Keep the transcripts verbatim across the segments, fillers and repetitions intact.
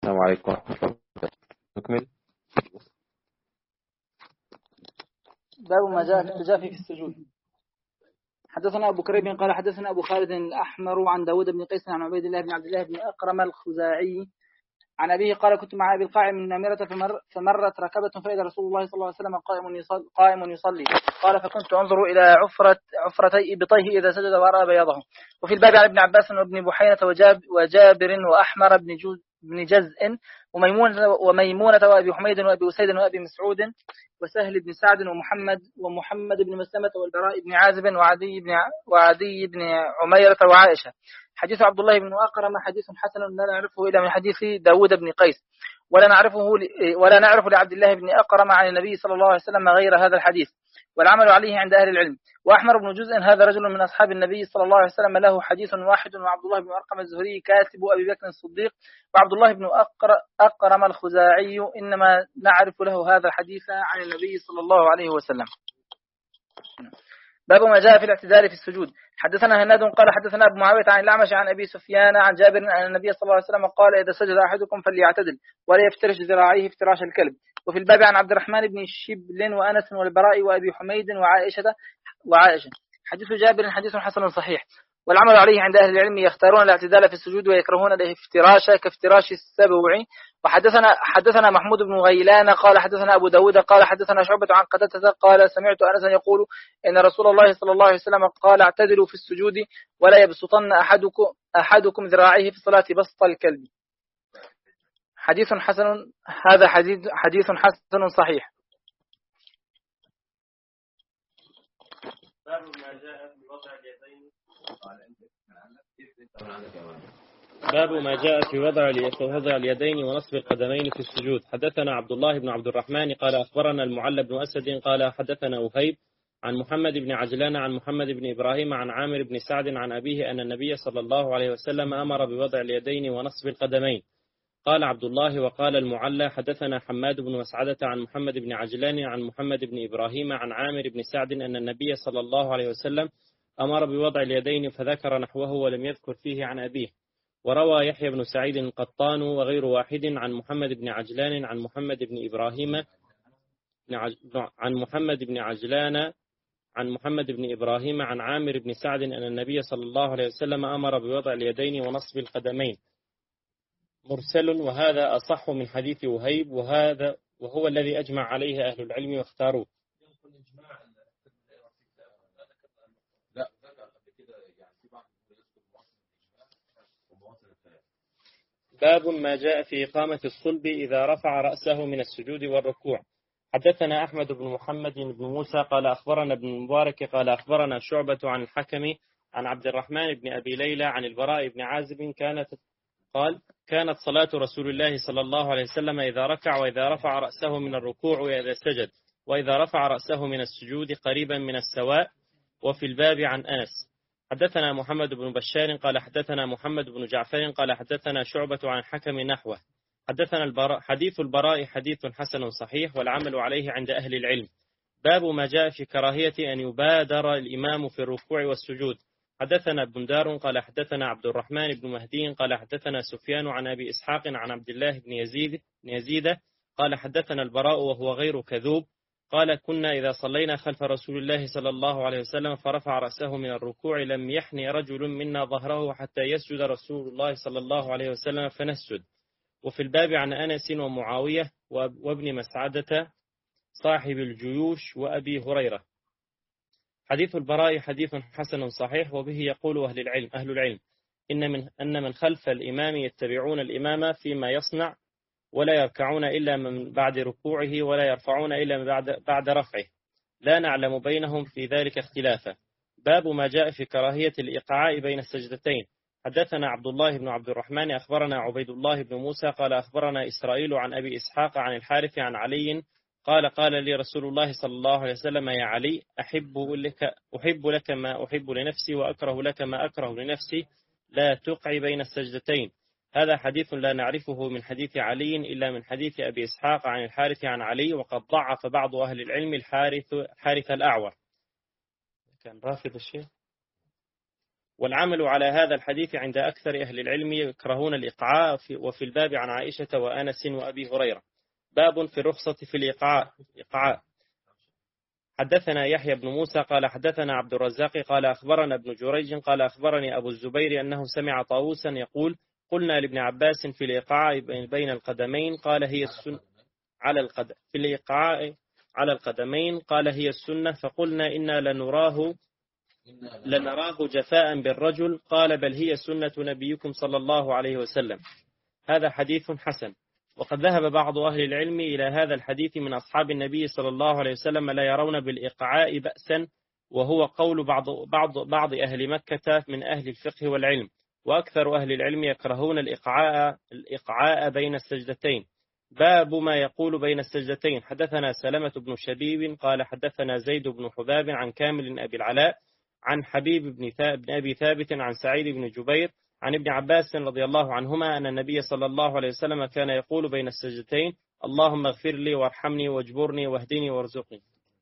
السلام عليكم ورحمة الله وبركاته. نكمل. باب ما جاء في التجافي في السجود. حدثنا أبو كريب قال حدثنا أبو خالد الأحمر عن داود بن قيس عن عبيد الله بن عبد الله بن أقرم الخزاعي عن أبيه قال كنت مع أبي القاع من نامرة فمر فمرت ركبة فإذا رسول الله صلى الله عليه وسلم قائم يصلي, قائم يصلي قال فكنت أنظر إلى عفرة عفرتي إبطيه إذا سجد وأرى بياضه. وفي الباب عن ابن عباس وابن بحينة وجاب وجابر وأحمر بن جوز بن جزء وميمونة وميمونة وأبي حميد وأبي أسيد وأبي مسعود وسهل بن سعد ومحمد ومحمد بن مسلمة والبراء بن عازب وعدي بن وعدي بن عميرة وعائشة. حديث عبد الله بن أقرم حديث حسن لا نعرفه إلا من حديث داود بن قيس ولا نعرفه ولا نعرف لعبد الله بن أقرم عن النبي صلى الله عليه وسلم غير هذا الحديث والعمل عليه عند أهل العلم. وأحمر بن جزء هذا رجل من أصحاب النبي صلى الله عليه وسلم له حديث واحد وعبد الله بن أرقم الزهري كاتب أبي بكر الصديق وعبد الله بن أقرم الخزاعي إنما نعرف له هذا الحديث عن النبي صلى الله عليه وسلم. باب ما جاء في الاعتدال في السجود. حدثنا هناد قال حدثنا ابو معاوية عن الأعمش عن أبي سفيان عن جابر أن النبي صلى الله عليه وسلم قال إذا سجد أحدكم فليعتدل ولا يفترش ذراعيه افتراش الكلب. وفي الباب عن عبد الرحمن بن شبل وأنس والبراء وأبي حميد وعائشة وعائشة. حديث جابر حديث حسن صحيح والعمل عليه عند أهل العلم يختارون الاعتدال في السجود ويكرهون الافتراش كافتراش السبوع. وحدثنا حدثنا محمود بن غيلان قال حدثنا أبو داود قال حدثنا شعبة عن قتادة قال سمعت أنسا يقول إن رسول الله صلى الله عليه وسلم قال اعتدلوا في السجود ولا يبسطن أحدكم أحدكم ذراعيه في الصلاة بسط الكلب. حديث حسن هذا حديث حديث حسن صحيح. باب ما جاء في وضع اليدين باب ما جاء في وضع اليدين ونصب القدمين في السجود. حدثنا عبد الله بن عبد الرحمن قال أخبرنا المعلى بن أسد قال حدثنا وهيب عن محمد بن عجلان عن محمد بن إبراهيم عن عامر بن سعد عن أبيه أن النبي صلى الله عليه وسلم أمر بوضع اليدين ونصب القدمين. قال عبد الله وقال المعلى حدثنا حماد بن مسعدة عن محمد بن عجلان عن محمد بن إبراهيم عن عامر بن سعد أن النبي صلى الله عليه وسلم أمر بوضع اليدين فذكر نحوه ولم يذكر فيه عن أبيه. وروى يحيى بن سعيد القطان وغير واحد عن محمد بن عجلان عن محمد بن إبراهيم عن محمد بن عجلان عن محمد بن إبراهيم عن عامر بن سعد أن النبي صلى الله عليه وسلم أمر بوضع اليدين ونصب القدمين مرسل وهذا أصح من حديث وهيب وهذا وهو الذي أجمع عليه أهل العلم واختاروه. باب ما جاء في إقامة الصلب إذا رفع رأسه من السجود والركوع. حدثنا أحمد بن محمد بن موسى قال أخبرنا ابن المبارك قال أخبرنا شعبة عن الحكم عن عبد الرحمن بن أبي ليلى عن البراء بن عازب كانت قال كانت صلاة رسول الله صلى الله عليه وسلم إذا ركع وإذا رفع رأسه من الركوع وإذا سجد وإذا رفع رأسه من السجود قريبا من السواء. وفي الباب عن أنس. حدثنا محمد بن بشار قال حدثنا محمد بن جعفر قال حدثنا شعبة عن حكم نحوه. حدثنا البراء حديث البراء حديث حسن صحيح والعمل عليه عند أهل العلم. باب ما جاء في كراهية أن يبادر الإمام في الركوع والسجود. حدثنا بندار قال حدثنا عبد الرحمن بن مهدي قال حدثنا سفيان عن أبي إسحاق عن عبد الله بن يزيد, يزيد قال حدثنا البراء وهو غير كذوب قال كنا إذا صلينا خلف رسول الله صلى الله عليه وسلم فرفع رأسه من الركوع لم يحني رجل منا ظهره حتى يسجد رسول الله صلى الله عليه وسلم فنسجد. وفي الباب عن أنس ومعاوية وابن مسعدة صاحب الجيوش وأبي هريرة. حديث البراء حديث حسن صحيح وبه يقول أهل العلم أهل العلم إن من أن من خلف الإمام يتبعون الإمام فيما يصنع ولا يركعون إلا من بعد ركوعه ولا يرفعون إلا من بعد بعد رفعه لا نعلم بينهم في ذلك اختلافا. باب ما جاء في كراهية الإقعاء بين السجدتين. حدثنا عبد الله بن عبد الرحمن أخبرنا عبيد الله بن موسى قال أخبرنا إسرائيل عن أبي إسحاق عن الحارث عن علي قال قال لي رسول الله صلى الله عليه وسلم يا علي أحب لك أحب لك ما أحب لنفسي وأكره لك ما أكره لنفسي لا تقع بين السجدتين. هذا حديث لا نعرفه من حديث علي إلا من حديث أبي إسحاق عن الحارث عن علي وقد ضعف بعض أهل العلم الحارث حارث الأعور. كان رافض الشيء والعمل على هذا الحديث عند أكثر أهل العلم يكرهون الإقعاء، وفي الباب عن عائشة وأنس وأبي هريرة. باب في الرخصة في الإقعاء. إقعاء. حدثنا يحيى بن موسى قال حدثنا عبد الرزاق قال أخبرنا ابن جريج قال أخبرني أبو الزبير أنه سمع طاووسا يقول قلنا لابن عباس في الإقعاء بين القدمين قال هي السنة على القدم في الإقعاء على القدمين قال هي السنة، فقلنا إنا لنراه لنراه جفاء بالرجل قال بل هي سنة نبيكم صلى الله عليه وسلم. هذا حديث حسن. وقد ذهب بعض أهل العلم إلى هذا الحديث من أصحاب النبي صلى الله عليه وسلم لا يرون بالإقعاء بأسا، وهو قول بعض بعض بعض أهل مكة من أهل الفقه والعلم، وأكثر أهل العلم يكرهون الإقعاء الإقعاء بين السجدتين. باب ما يقول بين السجدتين. حدثنا سلمة بن شبيب قال حدثنا زيد بن حباب عن كامل أبي العلاء عن حبيب بن, بن أبي ثابت عن سعيد بن جبير عن ابن عباس رضي الله عنهما أن النبي صلى الله عليه وسلم كان يقول بين السجدتين اللهم اغفر لي وارحمني واجبرني واهدني وارزقني.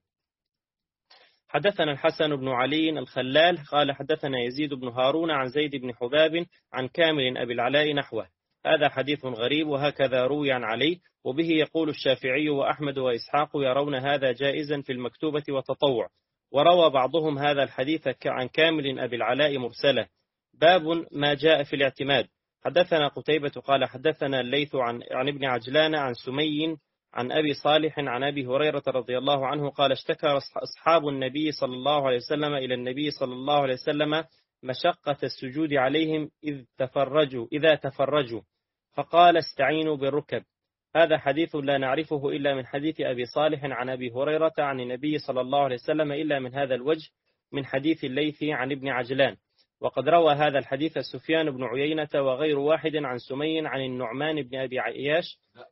حدثنا الحسن بن علي الخلال قال حدثنا يزيد بن هارون عن زيد بن حباب عن كامل أبي العلاء نحوه. هذا حديث غريب وهكذا روي عن علي، وبه يقول الشافعي وأحمد وإسحاق يرون هذا جائزا في المكتوبة والتطوع، وروى بعضهم هذا الحديث عن كامل أبي العلاء مرسلة. باب ما جاء في الاعتماد. حدثنا قتيبة قال حدثنا الليث عن, عن ابن عجلان عن سمي عن أبي صالح عن أبي هريرة رضي الله عنه قال اشتكى أصحاب النبي صلى الله عليه وسلم إلى النبي صلى الله عليه وسلم مشقة السجود عليهم إذ تفرجوا إذا تفرجوا فقال استعينوا بالركب. هذا حديث لا نعرفه إلا من حديث أبي صالح عن أبي هريرة عن النبي صلى الله عليه وسلم إلا من هذا الوجه من حديث الليث عن ابن عجلان. وقد روى هذا الحديث سفيان بن عيينة وغير واحد عن سمي عن النعمان بن أبي عياش. لا،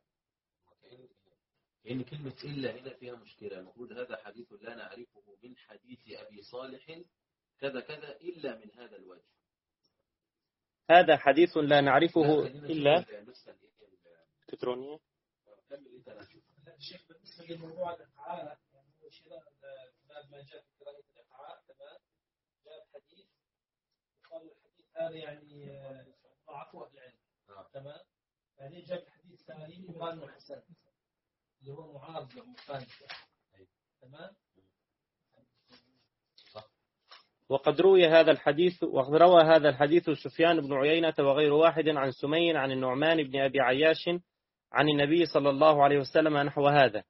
إن كلمة إلا هنا فيها مشكلة. المفروض هذا حديث لا نعرفه من حديث أبي صالح كذا كذا إلا من هذا الوجه. هذا حديث لا نعرفه إلا كترونية. الشيخ بالنسبة لموضوع الإقعاء، يعني هو شيء ما جاء في قراءة الإقعاء تمام، جاء الحديث وقال الحديث هذا يعني ضعفه أهل العلم تمام، يعني جاء الحديث ثاني يقال إنه حسن اللي هو معارض له مخالف تمام. وقد روي هذا الحديث وقد روى هذا الحديث سفيان بن عيينة وغير واحد عن سمي عن النعمان بن أبي عياش عن النبي صلى الله عليه وسلم نحو هذا.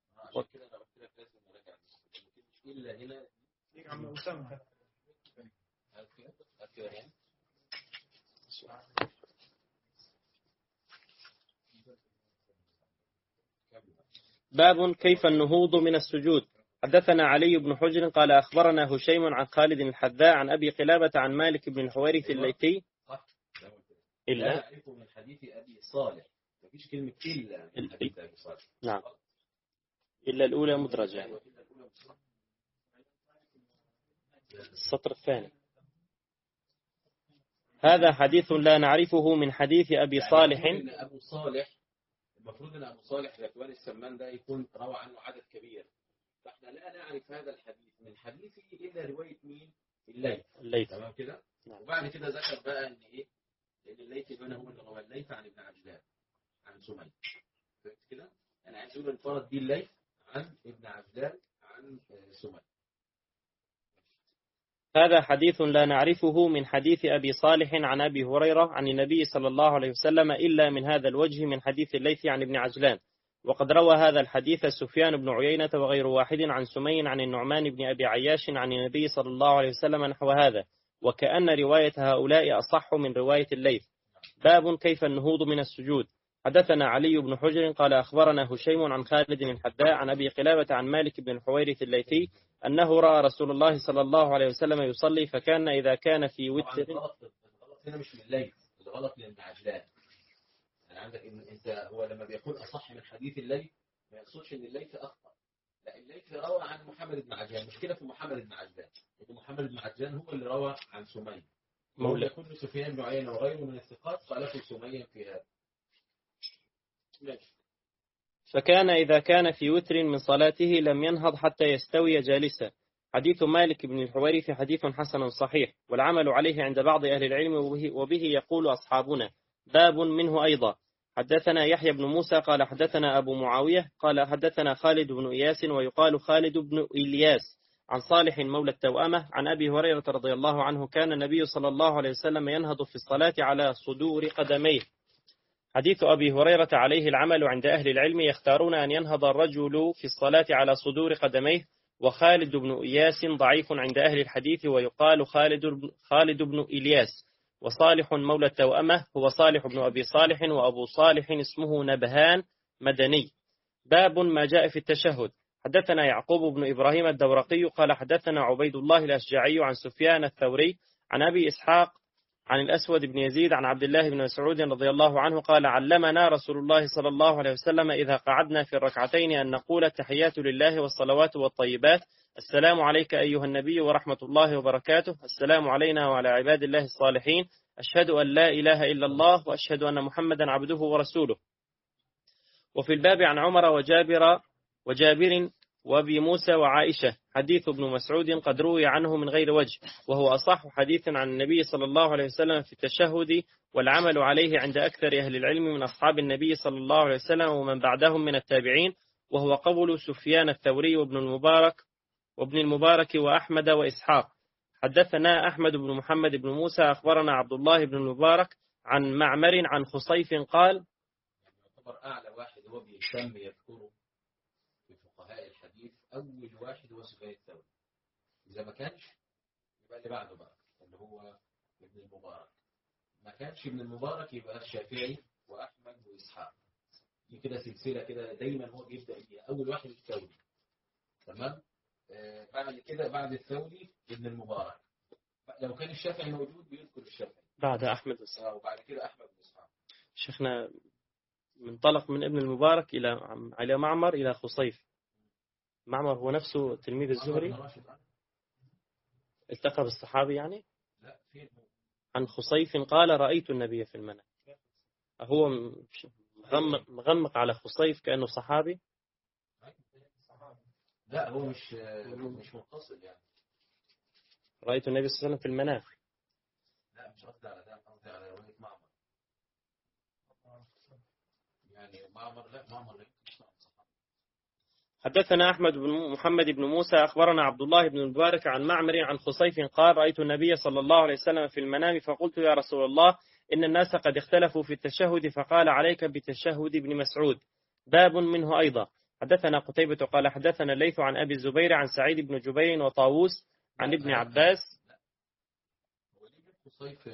باب كيف النهوض من السجود. حدثنا علي بن حجر قال أخبرنا هشيم عن خالد الحذاء عن أبي قلابة عن مالك بن الحويرث الليثي إلا من حديث أبي صالح. مفيش كلمة إلا من حديث أبي صالح. نعم، إلا الأولى مدرجة. السطر الثاني. هذا حديث لا نعرفه من حديث أبي صالح. أبو صالح المفروض أن أبو صالح ذكوان السمان ده يكون روى عنه عدد كبير، فإحنا لا نعرف هذا الحديث من حديثه إلا رواية مين؟ الليث. الليث تمام كده. نعم. وبعد كده ذكر بقى إن إيه؟ لأن الليث هنا هو اللي روى الليث عن ابن عجلان عن سمي. فهمت كده؟ أنا عايز أقول الفرد دي الليث عن ابن عجلان عن سمي. هذا حديث لا نعرفه من حديث أبي صالح عن أبي هريرة عن النبي صلى الله عليه وسلم إلا من هذا الوجه من حديث الليث عن ابن عجلان. وقد روى هذا الحديث سفيان بن عيينة وغير واحد عن سمي عن النعمان بن أبي عياش عن النبي صلى الله عليه وسلم نحو هذا، وكأن رواية هؤلاء أصح من رواية الليث. باب كيف النهوض من السجود. حدثنا علي بن حجر قال أخبرنا هشيم عن خالد الحذاء عن أبي قلابة عن مالك بن الحويرث الليثي أنه رأى رسول الله صلى الله عليه وسلم يصلي فكان إذا كان في وتر. الغلط هنا مش من الليث، الغلط من ابن عجلان. يعني عندك إن أنت هو لما بيقول أصح من حديث الليث ما يقصدش إن الليث أخطأ، لا، الليث روى عن محمد بن عجلان. مشكلة في محمد بن عجلان إن محمد بن عجلان هو اللي روى عن سمي، مولى كل سفيان بن عيينة وغيره من الثقات خالفوا سميا في هذا. فكان إذا كان في وتر من صلاته لم ينهض حتى يستوي جالسا. حديث مالك بن الحويرث حديث حسن صحيح، والعمل عليه عند بعض أهل العلم، وبه, وبه يقول أصحابنا. باب منه أيضا. حدثنا يحيى بن موسى قال حدثنا أبو معاوية قال حدثنا خالد بن إياس ويقال خالد بن إلياس عن صالح مولى التوأمة عن أبي هريرة رضي الله عنه كان النبي صلى الله عليه وسلم ينهض في الصلاة على صدور قدميه. حديث أبي هريرة عليه العمل عند أهل العلم، يختارون أن ينهض الرجل في الصلاة على صدور قدميه. وخالد بن إياس ضعيف عند أهل الحديث، ويقال خالد خالد بن إلياس. وصالح مولى التوأمة هو صالح بن أبي صالح، وأبو صالح اسمه نبهان مدني. باب ما جاء في التشهد. حدثنا يعقوب بن إبراهيم الدورقي قال حدثنا عبيد الله الأشجعي عن سفيان الثوري عن أبي إسحاق عن الأسود بن يزيد عن عبد الله بن مسعود رضي الله عنه قال علمنا رسول الله صلى الله عليه وسلم إذا قعدنا في الركعتين أن نقول التحيات لله والصلوات والطيبات السلام عليك أيها النبي ورحمة الله وبركاته، السلام علينا وعلى عباد الله الصالحين، أشهد أن لا إله إلا الله وأشهد أن محمدا عبده ورسوله. وفي الباب عن عمر وجابر وجابر وابي موسى وعائشة حديث ابن مسعود قد روي عنه من غير وجه، وهو أصح حديث عن النبي صلى الله عليه وسلم في التشهد، والعمل عليه عند أكثر أهل العلم من أصحاب النبي صلى الله عليه وسلم ومن بعدهم من التابعين، وهو قول سفيان الثوري وابن المبارك وابن المبارك وأحمد وإسحاق. حدثنا أحمد بن محمد بن موسى أخبرنا عبد الله بن المبارك عن معمر عن خصيف قال يعتبر أعلى واحد هو بيهتم يذكره في فقهاء الحديث أول واحد هو سفيان الثوري، إذا ما كانش يبقى اللي بعده بقى اللي هو ابن المبارك، ما كانش ابن المبارك يبقى الشافعي وأحمد وإسحاق. دي كده سلسلة كده دايما هو بيبدأ بيها. أول واحد الثوري، تمام. آه بعد كده بعد الثوري ابن المبارك، لو كان الشافعي موجود بيذكر الشافعي بعد أحمد وإسحاق، وبعد كده أحمد وإسحاق. شيخنا منطلق من ابن المبارك إلى على معمر إلى خصيف. معمر هو نفسه تلميذ الزهري، التقى بالصحابي يعني. لا فين هو؟ عن خصيف قال رأيت النبي في المنام. هو مغمق, مغمق على خصيف كأنه صحابي. لا هو مش مش متصل يعني. رأيت النبي صلى الله عليه وسلم في المنام. لا مش قصدي على ده، قصدي على رواية معمر. يعني معمر لا معمر لا مش صحابي. حدثنا أحمد بن محمد بن موسى أخبرنا عبد الله بن المبارك عن معمر عن خصيف قال رأيت النبي صلى الله عليه وسلم في المنام فقلت يا رسول الله إن الناس قد اختلفوا في التشهد، فقال عليك بتشهد ابن مسعود. باب منه أيضا. حدثنا قتيبة قال حدثنا الليث عن أبي الزبير عن سعيد بن جبير وطاووس عن ابن عباس. هو ليه جاب خصيف؟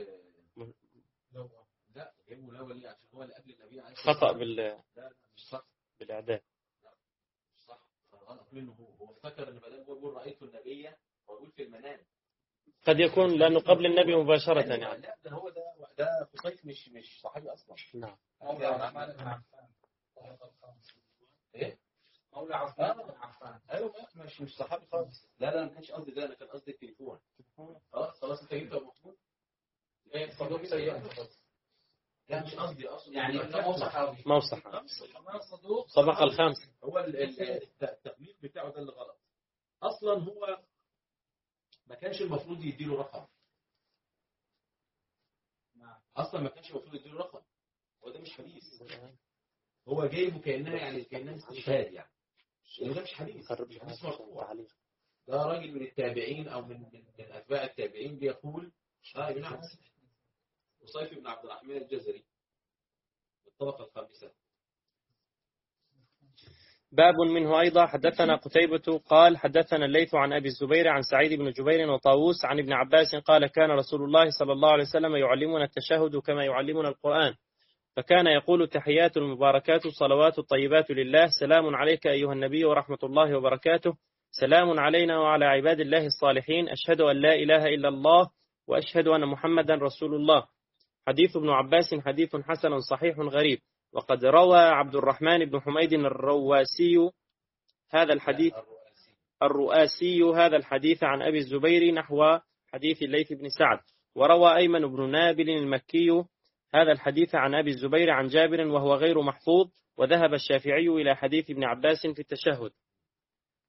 لا جابه الأول ليه؟ عشان هو اللي قبل النبي عليه خطأ بال لا مش صح بالإعداد. مش صح، غلط منه هو. هو افتكر ان ما دام هو بيقول رأيت النبي هو يقول في المنام. قد يكون لأنه قبل النبي مباشرة يعني. لا ده هو ده ده خصيف مش مش صحابي أصلا. نعم. مولى عثمان بن عفان. إيه؟ مولى عثمان بن عفان. ايوه مش مش صحابي خالص. لا لا ما كانش قصدي ده، انا كان قصدي التليفون. خلاص خلاص انت جبته محمود. ايه صدوق سيئة. لا مش قصدي اقصد يعني مو صحابي. ما هو صح. صدوق. صدق الخمس. هو التقليد بتاعه ده اللي غلط. اصلا هو ما كانش المفروض يديله رقم. اصلا ما كانش المفروض يديله رقم. هو ده مش حديث. هو جايبه كانها يعني كانها استشهاد يعني. ده مش حديث. مش حديث مرفوع. ده راجل من التابعين او من من, من اتباع التابعين بيقول اه ابن عبد وصيف بن عبد الرحمن الجزري الطبقة الخامسة. باب منه أيضا. حدثنا قتيبة قال حدثنا الليث عن أبي الزبير عن سعيد بن جبير وطاووس عن ابن عباس قال كان رسول الله صلى الله عليه وسلم يعلمنا التشهد كما يعلمنا القرآن، فكان يقول التحيات المباركات الصلوات الطيبات لله سلام عليك أيها النبي ورحمة الله وبركاته، سلام علينا وعلى عباد الله الصالحين، أشهد أن لا إله إلا الله وأشهد أن محمدا رسول الله. حديث ابن عباس حديث حسن صحيح غريب. وقد روى عبد الرحمن بن حميد الرواسي هذا الحديث الرؤاسي هذا الحديث عن أبي الزبير نحو حديث الليث بن سعد. وروى أيمن بن نابل المكي هذا الحديث عن أبي الزبير عن جابر وهو غير محفوظ. وذهب الشافعي إلى حديث ابن عباس في التشهد.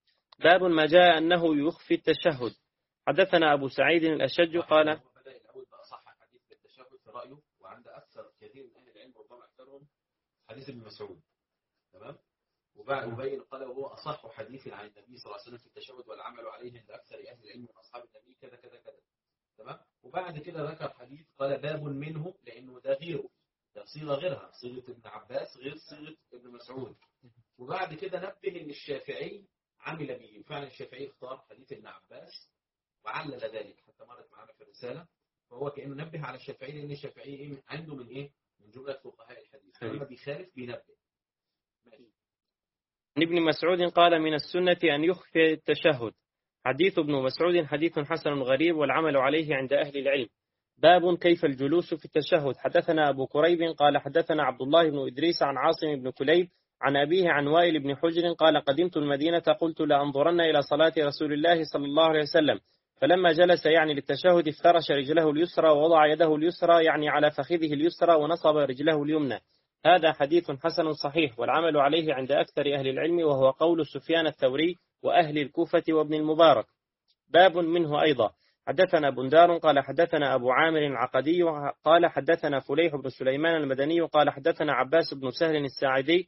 باب ما جاء أنه يخفي التشهد. حدثنا أبو سعيد الأشج قال هو بدأ الأول بأصح حديث بالتشهد في رأيه، وعند أكثر كثير من أهل العلم ربما أكثرهم حديث ابن مسعود. تمام. وبعد وبين قال وهو أصح حديث عن النبي صلى الله عليه وسلم في التشهد والعمل عليه عند أكثر أهل العلم من أصحاب النبي كذا كذا كذا. تمام. وبعد كده ذكر حديث قال باب منه، لأنه ده غيره، ده صيغة غيرها، صيغة ابن عباس غير صيغة ابن مسعود. وبعد كده نبه ان الشافعي عمل به، فعلا الشافعي اختار حديث ابن عباس وعلل ذلك حتى مرت معنا في الرسالة. فهو كأنه نبه على الشافعي، لأن الشافعي إيه عنده من إيه من جملة فقهاء الحديث، لما بيخالف بينبه. ماشي. عن ابن مسعود قال من السنة أن يخفي التشهد. حديث ابن مسعود حديث حسن غريب والعمل عليه عند أهل العلم. باب كيف الجلوس في التشهد. حدثنا أبو كريب قال حدثنا عبد الله بن إدريس عن عاصم بن كليب عن أبيه عن وائل بن حجر قال قدمت المدينة قلت لأنظرن إلى صلاة رسول الله صلى الله عليه وسلم، فلما جلس يعني للتشهد افترش رجله اليسرى ووضع يده اليسرى يعني على فخذه اليسرى ونصب رجله اليمنى. هذا حديث حسن صحيح والعمل عليه عند أكثر أهل العلم، وهو قول سفيان الثوري وأهل الكوفة وابن المبارك. باب منه أيضا. حدثنا بندار قال حدثنا أبو عامر العقدي قال حدثنا فليح بن سليمان المدني قال حدثنا عباس بن سهل الساعدي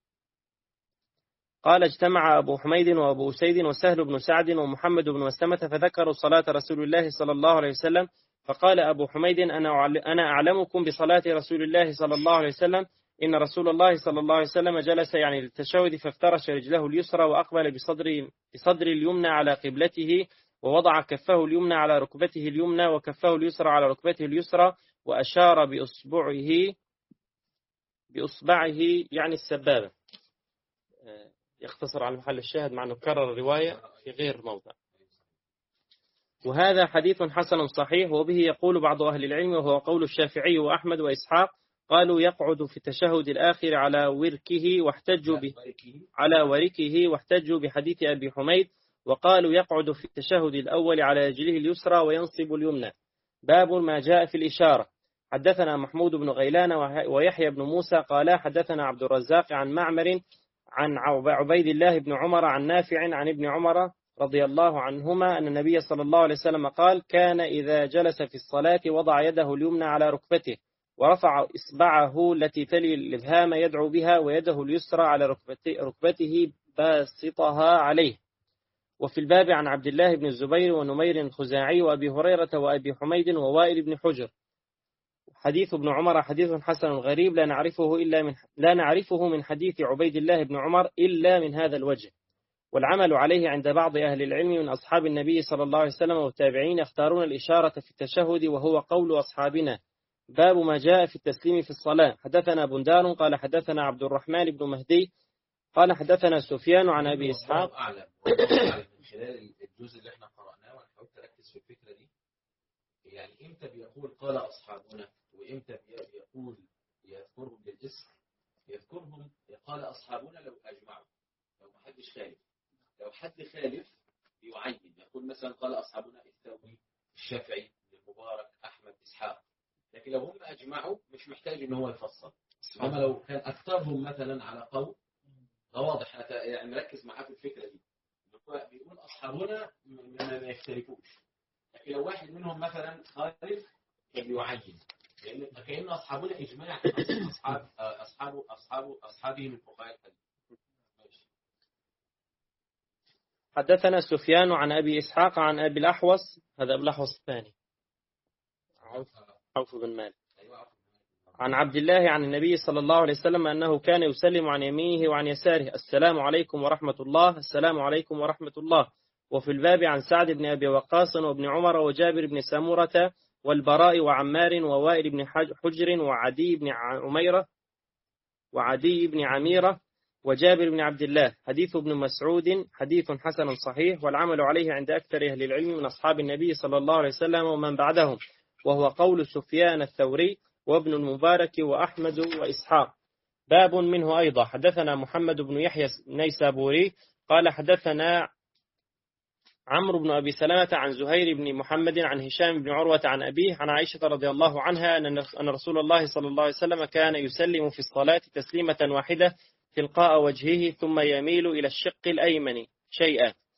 قال اجتمع أبو حميد وأبو أسيد وسهل بن سعد ومحمد بن مسلمة فذكروا صلاة رسول الله صلى الله عليه وسلم، فقال أبو حميد أنا أعلمكم بصلاة رسول الله صلى الله عليه وسلم، إن رسول الله صلى الله عليه وسلم جلس يعني للتشهد فافترش رجله اليسرى وأقبل بصدر, بصدر اليمنى على قبلته ووضع كفه اليمنى على ركبته اليمنى وكفه اليسرى على ركبته اليسرى وأشار بأصبعه بأصبعه يعني السبابة. يختصر على محل الشاهد مع أنه كرر الرواية في غير موضع. وهذا حديث حسن صحيح، وبه يقول بعض أهل العلم وهو قول الشافعي وأحمد وإسحاق، قالوا يقعد في التشهد الآخر على وركه واحتجوا به على وركه واحتجوا بحديث أبي حميد، وقالوا يقعد في التشهد الأول على رجله اليسرى وينصب اليمنى. باب ما جاء في الإشارة. حدثنا محمود بن غيلان ويحيى بن موسى قال حدثنا عبد الرزاق عن معمر عن عبيد الله بن عمر عن نافع عن ابن عمر رضي الله عنهما أن النبي صلى الله عليه وسلم قال كان إذا جلس في الصلاة وضع يده اليمنى على ركبته ورفع إصبعه التي تلي الإبهام يدعو بها ويده اليسرى على ركبته باسطها عليه. وفي الباب عن عبد الله بن الزبير ونمير الخزاعي وأبي هريرة وأبي حميد ووائل بن حجر. حديث ابن عمر حديث حسن غريب لا نعرفه إلا من لا نعرفه من حديث عبيد الله بن عمر إلا من هذا الوجه، والعمل عليه عند بعض أهل العلم من أصحاب النبي صلى الله عليه وسلم والتابعين يختارون الإشارة في التشهد وهو قول أصحابنا. باب ما جاء في التسليم في الصلاة. حدثنا بندار قال حدثنا عبد الرحمن بن مهدي قال حدثنا سفيان عن أبي إسحاق. أعلم من خلال الجزء اللي احنا قرأناه، وأنا حاولت أركز في الفكرة دي، يعني إمتى بيقول قال أصحابنا وإمتى بيقول يذكرهم بالاسم. يذكرهم قال أصحابنا لو أجمعوا، لو ما حدش خالف. لو حد خالف يعين، يقول مثلا قال أصحابنا الثوري الشافعي المبارك أحمد إسحاق. لكن لو هم أجمعوا مش محتاج إن هو يفصل. أما لو كان أكثرهم مثلا على قول، ده واضح يعني مركز معاه في الفكرة دي، بيقول أصحابنا ما يختلفوش. لكن لو واحد منهم مثلا خالف يعين، لأن كأن أصحابنا إجماع أصحاب أصحاب أصحاب أصحابه من فقهاء الحديث. حدثنا سفيان عن أبي إسحاق عن أبي الأحوص، هذا أبي الأحوص الثاني عوف بن مالك، عن عبد الله عن النبي صلى الله عليه وسلم أنه كان يسلم عن يمينه وعن يساره السلام عليكم ورحمة الله السلام عليكم ورحمة الله. وفي الباب عن سعد بن أبي وقاص وابن عمر وجابر بن سامورة والبراء وعمار ووائل بن حجر وعدي بن عميرة وعدي بن عميرة وجابر بن عبد الله. حديث ابن مسعود حديث حسن صحيح والعمل عليه عند أكثر أهل العلم من أصحاب النبي صلى الله عليه وسلم ومن بعدهم، وهو قول سفيان الثوري وابن المبارك وأحمد وإسحاق. باب منه أيضا. حدثنا محمد بن يحيى النيسابوري قال حدثنا عمرو بن أبي سلمة عن زهير بن محمد عن هشام بن عروة عن أبيه عن عائشة رضي الله عنها أن رسول الله صلى الله عليه وسلم كان يسلم في الصلاة تسليمة واحدة تلقاء وجهه ثم يميل إلى الشق الأيمن شيئا.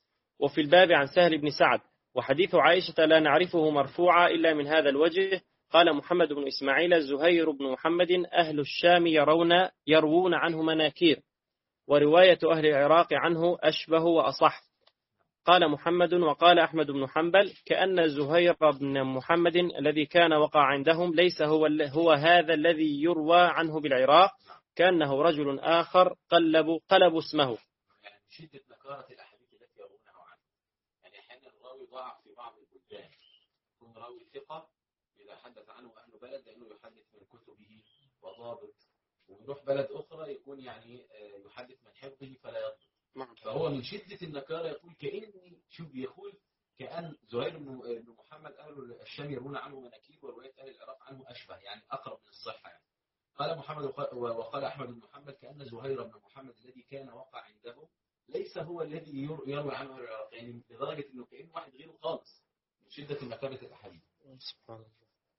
وفي الباب عن سهل بن سعد. وحديث عائشة لا نعرفه مرفوعا إلا من هذا الوجه. قال محمد بن إسماعيل زهير بن محمد أهل الشام يرون يروون عنه مناكير، ورواية أهل العراق عنه أشبه وأصح. قال محمد وقال أحمد بن حنبل كأن زهير بن محمد الذي كان وقع عندهم ليس هو, هو هذا الذي يروى عنه بالعراق، كأنه رجل آخر قلبوا قلبوا اسمه. يعني شدة نكارة الأحاديث التي يروونها عنه، يعني أحيانا الراوي ضاع في بعض البلدان، يكون راوي ثقة إذا حدث عنه أهل بلد لأنه يحدث من كتبه وضابط، ويروح بلد أخرى يكون يعني يحدث من حفظه فلا يضبط. فهو من شدة النكارة يقول كأني شوف يقول كأن زهير بن محمد أهل الشام يرون عنه مناكير، ورواية أهل العراق عنه أشبه، يعني أقرب من الصحة. يعني قال محمد وقال أحمد بن محمد كأن زهير بن محمد الذي كان وقع عنده ليس هو الذي يروي عنه العراق، يعني لدرجة أنه كأنه واحد غيره خالص من شدة النكارة الأحاديث. سبحان الله.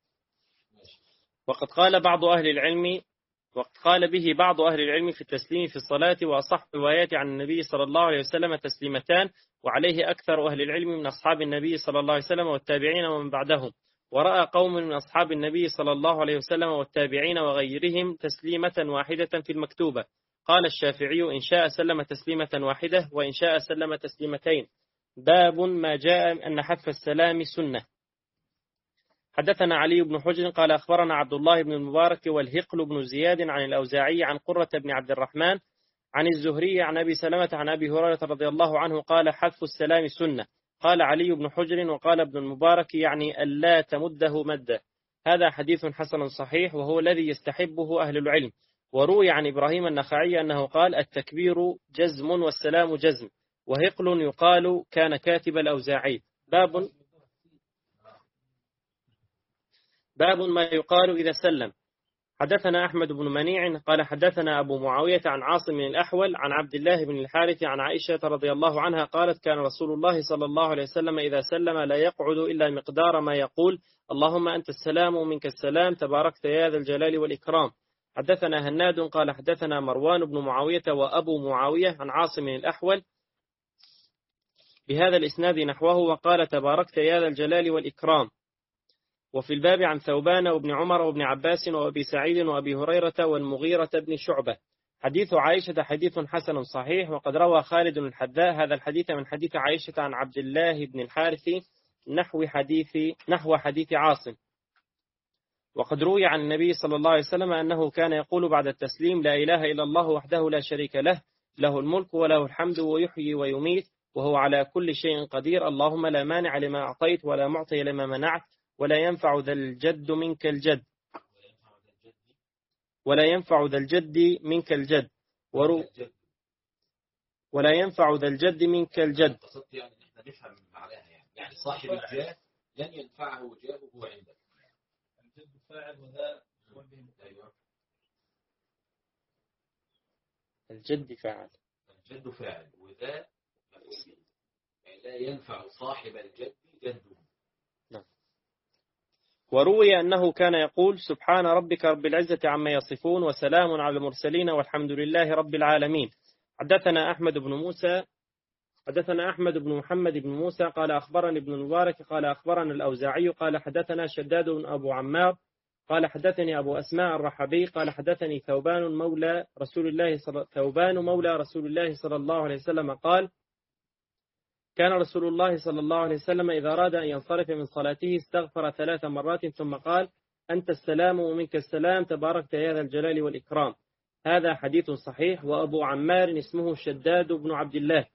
وقد قال بعض أهل العلم وقد قال به بعض أهل العلم في التسليم في الصلاة، وأصح روايات عن النبي صلى الله عليه وسلم تسليمتان، وعليه أكثر أهل العلم من أصحاب النبي صلى الله عليه وسلم والتابعين ومن بعدهم. ورأى قوم من أصحاب النبي صلى الله عليه وسلم والتابعين وغيرهم تسليمة واحدة في المكتوبة. قال الشافعي إن شاء سلم تسليمة واحدة وإن شاء سلم تسليمتين. باب ما جاء أن حذف السلام سنة. حدثنا علي بن حجر قال أخبرنا عبد الله بن المبارك والهقل بن زياد عن الأوزاعي عن قرة بن عبد الرحمن عن الزهري عن أبي سلمة عن أبي هريرة رضي الله عنه قال حذف السلام سنة. قال علي بن حجر وقال ابن المبارك يعني ألا تمده مده. هذا حديث حسن صحيح وهو الذي يستحبه أهل العلم. وروي عن إبراهيم النخعي أنه قال التكبير جزم والسلام جزم. وهقل يقال كان كاتب الأوزاعي. باب باب ما يقال إذا سلم. حدثنا أحمد بن منيع قال حدثنا أبو معاوية عن عاصم الأحول عن عبد الله بن الحارث عن عائشة رضي الله عنها قالت كان رسول الله صلى الله عليه وسلم إذا سلم لا يقعد إلا مقدار ما يقول اللهم أنت السلام ومنك السلام تباركت يا ذا الجلال والإكرام. حدثنا هناد قال حدثنا مروان بن معاوية وأبو معاوية عن عاصم الأحول بهذا الإسناد نحوه وقال تباركت يا ذا الجلال والإكرام. وفي الباب عن ثوبان وابن عمر وابن عباس وأبي سعيد وأبي هريرة والمغيرة بن شعبة. حديث عائشة حديث حسن صحيح. وقد روى خالد الحذاء هذا الحديث من حديث عائشة عن عبد الله بن الحارث نحو حديث نحو حديث عاصم. وقد روي عن النبي صلى الله عليه وسلم أنه كان يقول بعد التسليم لا إله إلا الله وحده لا شريك له له الملك وله الحمد ويحيي ويميت وهو على كل شيء قدير اللهم لا مانع لما أعطيت ولا معطي لما منعت ولا ينفع ذا الجد منك الجد ولا ينفع ذا الجد منك الجد ورو ولا ينفع ذا الجد منك الجد. يعني نحن نفهم معناها يعني يعني صاحب الجاه لن ينفعه جاهه عندك. الجد فاعل وذا أيوة. الجد فاعل الجد فاعل وذا مفعول به، يعني لا ينفع صاحب الجد جده. وروي أنه كان يقول سبحان ربك رب العزة عما يصفون وسلام على المرسلين والحمد لله رب العالمين. حدثنا أحمد بن موسى حدثنا أحمد بن محمد بن موسى قال أخبرني ابن المبارك قال أخبرنا الأوزاعي قال حدثنا شداد بن أبو عمار قال حدثني أبو أسماء الرحبي قال حدثني ثوبان مولى رسول الله صل... ثوبان مولى رسول الله صلى الله عليه وسلم قال كان رسول الله صلى الله عليه وسلم إذا أراد أن ينصرف من صلاته استغفر ثلاث مرات ثم قال أنت السلام ومنك السلام تباركت يا ذا الجلال والإكرام. هذا حديث صحيح. وأبو عمار اسمه شداد بن عبد الله.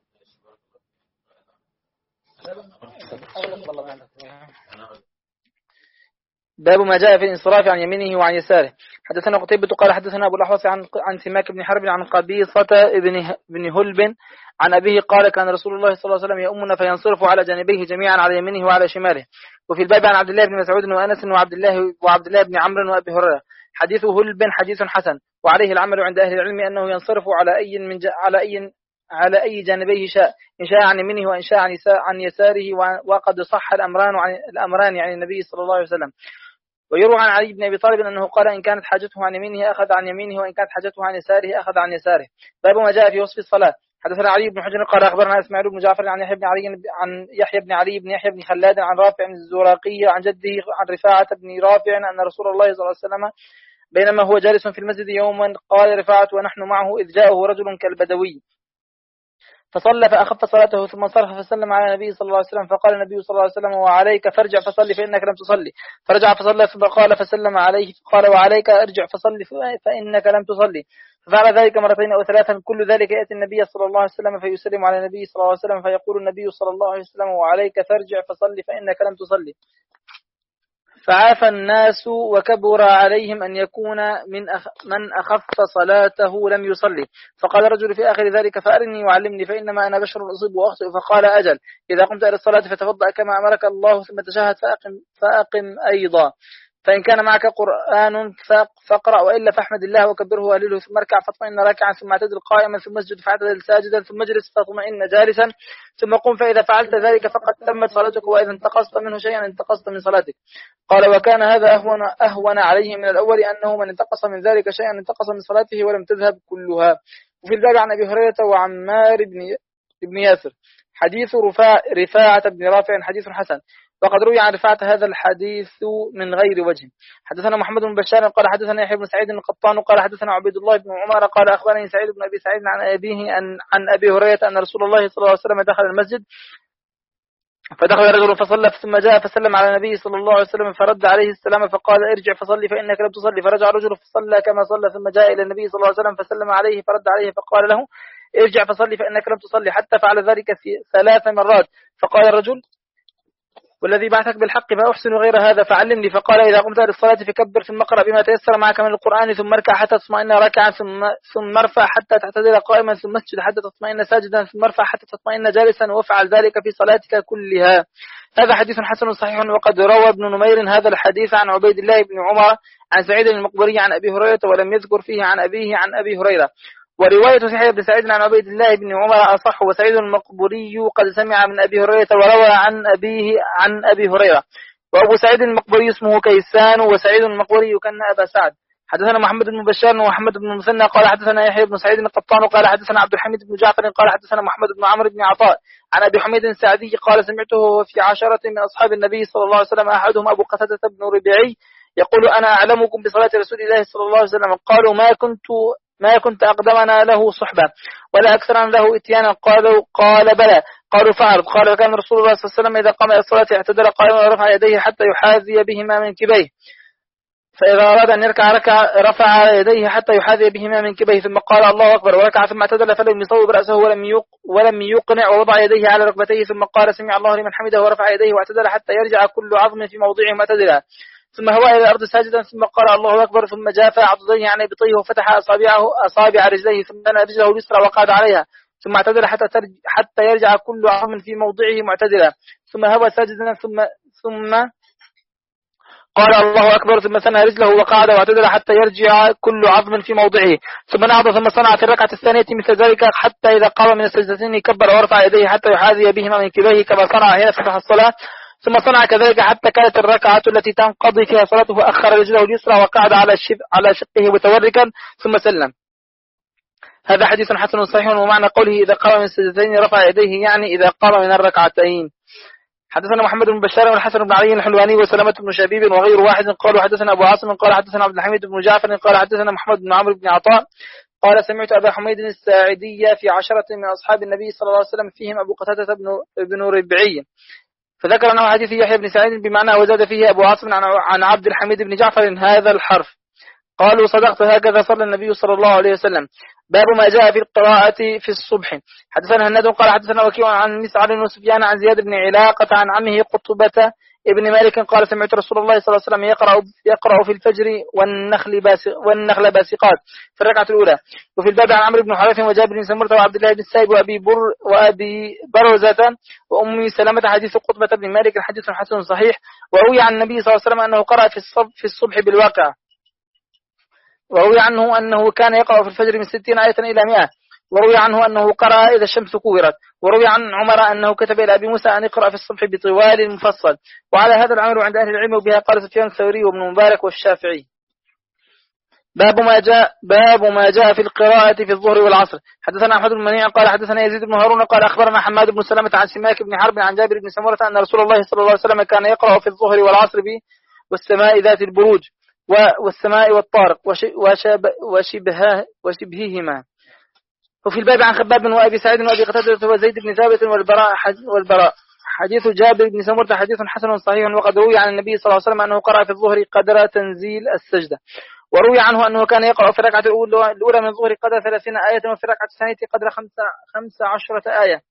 باب ما جاء في الانصراف عن يمينه وعن يساره. حدثنا قتيبة قال حدثنا أبو الأحوص عن عن سماك بن حرب عن قبيصة ابن بن هلب عن أبيه قال كان رسول الله صلى الله عليه وسلم يؤمنا فينصرف على جانبيه جميعا على يمينه وعلى شماله. وفي الباب عن عبد الله بن مسعود وأنس وعبد الله وعبد الله بن عمرو وأبي هريرة. حديث هلب حديث حسن وعليه العمل عند أهل العلم أنه ينصرف على أي من ج... على أي على أي جانبيه شاء إن شاء عن يمينه وإن شاء عن, يسا... عن يساره. وقد صح الأمران عن الأمران عن النبي صلى الله عليه وسلم. ويروى عن علي بن أبي طالب أنه قال إن كانت حاجته عن يمينه أخذ عن يمينه وإن كانت حاجته عن يساره أخذ عن يساره. باب ما جاء في وصف الصلاة. حدثنا علي بن حجر قال أخبرنا إسماعيل بن جعفر عن يحيى بن علي عن يحيى بن علي بن يحيى بن خلاد عن رافع بن الزراقي عن جده عن رفاعة بن رافع أن رسول الله صلى الله عليه وسلم بينما هو جالس في المسجد يوما قال رفاعة ونحن معه إذ جاءه رجل كالبدوي فصلى فأخف صلاته ثم صرف فسلم على النبي صلى الله عليه وسلم فقال النبي صلى الله عليه وسلم وعليك فارجع فصلي فإنك لم تصلي فرجع فصلى ثم قال فسلم عليه فقال وعليك ارجع فصلي فإنك لم تصلي ففعل ذلك مرتين أو ثلاثا كل ذلك يأتي النبي صلى الله عليه وسلم فيسلم على النبي صلى الله عليه وسلم فيقول النبي صلى الله عليه وسلم وعليك فارجع فصلي فإنك لم تصلي فعاف الناس وكبر عليهم أن يكون من أخ من أخف صلاته لم يصلي فقال الرجل في آخر ذلك فأرني وعلمني فإنما أنا بشر أصيب وأخطئ فقال أجل إذا قمت إلى الصلاة فتفضأ كما أمرك الله ثم تشهد فأقم, فأقم أيضا فإن كان معك قرآن فاقرأ وإلا فاحمد الله وكبره وهلله ثم اركع فاطمئن راكعا ثم اعتدل قائما ثم اسجد فاعتدل ساجدا ثم اجلس فاطمئن جالسا ثم قم فإذا فعلت ذلك فقد تمت صلاتك وإذا انتقصت منه شيئا انتقصت من صلاتك قال وكان هذا أهون, أهون عليه من الأول أنه من انتقص من ذلك شيئا انتقص من صلاته ولم تذهب كلها. وفي الباب عن أبي هريرة وعمار بن, بن ياسر حديث رفاع رفاعة بن رافع حديث حسن وقد روي عن رفاعة هذا الحديث من غير وجه. حدثنا محمد بن بشار قال حدثنا يحيى بن سعيد القطان قال حدثنا عبيد الله بن عمر قال أخبرني سعيد بن أبي سعيد عن أبيه عن, عن أبي هريرة أن رسول الله صلى الله عليه وسلم دخل المسجد فدخل رجل فصلى ثم جاء فسلم على النبي صلى الله عليه وسلم فرد عليه السلام فقال ارجع فصلي فإنك لم تصلي فرجع الرجل فصلى كما صلى ثم جاء إلى النبي صلى الله عليه وسلم فسلم عليه فرد عليه فقال له ارجع فصلي فإنك لم تصلي حتى فعل ذلك ثلاث مرات فقال الرجل والذي بعثك بالحق فأحسن غير هذا فعلمني فقال إذا قمت للصلاة فكبر ثم اقرأ بما تيسر معك من القرآن ثم اركع حتى تطمئن راكعا ثم ثم ارفع حتى تعتدل قائما ثم اسجد حتى تطمئن ساجدا ثم ارفع حتى تطمئن جالسا وافعل ذلك في صلاتك كلها. هذا حديث حسن صحيح وقد روى ابن نمير هذا الحديث عن عبيد الله بن عمر عن سعيد المقبري عن أبي هريرة ولم يذكر فيه عن أبيه عن أبي هريرة. ورواية يحيى بن سعيد عن عبيد الله بن عمر أصح وسعيد المقبري قد سمع من أبي هريرة وروى عن أبيه عن أبي هريرة. وأبو سعيد المقبري اسمه كيسان وسعيد المقبري كان أبا سعد. حدثنا محمد بن بشار ومحمد بن مثنى قال حدثنا يحيى بن سعيد القطان قال حدثنا عبد الحميد بن جعفر قال حدثنا محمد بن عمرو بن عطاء عن أبي حميد السعدي قال سمعته في عشرة من أصحاب النبي صلى الله عليه وسلم أحدهم أبو قتادة بن ربيعي يقول أنا أعلمكم بصلاة رسول الله صلى الله عليه وسلم قالوا ما كنت ما كنت أقدمنا له صحبة ولا أكثرنا له إتيانا قالوا قال بلى قالوا فعل قال كان رسول الله صلى الله عليه وسلم إذا قام إلى الصلاة اعتدل قائما ورفع يديه حتى يحاذي بهما من كبيه فإذا أراد أن يركع ركع رفع يديه حتى يحاذي بهما من كبيه ثم قال الله أكبر وركع ثم اعتدل فلم يصوب رأسه ولم يق ولم يقنع ووضع يديه على ركبتيه ثم قال سمع الله لمن حمده ورفع يديه واعتدل حتى يرجع كل عظم في موضعه معتدلا ثم هو إلى الأرض ساجدا ثم قال الله أكبر ثم جافى عضديه عن إبطيه وفتح أصابعه أصابع رجليه ثم بنى رجله اليسرى وقعد عليها ثم اعتدل حتى حتى يرجع كل عظم في موضعه معتدلا ثم هو ساجدا ثم ثم قال الله أكبر ثم سنى رجله وقعد واعتدل حتى يرجع كل عظم في موضعه ثم نهض ثم صنع في الركعة الثانية مثل ذلك حتى إذا قام من السجدتين كبر ورفع يديه حتى يحاذي بهما من كبيه كما صنع حين فتح الصلاة ثم صنع كذلك حتى كانت الركعة التي تنقضي فيها صلاته فأخر رجله اليسرى وقعد على على شقه متوركا ثم سلم. هذا حديث حسن صحيح ومعنى قوله إذا قام من السجدتين رفع يديه يعني إذا قام من الركعتين. حدثنا محمد بن بشار والحسن بن علي الحلواني وسلمة بن شبيب وغير واحد قالوا حدثنا أبو عاصم قال حدثنا عبد الحميد بن جعفر قال حدثنا محمد بن عمرو بن عطاء قال سمعت أبا حميد الساعدي في عشرة من أصحاب النبي صلى الله عليه وسلم فيهم أبو قتادة بن ربيعي فذكر أنه حديث يحيى بن سعيد بمعنى وزاد فيه أبو عاصم عن عبد الحميد بن جعفر هذا الحرف. قالوا صدقت هكذا صلى النبي صلى الله عليه وسلم. باب ما جاء في القراءة في الصبح. حدثنا هناد قال حدثنا وكيع عن مسعر وسفيان عن زياد بن علاقة عن عمه قطبة ابن مالك قال سمعت رسول الله صلى الله عليه وسلم يقرأ يقرأ في الفجر والنخل باسق والنخل باسقات في الركعة الأولى. وفي الباب عن عمرو بن حارث وجابر بن سمرة وعبد الله بن السائب وأبي بر وأبي برزة وأم سلمة حديث قطبة بن مالك حديث حسن صحيح. وروي عن النبي صلى الله عليه وسلم أنه قرأ في الصبح في الصبح بالواقع. وروي عنه أنه كان يقرأ في الفجر من ستين آية إلى مئة. وروي عنه أنه قرأ إذا الشمس كورت. وروي عن عمر أنه كتب إلى أبي موسى أن يقرأ في الصبح بطوال مفصل. وعلى هذا العمل عند أهل العلم وبها قال سفيان الثوري وابن مبارك والشافعي. باب ما جاء باب ما جاء في القراءة في الظهر والعصر. حدثنا أحمد بن منيع قال حدثنا يزيد بن هارون قال أخبرنا حماد بن سلمة عن سماك بن حرب عن جابر بن سمرة أن رسول الله صلى الله عليه وسلم كان يقرأ في الظهر والعصر به والسماء ذات البروج والسماء والطارق وشبه وشبههما. وفي الباب عن خباب وأبي سعيد وأبي قتادة وزيد بن ثابت والبراء والبراء حديث جابر بن سمرة حديث حسن صحيح، وقد روي عن النبي صلى الله عليه وسلم أنه قرأ في الظهر قدر تنزيل السجدة، وروي عنه أنه كان يقرأ في الركعة الأولى من الظهر قدر ثلاثين آية وفي الركعة الثانية قدر خمس عشرة آية.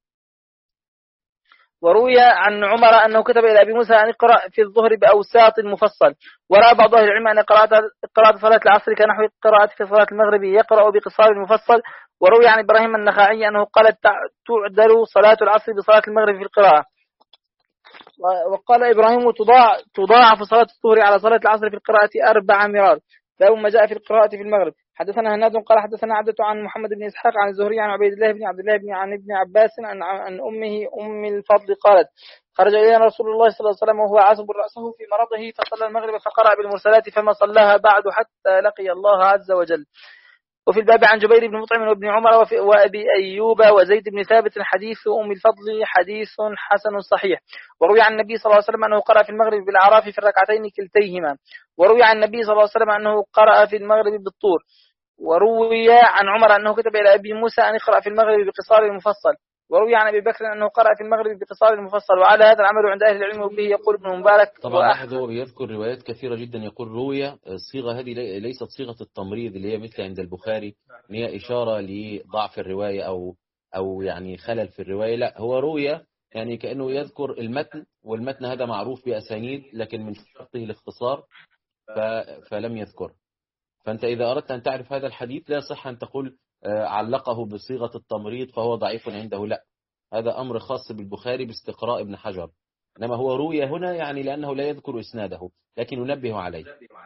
وروي عن عمر أنه كتب إلى أبي موسى أن يقرأ في الظهر بأوساط المفصل، ورأى بعض أهل العلم أن قراءة صلاة العصر كنحو قراءة في صلاة المغرب يقرأ بقصار المفصل. وروي عن إبراهيم النخعي أنه قال تعدل صلاة العصر بصلاة المغرب في القراءة. وقال إبراهيم تضاعف صلاة الظهر على صلاة العصر في القراءة أربع مرار. باب ما جاء في القراءة في المغرب. حدثنا هناد قال حدثنا عبدة عن محمد بن إسحاق عن الزهري عن عبيد الله بن عبد الله بن عن ابن عباس عن, عن أمه أم الفضل قالت خرج إلينا رسول الله صلى الله عليه وسلم وهو عاصب رأسه في مرضه فصلى المغرب فقرأ بالمرسلات فما صلاها بعد حتى لقي الله عز وجل. وفي الباب عن جبير بن مطعم وابن عمر وأبي أيوب وزيد بن ثابت حديث أم الفضل حديث حسن صحيح. وروي عن النبي صلى الله عليه وسلم أنه قرأ في المغرب بالأعراف في الركعتين كلتيهما. وروي عن النبي صلى الله عليه وسلم أنه قرأ في المغرب بالطور. وروي عن عمر أنه كتب إلى أبي موسى أن يقرأ في المغرب بقصار المفصل. وروي عن أبي بكر أنه قرأ في المغرب بقصار المفصل. وعلى هذا العمل عند أهل العلم وبه يقول ابن مبارك. طبعا لاحظوا يذكر روايات كثيرة جدا يقول روي. الصيغة هذه ليست صيغة التمريض اللي هي مثل عند البخاري ان هي إشارة لضعف الرواية أو أو يعني خلل في الرواية. لا، هو روي يعني كأنه يذكر المتن، والمتن هذا معروف بأسانيد لكن من شرطه الاختصار فلم يذكر. فأنت إذا أردت أن تعرف هذا الحديث لا صح أن تقول علقه بصيغة التمريض فهو ضعيف عنده. لا، هذا أمر خاص بالبخاري باستقراء ابن حجر، إنما هو روي هنا يعني لأنه لا يذكر إسناده لكن ينبه عليه.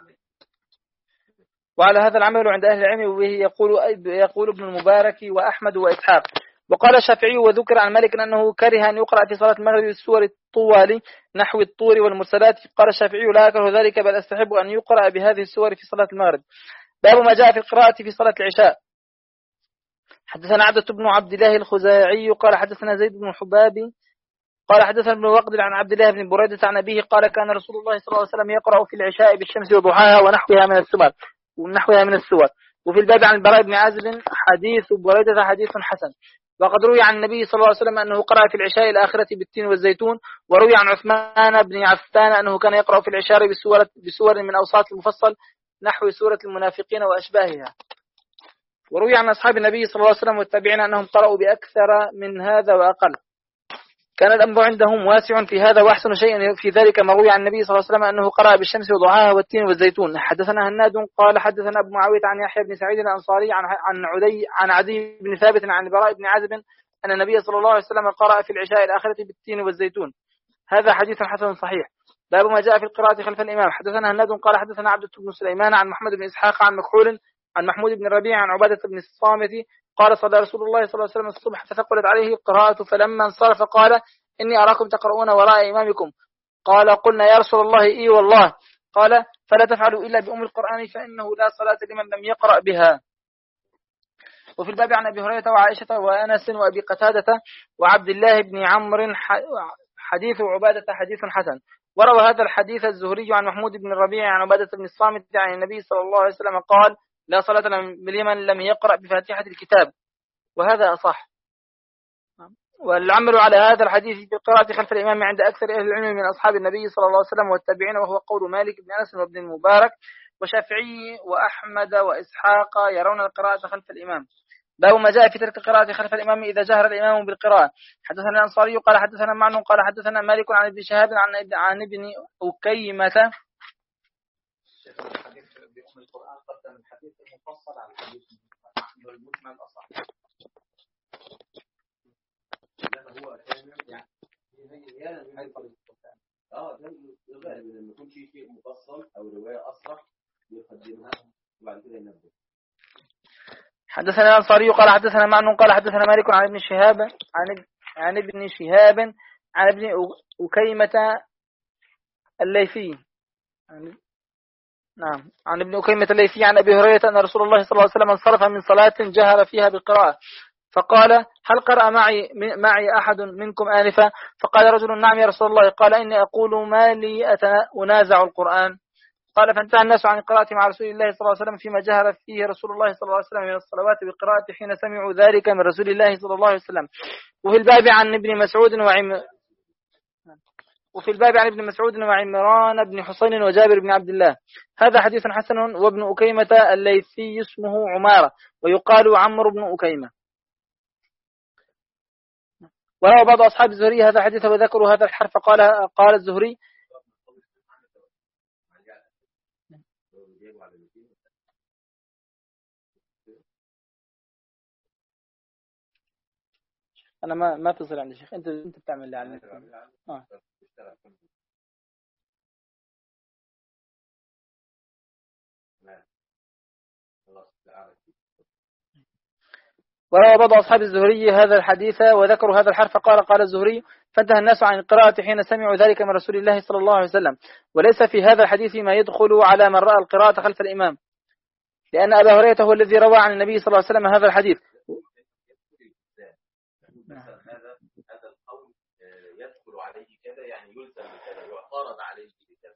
وعلى هذا العمل عند أهل العلم وبه يقول يقول ابن المبارك وأحمد وإسحاق. وقال الشافعي وذكر عن مالك أنه كره أن يقرأ في صلاة المغرب بالسور الطوال نحو الطور والمرسلات. قال الشافعي لا أكره ذلك بل أستحب أن يقرأ بهذه السور في صلاة المغرب. باب ما جاء في القراءة في صلاة العشاء. حدثنا عبدة بن عبد الله الخزاعي قال حدثنا زيد بن حبابي قال حدثنا ابن وقد عن عبد الله بن بريدة عن أبيه قال كان رسول الله صلى الله عليه وسلم يقرأ في العشاء بالشمس وضحاها ونحوها من السور ونحوها من السور. وفي الباب عن البراء بن عازب حديث بريدة حديث حسن. وقد روي عن النبي صلى الله عليه وسلم أنه قرأ في العشاء الآخرة بالتين والزيتون. وروي عن عثمان بن عفان أنه كان يقرأ في العشاء بسور, بسور من أوساط المفصل نحو سورة المنافقين وأشباهها. وروي عن أصحاب النبي صلى الله عليه وسلم والتابعين أنهم قرأوا بأكثر من هذا وأقل. كان الأمر عندهم واسع في هذا، وأحسن شيء في ذلك ما روي عن النبي صلى الله عليه وسلم أنه قرأ بالشمس وضحاها والتين والزيتون. حدثنا هناد قال حدثنا أبو معاوية عن يحيى بن سعيد الأنصاري عن عن عدي عن عدي بن ثابت عن البراء بن عازب أن النبي صلى الله عليه وسلم قرأ في العشاء الآخرة بالتين والزيتون. هذا حديث حسن صحيح. باب ما جاء في القراءة خلف الإمام. حدثنا هناد قال حدثنا عبد بن سليمان عن محمد بن إسحاق عن مكحول عن محمود بن الربيع عن عبادة بن الصامت قال صلى رسول الله صلى الله عليه وسلم الصبح فثقلت عليه القراءة فلما انصرف قال إني أراكم تقرؤون وراء إمامكم. قال قلنا يا رسول الله إي والله. قال فلا تفعلوا إلا بأم القرآن فإنه لا صلاة لمن لم يقرأ بها. وفي الباب عن أبي هريرة وعائشة وأنس وأبي قتادة وعبد الله بن عمرو حديث عبادة حديث حسن. وروى هذا الحديث الزهري عن محمود بن الربيع عن عبادة بن الصامت عن النبي صلى الله عليه وسلم قال لا صلاة لمن لم يقرأ بفاتحة الكتاب، وهذا أصح. والعمل على هذا الحديث في القراءة خلف الإمام عند أكثر أهل العلم من أصحاب النبي صلى الله عليه وسلم والتابعين، وهو قول مالك بن أنس وابن المبارك وشافعي وأحمد وإسحاق يرون القراءة خلف الإمام. باب ما جاء في ترك القراءة خلف الإمام إذا جهر الإمام بالقراءة. حدثنا الأنصاري قال حدثنا معن قال حدثنا مالك عن ابن شهاب عن ابن عن ابن أكيمة. القرآن قدم الحديث المفصل على الحديث المجمل الأصح. هو يعني يعني اه ده الغالب لما يكون في شيء مفصل او روايه اصح يقدمها وبعد كده ينبه. حدثنا الأنصاري قال حدثنا معن قال حدثنا مالك عن ابن شهاب عن عن ابن شهاب عن ابن أكيمة الليثي نعم. عن ابن أكيمة الليثي عن أبي هريرة أن رسول الله صلى الله عليه وسلم انصرف من صلاة جهر فيها بالقراءة فقال هل قرأ معي معي أحد منكم آنفا؟ فقال رجل نعم يا رسول الله. قال إني أقول ما لي أنازع القرآن. قال فانتهى الناس عن القراءة مع رسول الله صلى الله عليه وسلم فيما جهر فيه رسول الله صلى الله عليه وسلم من الصلوات بالقراءة حين سمعوا ذلك من رسول الله صلى الله عليه وسلم. وفي الباب عن ابن مسعود وعم وفي الباب عن ابن مسعود وعمران بن حسين وجابر بن عبد الله. هذا حديث حسن. وابن أكيمة الليثي اسمه عمارة ويقال عمرو بن أكيمة. وروى بعض أصحاب الزهري هذا حديث وذكروا هذا الحرف. قال قال الزهري أنا ما ما تصل عندي شيخ. أنت أنت بتعمل اللي عليك. آه. وروى بعض أصحاب الزهري هذا الحديث وذكروا هذا الحرف. قال قال الزهري فانتهى الناس عن القراءة حين سمعوا ذلك من رسول الله صلى الله عليه وسلم. وليس في هذا الحديث ما يدخل على من رأى القراءة خلف الإمام لأن أبا هريرة هو الذي روى عن النبي صلى الله عليه وسلم هذا الحديث. هذا هذا القول يدخل عليه كذا يعني يلزم بكذا يعترض عليه بكذا.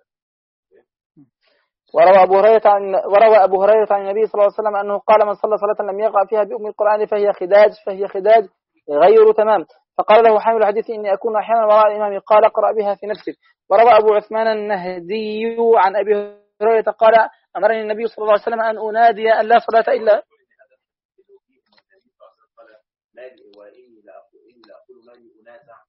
وروى أبو هريرة عن وروى أبو هريرة عن النبي صلى الله عليه وسلم أنه قال من صلى صلاة لم يقرأ فيها بأم القرآن فهي خداج فهي خداج غير تمام. فقال له حامل الحديث إني أكون أحيانا وراء الإمام قال اقرأ بها في نفسك. وروى أبو عثمان النهدي عن أبي هريرة قال أمرني النبي صلى الله عليه وسلم أن أنادي أن لا صلاة إلا وإني لا أقول ما ينازع.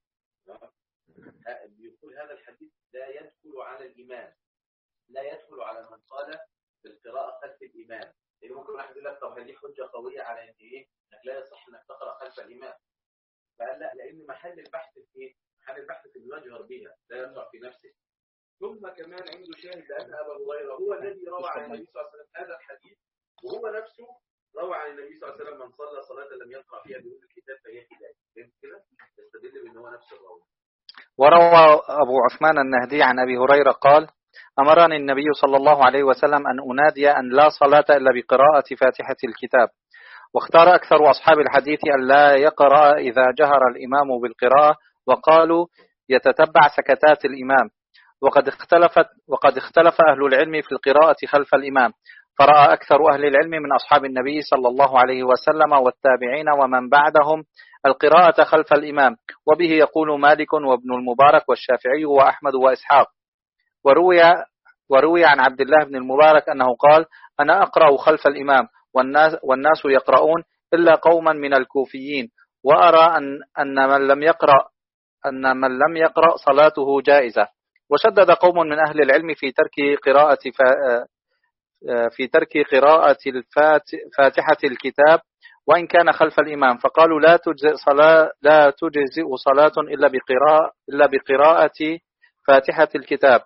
يقول هذا الحديث لا يدخل على الإمام لا يدخل على من قال بالقراءة خلف الإمام. يعني ممكن واحد يقول لك طب هذه حجة قوية على إن إيه إنك لا يصح إنك تقرأ خلف الإمام. فقال لا لأن محل البحث في إيه؟ محل البحث في المجهر بها لا يرفع في نفسه. ثم كمان عنده شاهد لأن أبا هريرة هو الذي روى عن النبي صلى الله عليه وسلم هذا الحديث وهو نفسه روى عن النبي صلى الله عليه وسلم من صلى صلاة لم يقرأ فيها بأم الكتاب فهي خداج. فهمت كده؟ يستدل بأن هو نفس الراوي. وروى أبو عثمان النهدي عن أبي هريرة قال أمرني النبي صلى الله عليه وسلم أن أنادي أن لا صلاة إلا بقراءة فاتحة الكتاب. واختار أكثر أصحاب الحديث أن لا يقرأ إذا جهر الإمام بالقراءة وقالوا يتتبع سكتات الإمام. وقد اختلفت وقد اختلف أهل العلم في القراءة خلف الإمام فرأى أكثر أهل العلم من أصحاب النبي صلى الله عليه وسلم والتابعين ومن بعدهم القراءة خلف الإمام وبه يقول مالك وابن المبارك والشافعي وأحمد وإسحاق. وروي وروي عن عبد الله بن المبارك أنه قال أنا أقرأ خلف الإمام والناس, والناس يقرؤون إلا قوما من الكوفيين وأرى أن, أن من لم يقرأ أن من لم يقرأ صلاته جائزة. وشدد قوم من أهل العلم في ترك قراءة في ترك قراءة فاتحة الكتاب وإن كان خلف الإمام فقالوا لا تجزئ صلاة لا تجزئ صلاة إلا بقراءة إلا بقراءة فاتحة الكتاب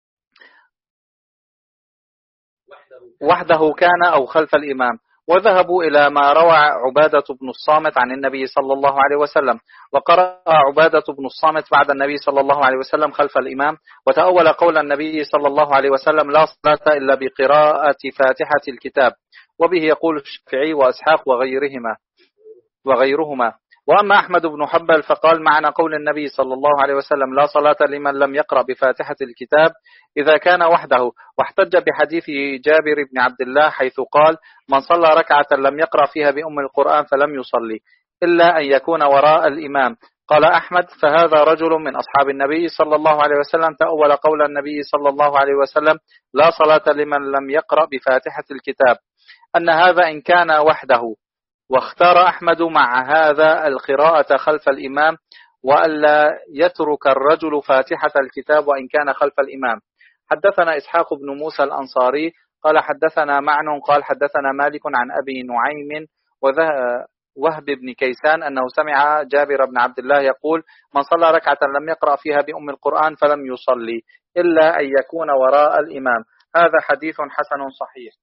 وحده كان أو خلف الإمام. وذهبوا إلى ما روى عبادة بن الصامت عن النبي صلى الله عليه وسلم وقرأ عبادة بن الصامت بعد النبي صلى الله عليه وسلم خلف الإمام وتأول قول النبي صلى الله عليه وسلم لا صلاة إلا بقراءة فاتحة الكتاب وبه يقول الشافعي وأسحاق وغيرهما وغيرهما. وأما أحمد بن حنبل فقال معنى قول النبي صلى الله عليه وسلم لا صلاة لمن لم يقرأ بفاتحة الكتاب إذا كان وحده واحتج بحديث جابر بن عبد الله حيث قال من صلى ركعة لم يقرأ فيها بأم القرآن فلم يصلي إلا أن يكون وراء الإمام. قال أحمد فهذا رجل من أصحاب النبي صلى الله عليه وسلم تأول قول النبي صلى الله عليه وسلم لا صلاة لمن لم يقرأ بفاتحة الكتاب أن هذا إن كان وحده. واختار أحمد مع هذا القراءة خلف الإمام وألا يترك الرجل فاتحة الكتاب وإن كان خلف الإمام. حدثنا إسحاق بن موسى الأنصاري قال حدثنا معن قال حدثنا مالك عن أبي نعيم وهب بن كيسان أنه سمع جابر بن عبد الله يقول من صلى ركعة لم يقرأ فيها بأم القرآن فلم يصلي إلا أن يكون وراء الإمام. هذا حديث حسن صحيح.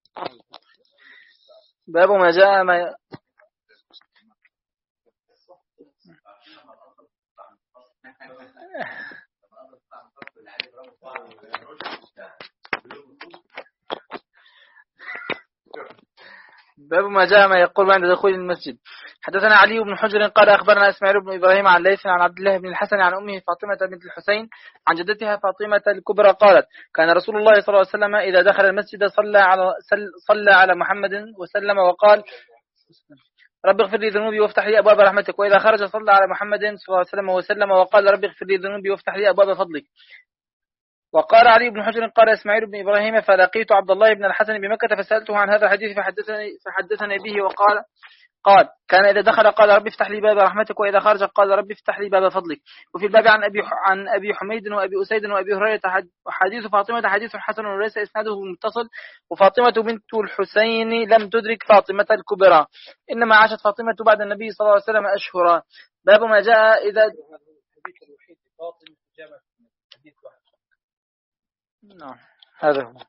باب ما جاء ما باب ما جاء ما يقول عند دخول المسجد. حدثنا علي بن حجر قال أخبرنا إسماعيل بن إبراهيم عن ليث عن عبد الله بن الحسن عن أمه فاطمة بنت الحسين عن جدتها فاطمة الكبرى قالت كان رسول الله صلى الله عليه وسلم إذا دخل المسجد صلى على صلى على محمد وسلم وقال رب اغفر لي ذنوبي وافتح لي أبواب رحمتك، وإذا خرج صلى على محمد صلى الله عليه وسلم وسلم وقال رب اغفر لي ذنوبي وافتح لي أبواب فضلك. وقال علي بن حجر قال إسماعيل بن إبراهيم فلقيت عبد الله بن الحسن بمكة فسألته عن هذا الحديث فحدثني, فحدثني به وقال قال كان إذا دخل قال رب افتح لي باب رحمتك، وإذا خرج قال رب افتح لي باب فضلك. وفي الباب عن أبي عن أبي حميد وأبي أسيد وأبي هريرة حديث فاطمة حديث حسن وليس إسناده متصل، وفاطمة بنت الحسين لم تدرك فاطمة الكبرى، إنما عاشت فاطمة بعد النبي صلى الله عليه وسلم أشهرا. باب ما جاء إذا نعم هذا هو.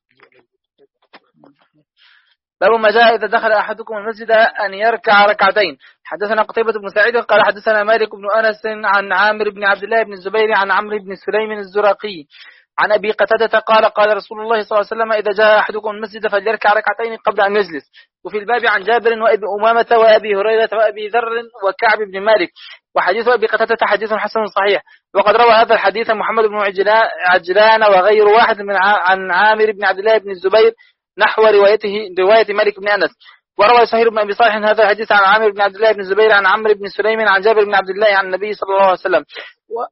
باب ما جاء إذا دخل أحدكم المسجد أن يركع ركعتين. حدثنا قتيبة بن سعيد قال حدثنا مالك بن أنس عن عامر بن عبد الله بن الزبير عن عمرو بن سليم الزرقي عن أبي قتادة قال قال رسول الله صلى الله عليه وسلم إذا جاء أحدكم المسجد فليركع ركعتين قبل أن يجلس. وفي الباب عن جابر وأبي أمامة وأبي هريرة وأبي ذر وكعب بن مالك. وحديث أبي قتادة حديث حسن صحيح. وقد روى هذا الحديث محمد بن عجلان وغير واحد من عن عامر بن عبد الله بن الزبير نحو روايته رواية مالك بن أنس. وروى سهيل بن أبي صالح هذا الحديث عن عامر بن عبد الله بن الزبير عن عمرو بن سليم عن جابر بن عبد الله عن النبي صلى الله عليه وسلم. و...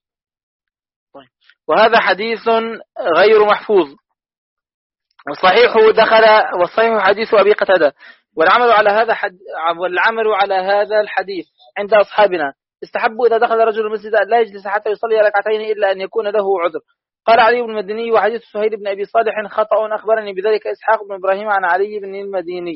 وهذا حديث غير محفوظ. والصحيح دخل والصحيح حديث أبي قتادة. والعمل على هذا حد... والعمل على هذا الحديث عند أصحابنا استحبوا إذا دخل رجل المسجد لا يجلس حتى يصلي ركعتين إلا أن يكون له عذر. قال علي بن المديني وحديث سهيل بن أبي صالح خطأ أخبرني بذلك إسحاق بن إبراهيم عن علي بن المديني.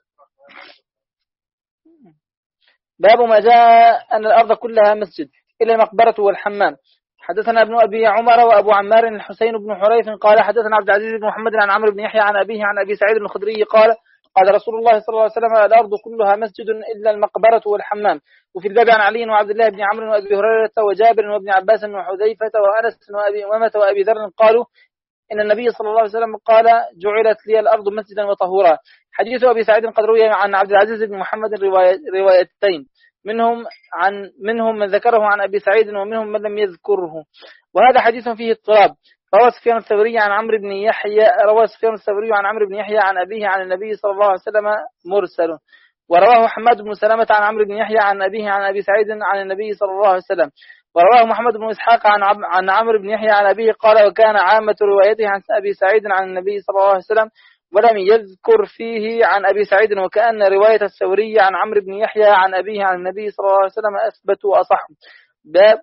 باب ما جاء أن الأرض كلها مسجد إلا المقبرة والحمام. حدثنا ابن أبي عمر وأبو عمار الحسين بن حريث قال حدثنا عبد العزيز بن محمد عن عمرو بن يحيى عن أبيه عن أبي سعيد الخدري قال قال رسول الله صلى الله عليه وسلم الأرض كلها مسجد إلا المقبرة والحمام. وفي الباب عن علي وعبد الله بن عمرو وأبي هريرة وجابر وابن عباس وحذيفة وأنس وأبي أمامة وأبي ذر قالوا إن النبي صلى الله عليه وسلم قال جعلت لي الأرض مسجدا وطهورا. حديث أبي سعيد قد روي عن عبد العزيز بن محمد روايتين منهم عن منهم من ذكره عن أبي سعيد ومنهم من لم يذكره، وهذا حديث فيه اضطراب. روى سفيان الثوري عن عمرو بن يحيى روى سفيان الثوري عن عمرو بن يحيى عن أبيه عن النبي صلى الله عليه وسلم مرسل. ورواه حماد بن سلمة عن عمرو بن يحيى عن أبيه عن أبي سعيد عن النبي صلى الله عليه وسلم. ورواه محمد بن إسحاق عن عن عمرو بن يحيى عن أبيه قال وكان عامة روايته عن أبي سعيد عن النبي صلى الله عليه وسلم ولم يذكر فيه عن أبي سعيد، وكأن رواية الثوري عن عمرو بن يحيى عن أبيه عن النبي صلى الله عليه وسلم أثبت وأصح. باب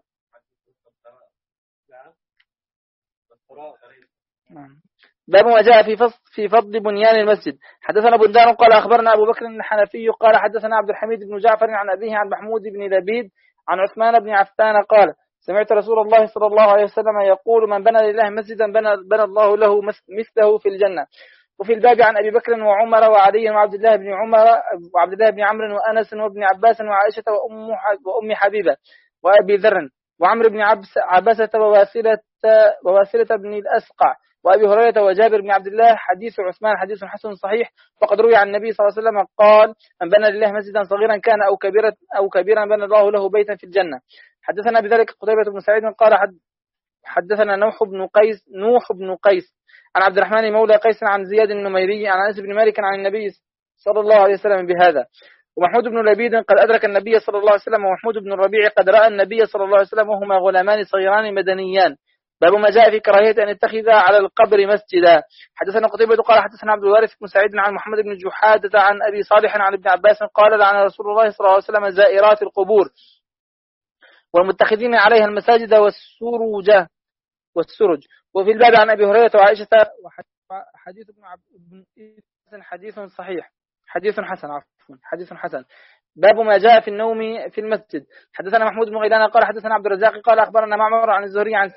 باب ما جاء في فضل في فضل بنيان المسجد. حدثنا بندار قال أخبرنا أبو بكر الحنفي قال حدثنا عبد الحميد بن جعفر عن أبيه عن محمود بن لبيد عن عثمان بن عفان قال سمعت رسول الله صلى الله عليه وسلم يقول من بنى لله مسجدا بنى, بنى الله له مثله في الجنة. وفي الباب عن أبي بكر وعمر وعلي وعبد الله بن عمر وعبد الله بن عمرو وأنس وابن عباس وعائشة وأم وأم حبيبة وأبي ذر وعمرو بن عبسة وواسلة وواسلة بن الأسقع وأبي هريرة وجابر بن عبد الله. حديث عثمان حديث حسن صحيح. وقد روي عن النبي صلى الله عليه وسلم قال من بنى لله مسجدا صغيرا كان أو كبيرا أو كبيرا بنى الله له بيتا في الجنة. حدثنا بذلك قتيبة بن سعيد قال حدثنا نوح بن قيس نوح بن قيس عن عبد الرحمن مولى قيس عن زياد النميري عن أنس بن مالك عن النبي صلى الله عليه وسلم بهذا. ومحمود بن لبيد قد أدرك النبي صلى الله عليه وسلم ومحمود بن الربيع قد رأى النبي صلى الله عليه وسلم وهما غلامان صغيران مدنيان. باب ما جاء في كراهية أن يتخذ على القبر مسجدا. حدثنا قتيبة قال حدثنا عبد الوارث بن سعيد عن محمد بن جحادة عن أبي صالح عن ابن عباس قال لعن رسول الله صلى الله عليه وسلم زائرات القبور والمتخذين عليها المساجد والسروج والسرج. وفي الباب عن أبي هريرة وعائشة حديث ابن عبد حديث صحيح حديث حسن عفوا حديث حسن. باب ما جاء في النوم في المسجد. حدثنا محمود بن غيلان قال حدثنا عبد الرزاق قال أخبرنا معمر عن الزهري عن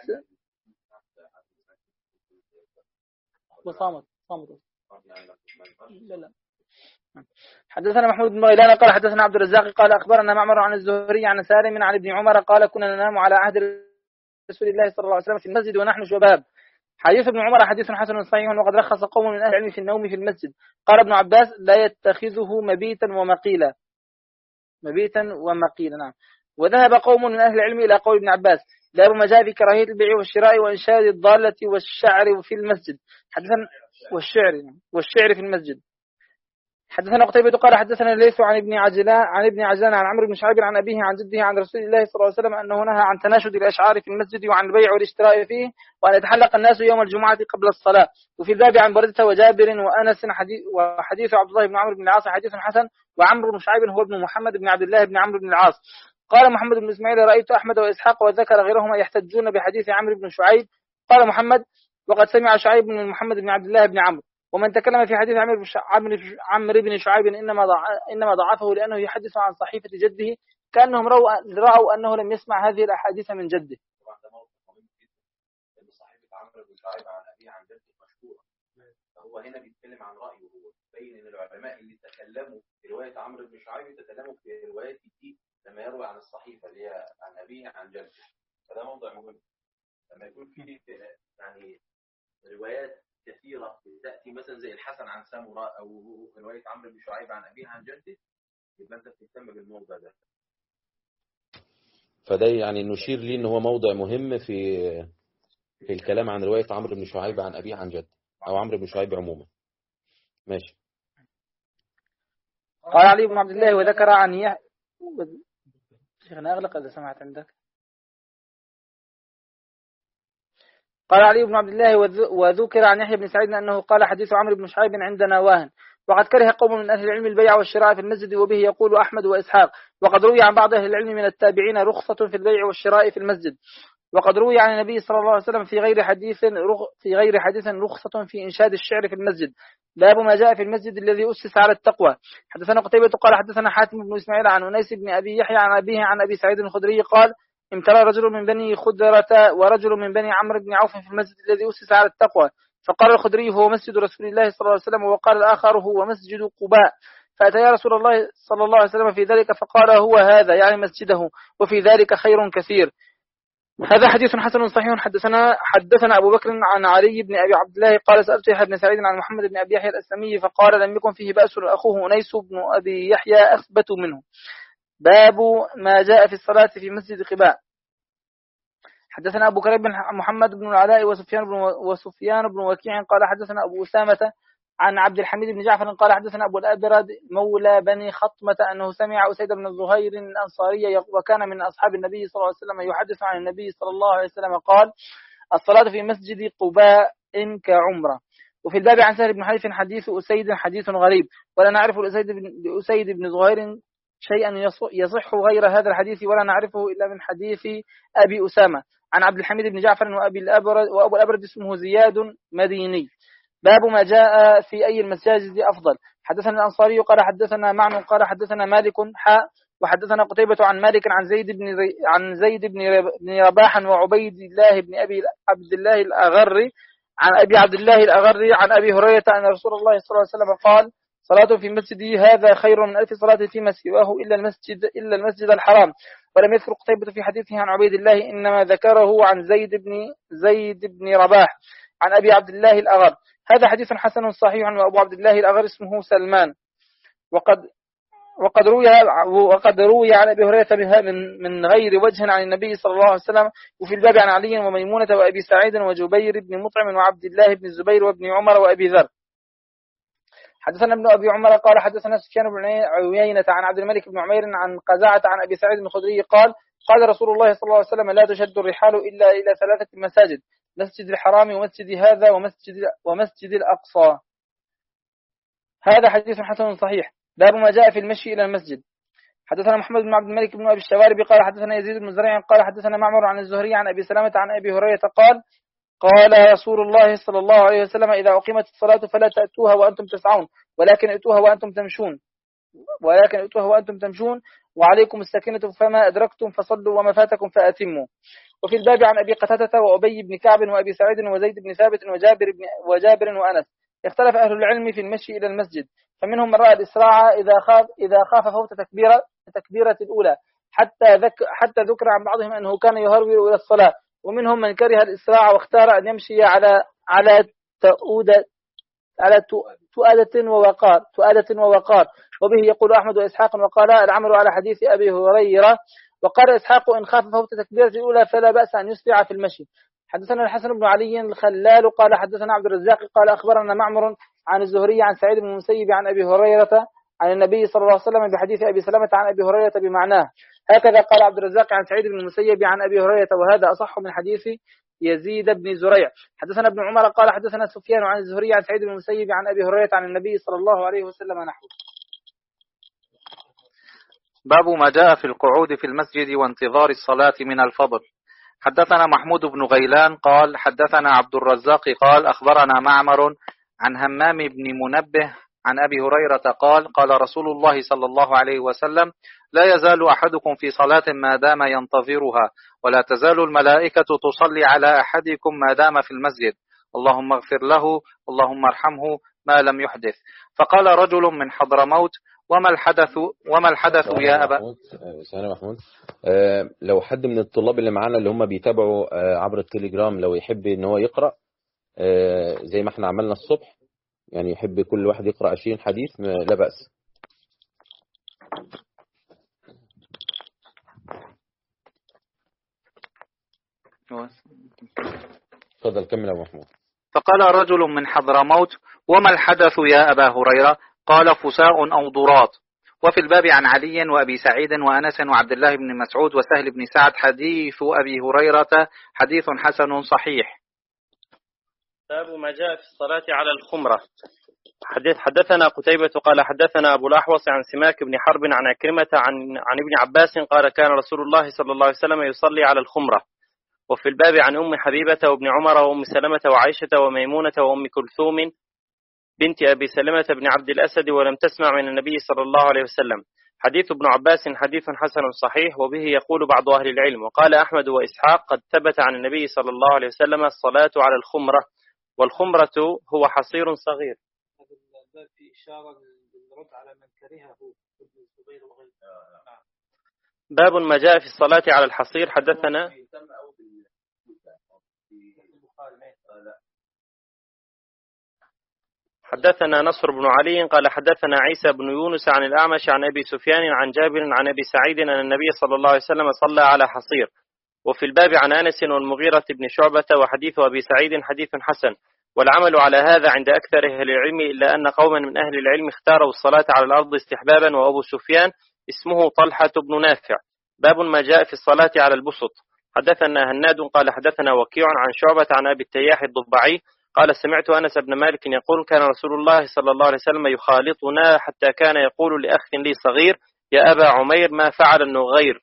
وصامت صامت لا لا حدثنا محمود بن غيلان قال حدثنا عبد الرزاق قال أخبرنا معمر عن الزهري عن سالم عن ابن عمر قال كنا ننام على عهد رسول الله صلى الله عليه وسلم في المسجد ونحن شباب حديث ابن عمر حديث حسن صحيح، وقد رخص قوم من أهل العلم في النوم في المسجد. قال ابن عباس لا يتخذه مبيتا ومقيلا، مبيتا ومقيلا. نعم. وذهب قوم من أهل العلم إلى قول ابن عباس باب ما جاء في كراهية البيع والشراء وإنشاد الضالة والشعر في المسجد. حدثنا والشعر والشعر في المسجد. حدثنا قتيبة قال حدثنا الليث عن ابن عجلان عن ابن عجلان عن عمرو بن شعيب عن أبيه عن جده عن رسول الله صلى الله عليه وسلم أنه نهى عن تناشد الأشعار في المسجد وعن البيع والاشتراء فيه، وأن يتحلق الناس يوم الجمعة قبل الصلاة. وفي الباب عن بردة وجابر وأنس حديث وحديث عبد الله بن عمرو بن العاص حديث حسن. وعمرو بن شعيب هو ابن محمد بن عبد الله بن عمرو بن العاص. قال محمد بن إسماعيل رأيت أحمد وإسحاق وذكر غيرهما يحتجون بحديث عمرو بن شعيب. قال محمد وقد سمع شعيب من محمد بن عبد الله بن عمرو. ومن تكلم في حديث عمرو بن شعيب إنما إنما ضعفه لأنه يحدث عن صحيفة جده كأنهم رأوا, رأوا أنه لم يسمع هذه الأحاديث من جده. صحيفة عمرو بن شعيب عن أبيه عن جده مشهورة، فهو هنا بيتكلم عن رأيه، هو بين أن العلماء اللي تكلموا في رواية عمرو بن شعيب يتكلموا في رواية دي لما يروي عن الصحيفة اللي هي عن أبيه عن جده، فده موضوع مهم. لما يكون في يعني روايات كثيرة تأتي مثلا زي الحسن عن سامورا أو رواية عمرو بن شعيب عن أبيه عن جده، يبقى أنت بتهتم بالموضوع ده. فده يعني نشير لي إن هو موضع مهم في في الكلام عن رواية عمرو بن شعيب عن أبيه عن جده أو عمرو بن شعيب عموما. ماشي. قال علي بن عبد الله وذكر عن يه شيخنا أغلق إذا سمعت عندك. قال علي بن عبد الله وذكر عن يحيى بن سعيد أنه قال حديث عمرو بن شعيب عندنا واهن. وقد كره قوم من أهل العلم البيع والشراء في المسجد وبه يقول أحمد وإسحاق. وقد روي عن بعض أهل العلم من التابعين رخصة في البيع والشراء في المسجد. وقد روي عن النبي صلى الله عليه وسلم في غير حديث في غير حديث رخصة في إنشاد الشعر في المسجد. باب ما جاء في المسجد الذي أسس على التقوى. حدثنا قتيبة قال حدثنا حاتم بن إسماعيل عن أنيس بن أبي يحيى عن أبيه عن أبي سعيد الخدري قال امتلأ رجل من بني خدرة ورجل من بني عمرو بن عوف في المسجد الذي أسس على التقوى، فقال الخدري هو مسجد رسول الله صلى الله عليه وسلم، وقال الآخر هو مسجد قباء. فأتى يا رسول الله صلى الله عليه وسلم في ذلك فقال هو هذا يعني مسجده وفي ذلك خير كثير. هذا حديث حسن صحيح. حدثنا حدثنا أبو بكر عن علي بن أبي عبد الله قال سألت يحيى بن سعيد عن محمد بن أبي يحيى الأسلمي فقال لم يكن فيه بأس أخوه أنيس بن أبي يحيى أثبت منه. باب ما جاء في الصلاة في مسجد قباء. حدثنا أبو كريب بن محمد بن العلاء وسفيان بن وسفيان بن وكيع قال حدثنا أبو أسامة عن عبد الحميد بن جعفر قال حدثنا أبو الأبرد مولى بني خطمة أنه سمع أسيد بن الزهير الأنصاري وكان من أصحاب النبي صلى الله عليه وسلم يحدث عن النبي صلى الله عليه وسلم قال الصلاة في مسجد قباء كعمرة. وفي الباب عن سهل بن حنيف حديث أسيد حديث غريب ولا نعرف لأسيد بن, لأسيد بن زهير شيئا يصح غير هذا الحديث ولا نعرفه إلا من حديث أبي أسامة عن عبد الحميد بن جعفر وأبي الأبرد وأبو الأبرد اسمه زياد مديني. باب ما جاء في أي المساجد أفضل. حدثنا الأنصاري قال حدثنا معن قال حدثنا مالك حاء وحدثنا قتيبة عن مالك عن زيد بن عن زيد بن رباح وعبيد الله بن أبي عبد الله الأغري عن أبي عبد الله الأغري عن أبي هريرة أن رسول الله صلى الله عليه وسلم قال صلاة في مسجدي هذا خير من ألف صلاة فيما سواه إلا المسجد إلا المسجد الحرام. ولم يذكر قتيبة في حديثه عن عبيد الله إنما ذكره عن زيد بن زيد بن رباح عن أبي عبد الله الأغر. هذا حديث حسن صحيح. وأبو عبد الله الأغر اسمه سلمان. وقد وقد روي وقد روي عن أبي هريرة من من غير وجه عن النبي صلى الله عليه وسلم. وفي الباب عن علي وميمونة وأبي سعيد وجبير بن مطعم وعبد الله بن الزبير وابن عمر وأبي ذر. حدثنا ابن أبي عمر قال حدثنا سفيان بن عيينة عن عبد الملك بن عمير عن قزعة عن أبي سعيد الخدري قال قال رسول الله صلى الله عليه وسلم لا تشد الرحال إلا إلى ثلاثة مساجد مسجد الحرام ومسجد هذا ومسجد ومسجد الأقصى. هذا حديث حسن صحيح. باب ما جاء في المشي إلى المسجد. حدثنا محمد بن عبد الملك بن أبي الشوارب قال حدثنا يزيد بن زريع قال حدثنا معمر عن الزهري عن أبي سلامة عن أبي هريرة قال قال رسول الله صلى الله عليه وسلم إذا أقيمت الصلاة فلا تأتوها وأنتم تسعون ولكن أتوها وأنتم تمشون ولكن أتوها وأنتم تمشون وعليكم السكينة فما أدركتم فصلوا وما فاتكم فأتموا. وفي الباب عن أبي قتادة وأبي بن كعب وأبي سعيد وزيد بن ثابت وجابر بن وجابر وأنس. اختلف أهل العلم في المشي إلى المسجد فمنهم من رأى الإسراع إذا خاف إذا خاف فوت تكبيرة التكبيرة الأولى حتى ذك حتى ذكر عن بعضهم أنه كان يهرول إلى الصلاة ومنهم من كره الإسراع واختار أن يمشي على على تؤودة على تؤادة ووقار تؤادة ووقار وبه يقول أحمد وإسحاق وقال العمل على حديث أبي هريرة. وقال إسحاق إن خاف فوت تكبيرة الأولى فلا بأس أن يسرع في المشي. حدثنا الحسن بن علي الخلال قال حدثنا عبد الرزاق قال أخبرنا معمر عن الزهري عن سعيد بن المسيب عن أبي هريرة عن النبي صلى الله عليه وسلم بحديث أبي سلمة عن أبي هريرة بمعناه. هكذا قال عبد الرزاق عن سعيد بن المسيب عن أبي هريرة وهذا أصح من حديث يزيد بن زريع. حدثنا ابن عمر قال حدثنا سفيان عن الزهري عن سعيد بن المسيب عن أبي هريرة عن النبي صلى الله عليه وسلم نحوه. باب ما جاء في القعود في المسجد وانتظار الصلاة من الفضل. حدثنا محمود بن غيلان قال حدثنا عبد الرزاق قال أخبرنا معمر عن همام بن منبه عن أبي هريرة قال قال رسول الله صلى الله عليه وسلم لا يزال أحدكم في صلاة ما دام ينتظرها ولا تزال الملائكة تصلي على أحدكم ما دام في المسجد اللهم اغفر له اللهم ارحمه ما لم يحدث. فقال رجل من حضرموت وما الحدث وما الحدث يا أبا سلام محمود. أه لو حد من الطلاب اللي معانا اللي هم بيتابعوا أه عبر التليجرام لو يحب ان هو يقرأ أه زي ما احنا عملنا الصبح يعني يحب كل واحد يقرأ عشرين حديث لا بأس. تفضل كمل يا محمود. فقال رجل من حضرموت وما الحدث يا أبا هريرة قال فساء أو ضراط. وفي الباب عن علي وأبي سعيد وأنس وعبد الله بن مسعود وسهل بن سعد حديث أبي هريرة حديث حسن صحيح. باب ما جاء في الصلاة على الخمرة. حدث حدثنا قتيبة قال حدثنا أبو الأحوص عن سماك بن حرب عن عكرمة عن, عن ابن عباس قال كان رسول الله صلى الله عليه وسلم يصلي على الخمرة. وفي الباب عن أم حبيبة وابن عمر وأم سلمة وعائشة وميمونة وأم كلثوم بنت أبي سلمة بن عبد الأسد ولم تسمع من النبي صلى الله عليه وسلم. حديث ابن عباس حديث حسن صحيح وبه يقول بعض أهل العلم. وقال أحمد وإسحاق قد ثبت عن النبي صلى الله عليه وسلم الصلاة على الخمرة والخمرة هو حصير صغير. هذا في إشارة للرد على من كرهه ابن الزبير وغيره. باب ما جاء في الصلاة على الحصير. حدثنا حدثنا نصر بن علي قال حدثنا عيسى بن يونس عن الأعمش عن أبي سفيان عن جابر عن أبي سعيد أن النبي صلى الله عليه وسلم صلى على حصير. وفي الباب عن أنس والمغيرة بن شعبة وحديث أبي سعيد حديث حسن. والعمل على هذا عند أكثر أهل العلم إلا أن قوما من أهل العلم اختاروا الصلاة على الأرض استحبابا وأبو سفيان اسمه طلحة بن نافع. باب ما جاء في الصلاة على البسط. حدثنا هناد قال حدثنا وكيع عن شعبة عن أبي التياح الضبعي قال سمعت أنس بن مالك يقول كان رسول الله صلى الله عليه وسلم يخالطنا حتى كان يقول لأخ لي صغير يا أبا عمير ما فعل النغير.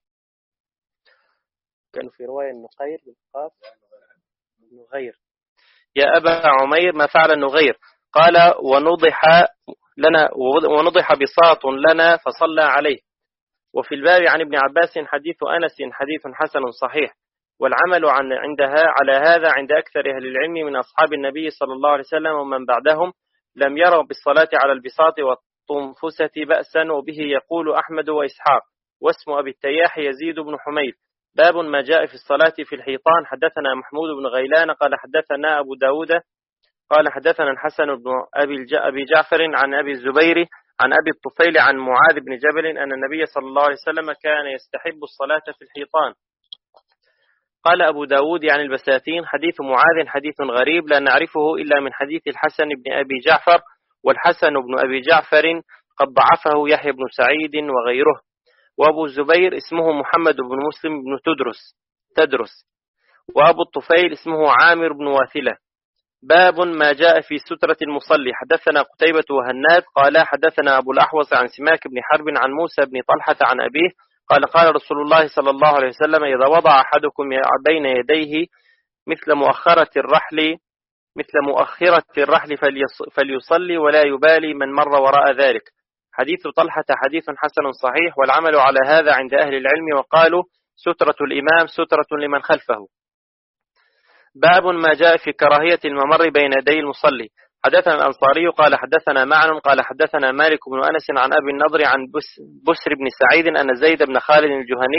كان في رواية النقير بالقاف النغير يا أبا عمير ما فعل النغير. قال ونضح لنا ونضح بساط لنا فصلى عليه. وفي الباب عن ابن عباس حديث أنس حديث حسن صحيح. والعمل عن عندها على هذا عند أكثر أهل العلم من أصحاب النبي صلى الله عليه وسلم ومن بعدهم لم يروا بالصلاة على البساط والطنفسة بأسا وبه يقول أحمد وإسحاق. واسم أبي التياح يزيد بن حميد. باب ما جاء في الصلاة في الحيطان. حدثنا محمود بن غيلان قال حدثنا أبو داود قال حدثنا الحسن بن أبي جعفر عن أبي الزبير عن أبي الطفيل عن معاذ بن جبل أن النبي صلى الله عليه وسلم كان يستحب الصلاة في الحيطان. قال أبو داود عن البساتين حديث معاذ حديث غريب لا نعرفه إلا من حديث الحسن بن أبي جعفر. والحسن بن أبي جعفر قد ضعفه يحيى بن سعيد وغيره. وأبو الزبير اسمه محمد بن مسلم بن تدرس تدرس وأبو الطفيل اسمه عامر بن واثلة. باب ما جاء في سترة المصلي. حدثنا قتيبة وهناد قال حدثنا أبو الأحوص عن سماك بن حرب عن موسى بن طلحة عن أبيه قال قال رسول الله صلى الله عليه وسلم إذا وضع أحدكم بين يديه مثل مؤخرة الرحل مثل مؤخرة الرحل فليصلي ولا يبالي من مر وراء ذلك. حديث طلحة حديث حسن صحيح. والعمل على هذا عند أهل العلم وقالوا سترة الإمام سترة لمن خلفه. باب ما جاء في كراهية الممر بين يدي المصلي. حدثنا الأنصاري قال حدثنا معن قال حدثنا مالك بن أنس عن أبي النضر عن بس بسر بن سعيد أن زيد بن خالد الجهني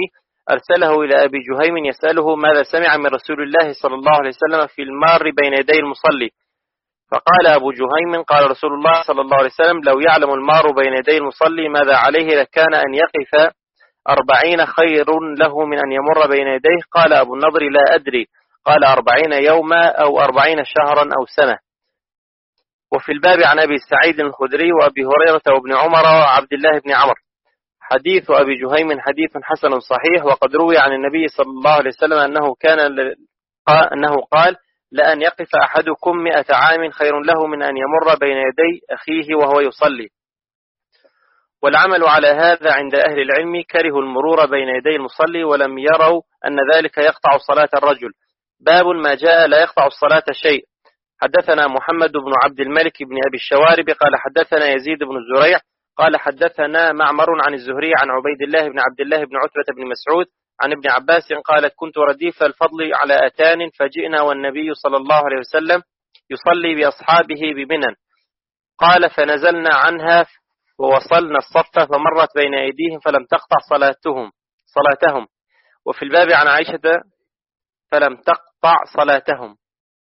أرسله إلى أبي جهيم يسأله ماذا سمع من رسول الله صلى الله عليه وسلم في المار بين يدي المصلي. فقال أبو جهيم قال رسول الله صلى الله عليه وسلم لو يعلم المار بين يدي المصلي ماذا عليه لكان أن يقف أربعين خير له من أن يمر بين يديه. قال أبو النضر لا أدري، قال أربعين يوما أو أربعين شهرا أو سنة. وفي الباب عن أبي سعيد الخدري وأبي هريرة وابن عمر وعبد الله بن عمر. حديث أبي جهيم حديث حسن صحيح، وقد روي عن النبي صلى الله عليه وسلم أنه كان أنه قال لأن يقف أحدكم مئة عام خير له من أن يمر بين يدي أخيه وهو يصلي. والعمل على هذا عند أهل العلم كرهوا المرور بين يدي المصلي ولم يروا أن ذلك يقطع صلاة الرجل. باب ما جاء لا يقطع الصلاة شيء. حدثنا محمد بن عبد الملك بن أبي الشوارب قال حدثنا يزيد بن الزريع قال حدثنا معمر عن الزهري عن عبيد الله بن عبد الله بن عتبة بن مسعود عن ابن عباس قال كنت رديف الفضل على أتان فجئنا والنبي صلى الله عليه وسلم يصلي بأصحابه بمنى. قال فنزلنا عنها ووصلنا الصف فمرت بين أيديهم فلم تقطع صلاتهم صلاتهم وفي الباب عن عائشة فلم تقطع صلاتهم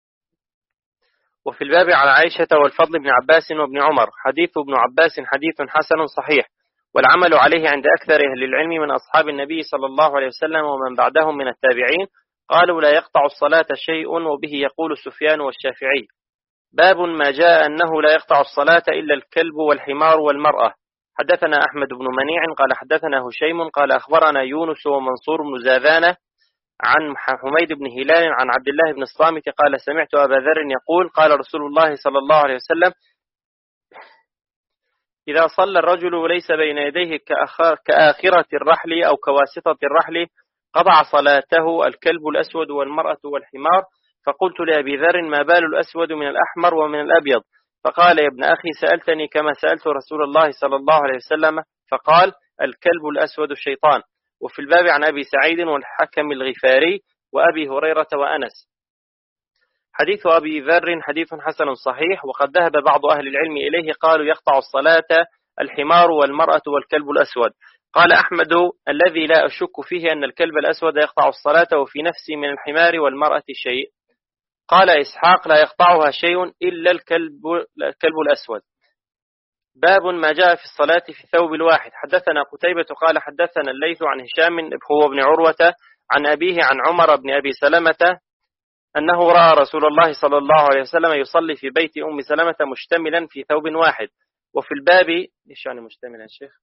وفي الباب عن عائشة والفضل بن عباس وابن عمر. حديث ابن عباس حديث حسن صحيح، والعمل عليه عند أكثر أهل العلم من أصحاب النبي صلى الله عليه وسلم ومن بعدهم من التابعين. قالوا لا يقطع الصلاة شيء، وبه يقول سفيان والشافعي. باب ما جاء أنه لا يقطع الصلاة إلا الكلب والحمار والمرأة. حدثنا أحمد بن منيع قال حدثنا هشيم قال أخبرنا يونس ومنصور بن زاذان عن حميد بن هلال عن عبد الله بن الصامت قال سمعت أبا ذر يقول قال رسول الله صلى الله عليه وسلم إذا صلى الرجل وليس بين يديه كآخرة الرحل أو كواسطة الرحل قطع صلاته الكلب الأسود والمرأة والحمار. فقلت لأبي ذر ما بال الأسود من الأحمر ومن الأبيض؟ فقال يا ابن أخي سألتني كما سألت رسول الله صلى الله عليه وسلم، فقال الكلب الأسود الشيطان. وفي الباب عن أبي سعيد والحكم الغفاري وأبي هريرة وأنس. حديث أبي ذر حديث حسن صحيح، وقد ذهب بعض أهل العلم إليه قالوا يقطع الصلاة الحمار والمرأة والكلب الأسود. قال أحمد الذي لا أشك فيه أن الكلب الأسود يقطع الصلاة وفي نفسي من الحمار والمرأة شيء. قال إسحاق لا يقطعها شيء إلا الكلب, الكلب الأسود. باب ما جاء في الصلاة في الثوب الواحد. حدثنا قتيبة قال حدثنا الليث عن هشام هو بن عروة عن أبيه عن عمر بن أبي سلمة أنه رأى رسول الله صلى الله عليه وسلم يصلي في بيت أم سلمة مشتملا في ثوب واحد. وفي الباب إيش يعني مشتملا الشيخ؟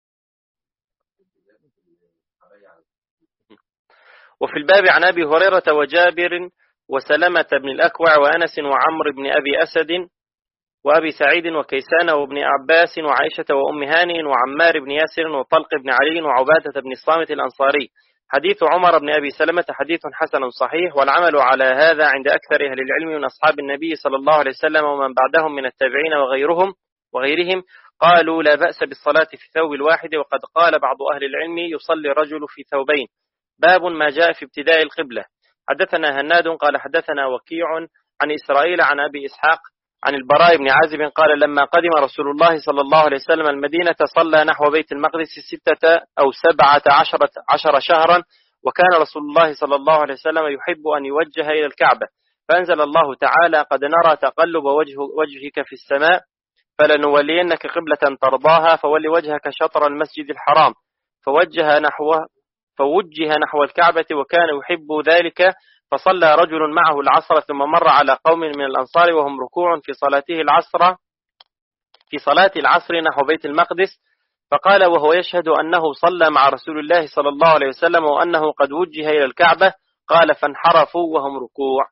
وفي الباب عن أبي هريرة وجابر وسلمة بن الأكوع وأنس وعمر بن أبي أسد وأبي سعيد وكيسان وابن عباس وعائشة وأم هانئ وعمار بن ياسر وطلق بن علي وعبادة بن الصامت الأنصاري. حديث عمر بن أبي سلمة حديث حسن صحيح، والعمل على هذا عند أكثر أهل العلم من أصحاب النبي صلى الله عليه وسلم ومن بعدهم من التابعين وغيرهم وغيرهم. قالوا لا بأس بالصلاة في الثوب الواحد، وقد قال بعض أهل العلم يصلي الرجل في ثوبين. باب ما جاء في ابتداء القبلة. حدثنا هناد قال حدثنا وكيع عن إسرائيل عن أبي إسحاق عن البراء بن عازب قال لما قدم رسول الله صلى الله عليه وسلم المدينة صلى نحو بيت المقدس ستة أو سبعة عشرة عشر شهرا، وكان رسول الله صلى الله عليه وسلم يحب أن يوجه إلى الكعبة، فأنزل الله تعالى قد نرى تقلب وجه وجهك في السماء فلنولينك قبلة ترضاها فول وجهك شطر المسجد الحرام، فوجه نحو فوجه نحو الكعبة وكان يحب ذلك. فصلى رجل معه العصر ثم مر على قوم من الأنصار وهم ركوع في صلاته العصر في صلاة العصر نحو بيت المقدس، فقال وهو يشهد أنه صلى مع رسول الله صلى الله عليه وسلم وأنه قد وجه إلى الكعبة، قال فانحرفوا وهم ركوع.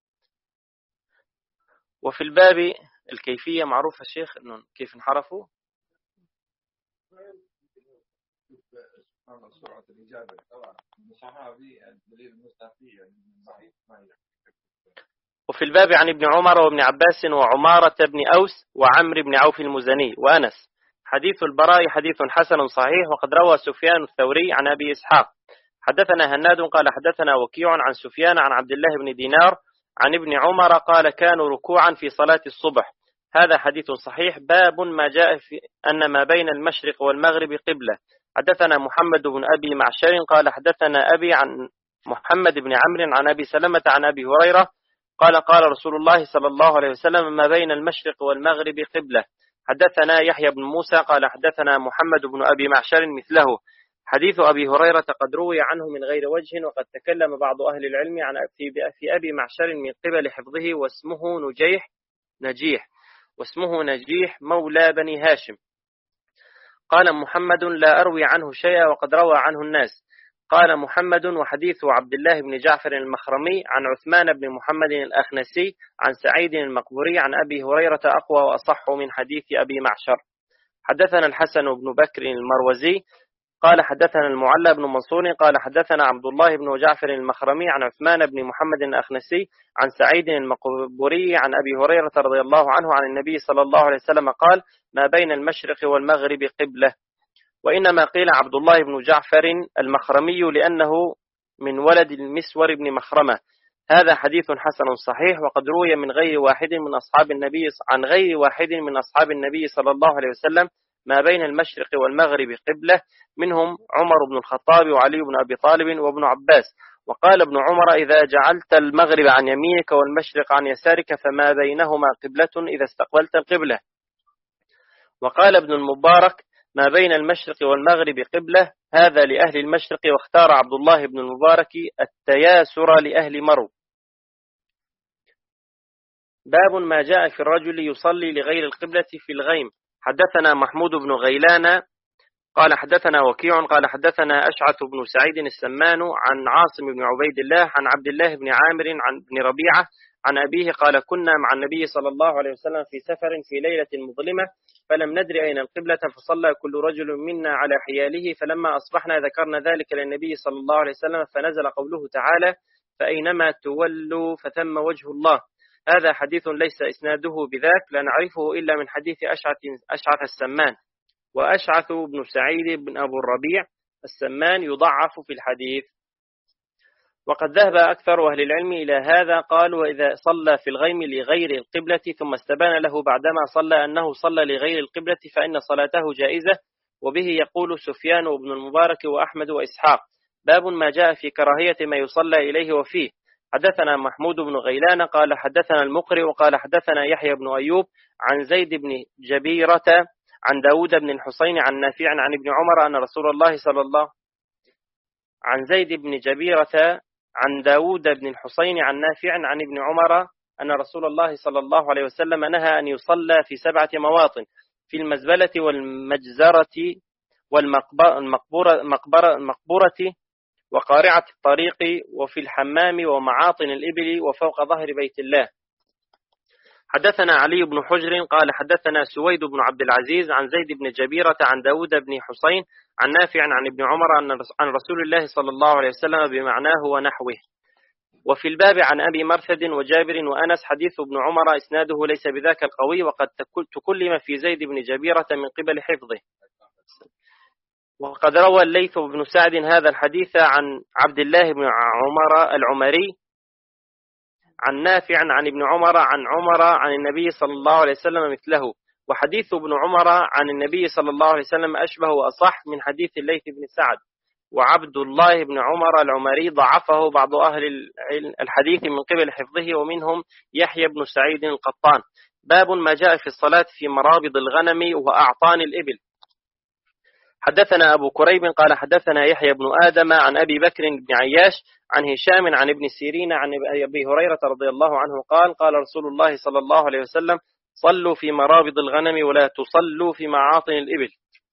وفي الباب الكيفية معروفة الشيخ إنه كيف انحرفوا. سرعة الإجابة طبعا صحابي الدليل المستفيد. وفي الباب عن ابن عمر وابن عباس وعمارة بن أوس وعمر بن عوف المزني وأنس. حديث البراء حديث حسن صحيح، وقد روى سفيان الثوري عن أبي إسحاق. حدثنا هناد قال حدثنا وكيع عن سفيان عن عبد الله بن دينار عن ابن عمر قال كانوا ركوعا في صلاة الصبح. هذا حديث صحيح. باب ما جاء في أن ما بين المشرق والمغرب قبلة. حدثنا محمد بن أبي معشر قال حدثنا أبي عن محمد بن عمرو عن أبي سلمة عن أبي هريرة قال قال رسول الله صلى الله عليه وسلم ما بين المشرق والمغرب قبلة. حدثنا يحيى بن موسى قال حدثنا محمد بن أبي معشر مثله. حديث أبي هريرة قد روي عنه من غير وجه، وقد تكلم بعض أهل العلم عن في أبي معشر من قبل حفظه، واسمه نجيح نجيح واسمه نجيح مولى بني هاشم. قال محمد لا أروي عنه شيئا وقد روى عنه الناس. قال محمد وحديث عبد الله بن جعفر المخرمي عن عثمان بن محمد الأخنسي عن سعيد المقبوري عن أبي هريرة أقوى وأصح من حديث أبي معشر. حدثنا الحسن بن بكر المروزي قال حدثنا المعلى بن منصور قال حدثنا عبد الله بن جعفر المخرمي عن عثمان بن محمد الأخنسي عن سعيد المقبوري عن أبي هريرة رضي الله عنه عن النبي صلى الله عليه وسلم قال ما بين المشرق والمغرب قبلة. وإنما قيل عبد الله بن جعفر المخرمي لأنه من ولد المسور بن مخرمة. هذا حديث حسن صحيح، وقد روي من غير واحد من أصحاب النبي عن غير واحد من أصحاب النبي صلى الله عليه وسلم ما بين المشرق والمغرب قبلة، منهم عمر بن الخطاب وعلي بن أبي طالب وابن عباس. وقال ابن عمر إذا جعلت المغرب عن يمينك والمشرق عن يسارك فما بينهما قبلة إذا استقبلت القبلة. وقال ابن المبارك ما بين المشرق والمغرب قبلة، هذا لأهل المشرق، واختار عبد الله بن المبارك التياسر لأهل مرو. باب ما جاء في الرجل يصلي لغير القبلة في الغيم. حدثنا محمود بن غيلان قال حدثنا وكيع قال حدثنا أشعث بن سعيد السمان عن عاصم بن عبيد الله عن عبد الله بن عامر عن ابن ربيعة عن أبيه قال كنا مع النبي صلى الله عليه وسلم في سفر في ليلة مظلمة فلم ندر أين القبلة، فصلى كل رجل منا على حياله، فلما أصبحنا ذكرنا ذلك للنبي صلى الله عليه وسلم فنزل قوله تعالى فأينما تولوا فثم وجه الله. هذا حديث ليس إسناده بذاك، لا نعرفه إلا من حديث أشعث, أشعث السمان، وأشعث بن سعيد بن أبو الربيع السمان يضعف في الحديث. وقد ذهب أكثر أهل العلم إلى هذا، قالوا وإذا صلى في الغيم لغير القبلة ثم استبان له بعدما صلى أنه صلى لغير القبلة فإن صلاته جائزة، وبه يقول سفيان وابن المبارك وأحمد وإسحاق. باب ما جاء في كراهية ما يصلى إليه وفيه. حدثنا محمود بن غيلان قال حدثنا المقرئ وقال حدثنا يحيى بن أيوب عن زيد بن جبيرة عن داود بن الحسين عن نافع عن ابن عمر أن رسول الله صلى الله عن زيد بن جبيرة عن داود بن الحسين عن نافع عن ابن عمر أن رسول الله صلى الله عليه وسلم نهى أن يصلى في سبعة مواطن: في المزبلة والمجزرة والمقبرة وقارعة الطريق وفي الحمام ومعاطن الإبل وفوق ظهر بيت الله. حدثنا علي بن حجر قال حدثنا سويد بن عبد العزيز عن زيد بن جبيرة عن داود بن حسين عن نافع عن ابن عمر عن رسول الله صلى الله عليه وسلم بمعناه ونحوه. وفي الباب عن أبي مرثد وجابر وأنس حديث ابن عمر إسناده ليس بذاك القوي، وقد تكلم في زيد بن جبيرة من قبل حفظه. وقد روى الليث بن سعد هذا الحديث عن عبد الله بن عمر العمري عن نافع عن ابن عمر عن عمر عن النبي صلى الله عليه وسلم مثله. وحديث ابن عمر عن النبي صلى الله عليه وسلم أشبه وأصح من حديث الليث بن سعد. وعبد الله بن عمر العمري ضعفه بعض أهل الحديث من قبل حفظه، ومنهم يحيى بن سعيد القطان. باب ما جاء في الصلاة في مرابض الغنم وأعطان الإبل. حدثنا أبو كريب قال حدثنا يحيى بن آدم عن أبي بكر بن عياش عن هشام عن ابن سيرين عن أبي هريرة رضي الله عنه قال قال رسول الله صلى الله عليه وسلم صلوا في مرابض الغنم ولا تصلوا في معاطن الإبل.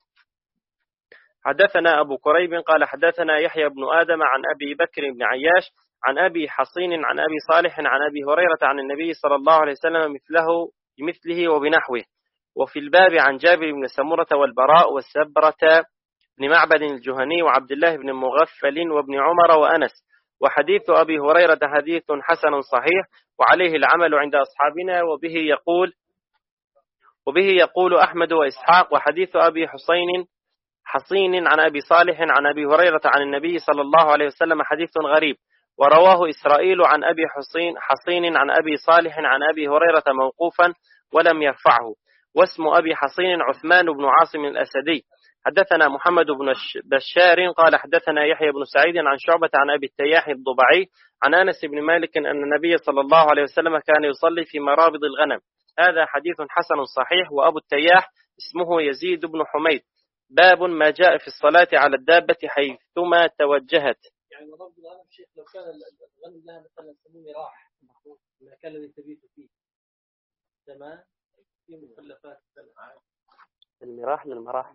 حدثنا أبو كريب قال حدثنا يحيى بن آدم عن أبي بكر بن عياش عن أبي حصين عن أبي صالح عن أبي هريرة عن النبي صلى الله عليه وسلم مثله بمثله وبنحوه. وفي الباب عن جابر بن سمرة والبراء والسبرة بن معبد الجهني وعبد الله بن مغفل وابن عمر وأنس. وحديث أبي هريرة حديث حسن صحيح وعليه العمل عند أصحابنا، وبه يقول وبه يقول أحمد وإسحاق. وحديث أبي حسين حصين عن أبي صالح عن أبي هريرة عن النبي صلى الله عليه وسلم حديث غريب، ورواه إسرائيل عن أبي حصين حصين عن أبي صالح عن أبي هريرة موقوفا ولم يرفعه. واسم أبي حصين عثمان بن عاصم الأسدي. حدثنا محمد بن بشار قال حدثنا يحيى بن سعيد عن شعبة عن أبي التياح الضبعي عن أنس بن مالك أن النبي صلى الله عليه وسلم كان يصلي في مرابض الغنم. هذا حديث حسن صحيح. وأبو التياح اسمه يزيد بن حميد. باب ما جاء في الصلاة على الدابة حيثما توجهت. يعني مرابض الغنم شيخ لو كان الغنم لها مثلا سموم راح المكان الذي تبيت فيه تمام في مخلفات المراح للمراح.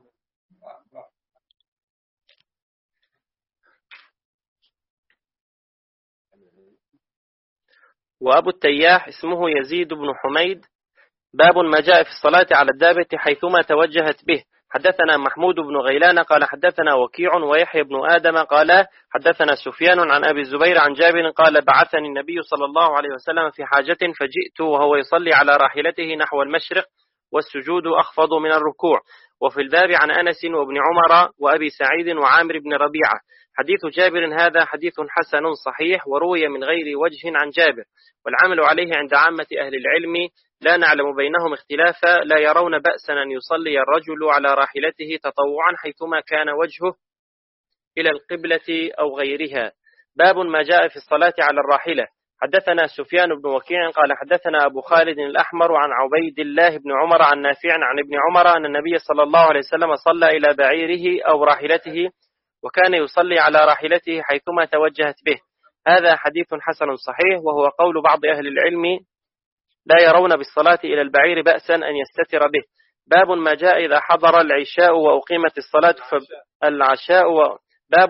وأبو التياح اسمه يزيد بن حميد. باب ما جاء في الصلاة على الدابة حيثما توجهت به. حدثنا محمود بن غيلان قال حدثنا وكيع ويحيى بن آدم قال حدثنا سفيان عن أبي الزبير عن جابر قال بعثني النبي صلى الله عليه وسلم في حاجة فجئت وهو يصلي على راحلته نحو المشرق والسجود أخفض من الركوع. وفي الباب عن أنس وابن عمر وأبي سعيد وعامر بن ربيعة. حديث جابر هذا حديث حسن صحيح وروي من غير وجه عن جابر، والعمل عليه عند عامة أهل العلم، لا نعلم بينهم اختلافا، لا يرون بأسا أن يصلي الرجل على راحلته تطوعا حيثما كان وجهه إلى القبلة أو غيرها. باب ما جاء في الصلاة على الراحلة. حدثنا سفيان بن وكيع قال حدثنا أبو خالد الأحمر عن عبيد الله بن عمر عن نافع عن ابن عمر أن النبي صلى الله عليه وسلم صلى إلى بعيره أو راحلته وكان يصلي على راحلته حيثما توجهت به. هذا حديث حسن صحيح، وهو قول بعض أهل العلم لا يرون بالصلاة إلى البعير بأسا أن يستتر به. باب ما جاء إذا حضر العشاء وأقيمت الصلاة فالعشاء و... باب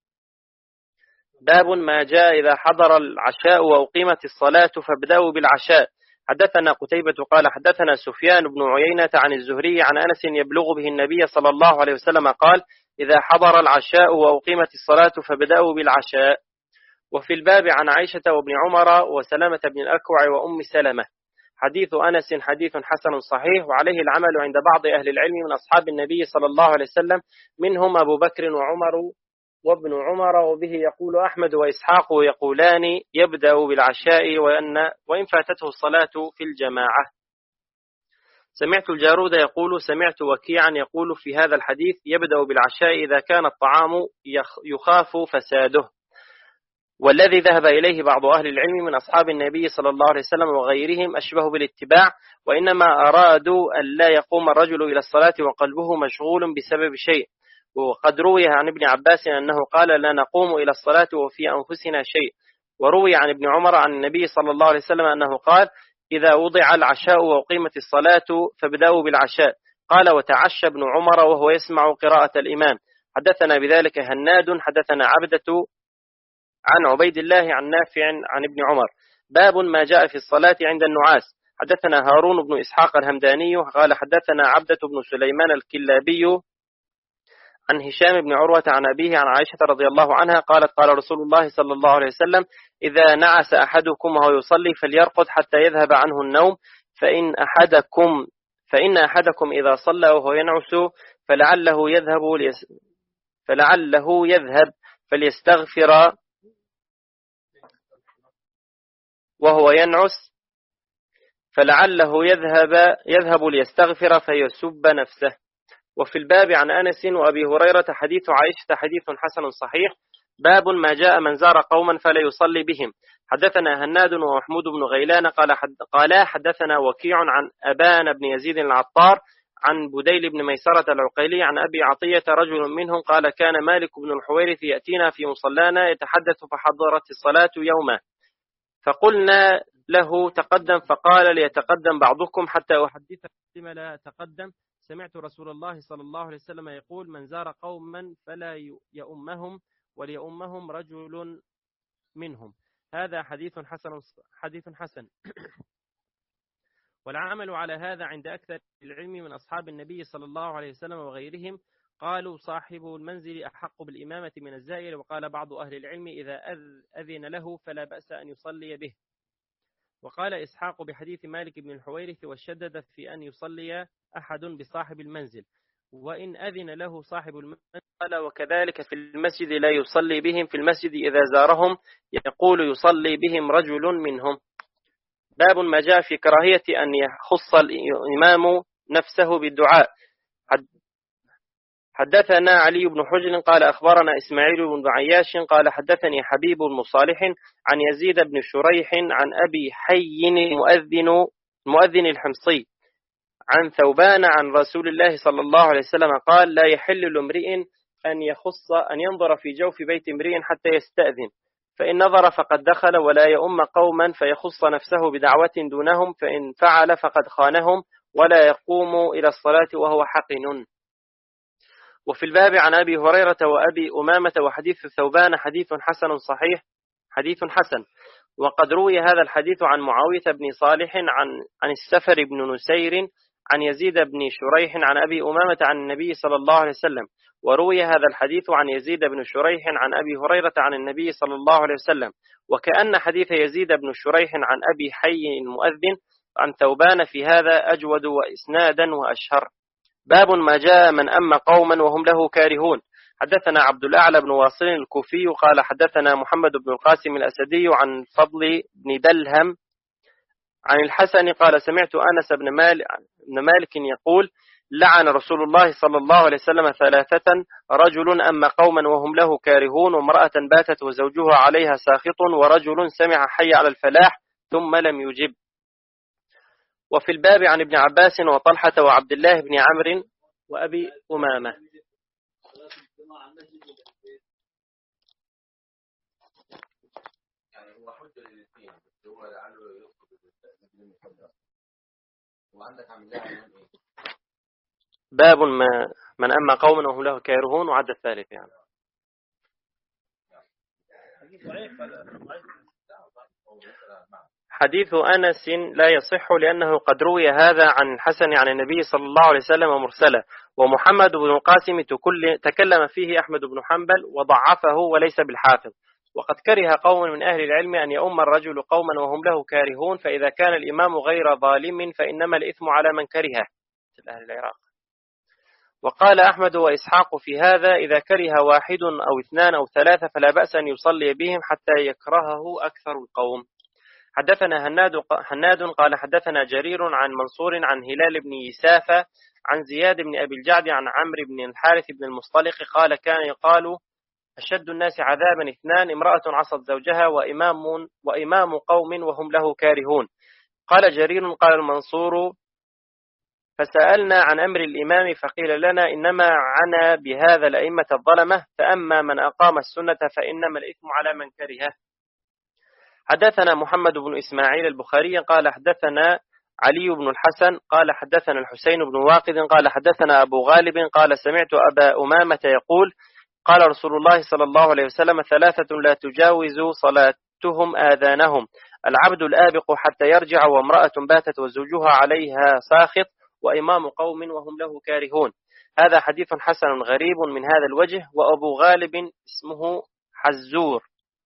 باب ما جاء إذا حضر العشاء وأقيمت الصلاة فابدأوا بالعشاء. حدثنا قتيبة قال حدثنا سفيان بن عيينة عن الزهري عن أنس يبلغ به النبي صلى الله عليه وسلم قال إذا حضر العشاء وأقيمت الصلاة فابدأوا بالعشاء. وفي الباب عن عائشة وابن عمر وسلامة بن الأكوع وأم سلمة. حديث أنس حديث حسن صحيح، وعليه العمل عند بعض أهل العلم من أصحاب النبي صلى الله عليه وسلم، منهم أبو بكر وعمر وابن عمر، وبه يقول أحمد وإسحاق يقولان يبدأ بالعشاء وأن وإن فاتته الصلاة في الجماعة. سمعت الجارود يقول سمعت وكيعا يقول في هذا الحديث يبدأ بالعشاء إذا كان الطعام يخاف فساده. والذي ذهب إليه بعض أهل العلم من أصحاب النبي صلى الله عليه وسلم وغيرهم أشبه بالاتباع، وإنما أرادوا أن لا يقوم الرجل إلى الصلاة وقلبه مشغول بسبب شيء. وقد روي عن ابن عباس أنه قال لا نقوم إلى الصلاة وفي أنفسنا شيء. وروي عن ابن عمر عن النبي صلى الله عليه وسلم أنه قال إذا وضع العشاء وأقيمت الصلاة فابدأوا بالعشاء. قال وتعشى ابن عمر وهو يسمع قراءة الإمام. حدثنا بذلك هناد حدثنا عبدة عن عبيد الله عن نافع عن ابن عمر. باب ما جاء في الصلاة عند النعاس. حدثنا هارون بن إسحاق الهمداني قال حدثنا عبدة بن سليمان الكلابي عن هشام بن عروة عن أبيه عن عائشة رضي الله عنها قالت قال رسول الله صلى الله عليه وسلم إذا نعس أحدكم وهو يصلي فليرقد حتى يذهب عنه النوم، فإن أحدكم فإن أحدكم إذا صلى وهو ينعس فلعله يذهب ليس فلعله يذهب فليستغفر وهو ينعس فلعله يذهب يذهب ليستغفر فيسب نفسه. وفي الباب عن أنس وأبي هريرة حديث عائشة حديث حسن صحيح. باب ما جاء من زار قوما فلا يصلي بهم. حدثنا هناد ومحمود بن غيلان قال حد قالا حدثنا وكيع عن أبان بن يزيد العطار عن بديل بن ميسرة العقيلي عن أبي عطية رجل منهم قال كان مالك بن الحويرث يأتينا في مصلانا يتحدث فحضرت الصلاة يوما فقلنا له تقدم فقال ليتقدم بعضكم حتى أحدثكم بما لا تقدم. سمعت رسول الله صلى الله عليه وسلم يقول من زار قوما فلا يؤمهم وليؤمهم رجل منهم. هذا حديث حسن حديث حسن والعمل على هذا عند أكثر العلم من أصحاب النبي صلى الله عليه وسلم وغيرهم. قالوا صاحب المنزل أحق بالإمامة من الزائر. وقال بعض أهل العلم إذا أذن له فلا بأس أن يصلي به. وقال إسحاق بحديث مالك بن الحويرث والشدد في أن يصلي أحد بصاحب المنزل وإن أذن له صاحب المنزل. قال وكذلك في المسجد لا يصلي بهم في المسجد إذا زارهم يقول يصلي بهم رجل منهم. باب ما جاء في كراهية أن يخص الإمام نفسه بالدعاء. حدثنا علي بن حجر قال أخبرنا إسماعيل بن عياش قال حدثني حبيب بن صالح عن يزيد بن شريح عن أبي حي المؤذن المؤذن الحمصي عن ثوبان عن رسول الله صلى الله عليه وسلم قال لا يحل لامرئ أن يخص أن ينظر في جوف بيت امرئ حتى يستأذن، فإن نظر فقد دخل، ولا يؤم قوما فيخص نفسه بدعوة دونهم، فإن فعل فقد خانهم، ولا يقوم إلى الصلاة وهو حقن. وفي الباب عن أبي هريرة وأبي أمامة وحديث ثوبان حديث حسن صحيح حديث حسن. وقد روي هذا الحديث عن معاوية بن صالح عن عن السفر بن نسير عن يزيد بن شريح عن أبي أمامة عن النبي صلى الله عليه وسلم. وروي هذا الحديث عن يزيد بن شريح عن أبي هريرة عن النبي صلى الله عليه وسلم، وكأن حديث يزيد بن شريح عن أبي حي المؤذن عن ثوبان في هذا أجود وإسنادا وأشهر. باب ما جاء من أم قوما وهم له كارهون. حدثنا عبد الأعلى بن واصل الكوفي قال حدثنا محمد بن القاسم الأسدي عن فضل بن دلهم عن الحسن قال سمعت أنس بن مالك, بن مالك يقول لعن رسول الله صلى الله عليه وسلم ثلاثة: رجل أم قوما وهم له كارهون، وامرأة باتت وزوجها عليها ساخط، ورجل سمع حي على الفلاح ثم لم يجب. وفي الباب عن ابن عباس وطلحة وعبد الله بن عمرو وأبي أمامة. باب ما من أما قوما وهم له كارهون وعد الثالث يعني. حديث أنس لا يصح لأنه قد روي هذا عن الحسن عن النبي صلى الله عليه وسلم مرسلا، ومحمد بن القاسم تكلم فيه أحمد بن حنبل وضعفه وليس بالحافظ. وقد كره قوم من أهل العلم أن يؤم الرجل قوما وهم له كارهون، فإذا كان الإمام غير ظالم فإنما الإثم على من كرهه أهل العراق. وقال أحمد وإسحاق في هذا إذا كره واحد أو اثنان أو ثلاثة فلا بأس أن يصلي بهم حتى يكرهه أكثر القوم. حدثنا هناد هناد قال حدثنا جرير عن منصور عن هلال بن يسافة عن زياد بن أبي الجعد عن عمرو بن الحارث بن المصطلق قال كان يقال أشد الناس عذابا اثنان: امرأة عصت زوجها وإمام, وإمام قوم وهم له كارهون. قال جرير قال المنصور فسألنا عن أمر الإمام فقيل لنا إنما عنا بهذا الأئمة الظلمة، فأما من أقام السنة فإنما الإثم على من كرهه. حدثنا محمد بن إسماعيل البخاري قال حدثنا علي بن الحسن قال حدثنا الحسين بن واقد قال حدثنا أبو غالب قال سمعت أبا أمامة يقول قال رسول الله صلى الله عليه وسلم ثلاثة لا تجاوز صلاتهم آذانهم: العبد الآبق حتى يرجع، وامرأة باتت وزوجها عليها ساخط، وإمام قوم وهم له كارهون. هذا حديث حسن غريب من هذا الوجه. وأبو غالب اسمه حزور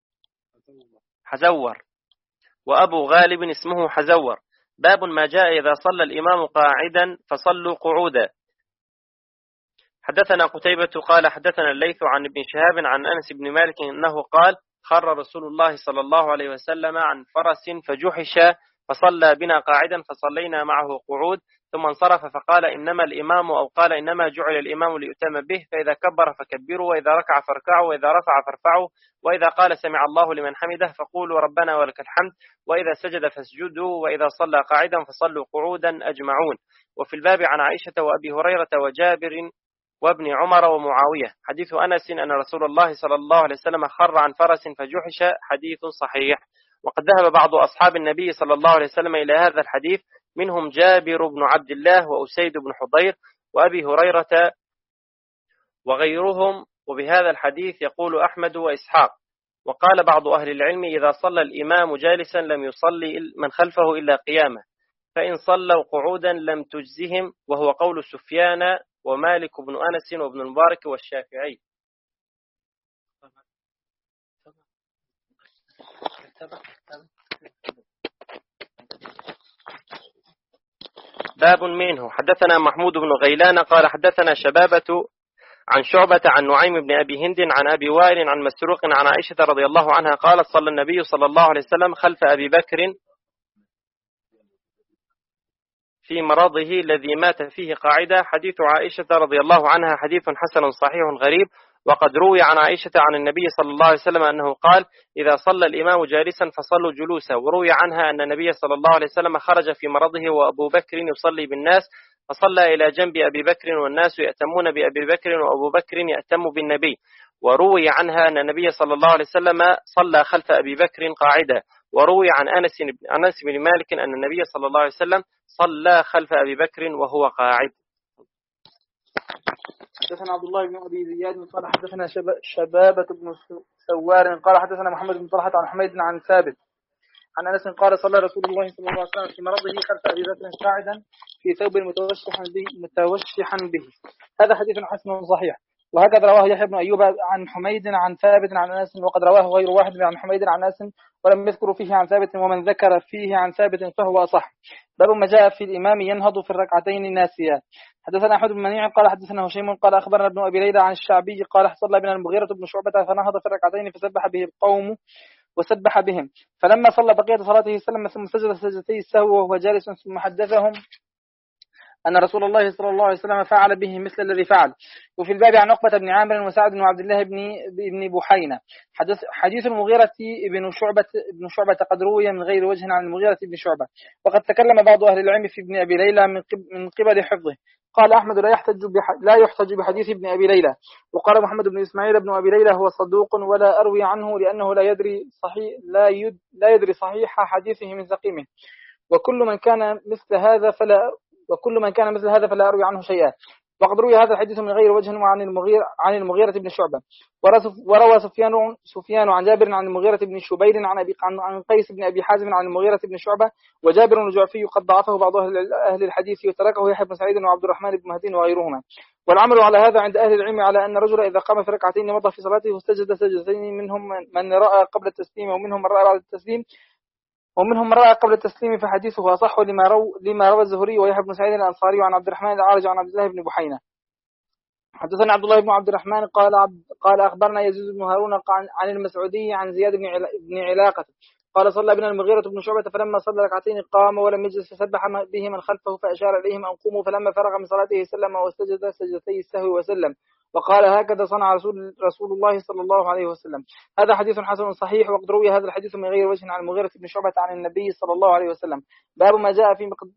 حزور وأبو غالب اسمه حزور. باب ما جاء إذا صلى الإمام قاعدا فصلوا قعودا. حدثنا قتيبة قال حدثنا الليث عن ابن شهاب عن أنس بن مالك أنه قال خر رسول الله صلى الله عليه وسلم عن فرس فجحش فصلى بنا قاعدا فصلينا معه قعود، ثم انصرف فقال إنما الإمام أو قال إنما جعل الإمام ليؤتم به، فإذا كبر فكبروا، وإذا ركع فاركعوا، وإذا رفع فارفعوا، وإذا قال سمع الله لمن حمده فقولوا ربنا ولك الحمد، وإذا سجد فاسجدوا، وإذا صلى قاعدا فصلوا قعودا أجمعون. وفي الباب عن عائشة وأبي هريرة وجابر وابن عمر ومعاوية. حديث أنس أن رسول الله صلى الله عليه وسلم خر عن فرس فجحش حديث صحيح. وقد ذهب بعض أصحاب النبي صلى الله عليه وسلم إلى هذا الحديث، منهم جابر بن عبد الله وأسيد بن حضير وأبي هريرة وغيرهم. وبهذا الحديث يقول أحمد وإسحاق. وقال بعض أهل العلم إذا صلى الإمام جالسا لم يصلي من خلفه إلا قيامه، فإن صلوا قعودا لم تجزهم، وهو قول سفيان ومالك بن أنس وابن المبارك والشافعي. باب منه. حدثنا محمود بن غيلان قال حدثنا شبابة عن شعبة عن نعيم بن أبي هند عن أبي وائل عن مسروق عن عائشة رضي الله عنها قالت صلى النبي صلى الله عليه وسلم خلف أبي بكر في مرضه الذي مات فيه قاعدة. حديث عائشة رضي الله عنها حديث حسن صحيح غريب، وقد روي عن عائشة عن النبي صلى الله عليه وسلم أنه قال: إذا صلى الإمام جالسا فصلوا جلوسا. وروي عنها أن النبي صلى الله عليه وسلم خرج في مرضه وأبو بكر يصلي بالناس، فصلى إلى جنب أبي بكر والناس يأتمون بأبي بكر وأبو بكر يأتم بالنبي. وروي عنها أن النبي صلى الله عليه وسلم صلى خلف أبي بكر قاعدة. وروي عن أنس أنس بن مالك أن النبي صلى الله عليه وسلم صلى خلف أبي بكر وهو قاعد. حدثنا عبد الله بن أبي زياد قال حدثنا شبابة بن سوار قال حدثنا محمد بن طلحة عن حميد عن ثابت عن أنس قال: صلى رسول الله صلى الله عليه وسلم في مرضه خلف أبي بكر قاعدا في ثوب متوشحا به متوشحا به. هذا حديث حسن صحيح. وهكذا رواه يحيى بن أيوب عن حميد عن ثابت عن أنس، وقد رواه غير واحد عن حميد عن أنس ولم يذكر فيه عن ثابت، ومن ذكر فيه عن ثابت فهو أصح. باب ما جاء في الإمام ينهض في الركعتين ناسيا. حدثنا أحمد بن منيع قال حدثنا هشيم قال أخبرنا ابن أبي ليلى عن الشعبي قال: صلى بنا المغيرة بن شعبة فنهض في الركعتين فسبح به القوم وسبح بهم، فلما صلى بقية صلاته سلم ثم سجد سجدتي السهو وهو جالس، ثم حدثهم أن رسول الله صلى الله عليه وسلم فعل به مثل الذي فعل. وفي الباب عن عقبة بن عامر وسعد وعبد الله بن بن بحينة. حدث حديث المغيرة بن شعبة بن شعبة قد روي من غير وجه عن المغيرة بن شعبة، وقد تكلم بعض أهل العلم في ابن أبي ليلى من من قبل حفظه. قال أحمد: لا يحتج لا يحتج بحديث ابن أبي ليلى. وقال محمد بن إسماعيل بن أبي ليلى: هو صدوق ولا أروي عنه لأنه لا يدري صحيح لا يد لا يدري صحيح حديثه من سقيمه. وكل من كان مثل هذا فلا وكل من كان مثل هذا فلا أروي عنه شيئا. وقد روي هذا الحديث من غير وجه عن المغيرة عن المغيرة بن شعبة. وروى سفيان سفيان عن جابر عن المغيرة بن شبير عن أبي عن قيس بن أبي حازم عن المغيرة بن شعبة. وجابر الجعفي قد ضعفه بعض أهل الحديث وتركه يحيى بن سعيد وعبد الرحمن بن مهدي وغيرهما. والعمل على هذا عند أهل العلم على أن الرجل إذا قام في ركعتين مضى في صلاته وسجد سجدتين، منهم من رأى قبل التسليم ومنهم من رأى بعد التسليم ومنهم من رأى قبل التسليم، فحديثه أصح لما روى لما روى الزهري ويحيى بن سعيد الأنصاري وعن عبد الرحمن العارج عن عبد الله بن بحينة. حدثنا عبد الله بن عبد الرحمن قال قال أخبرنا يزيد بن هارون عن المسعودي عن زياد بن علاقة قال: صلى بنا المغيرة بن شعبة فلما صلى ركعتين قام ولم يجلس فسبح به من خلفه فأشار إليهم أن قوموا، فلما فرغ من صلاته سلم وسجد سجدتي السهو وسلم، وقال: هكذا صنع رسول رسول الله صلى الله عليه وسلم. هذا حديث حسن صحيح. وقد روي هذا الحديث من غير وجه عن المغيرة بن شعبة عن النبي صلى الله عليه وسلم. باب ما جاء في مقد...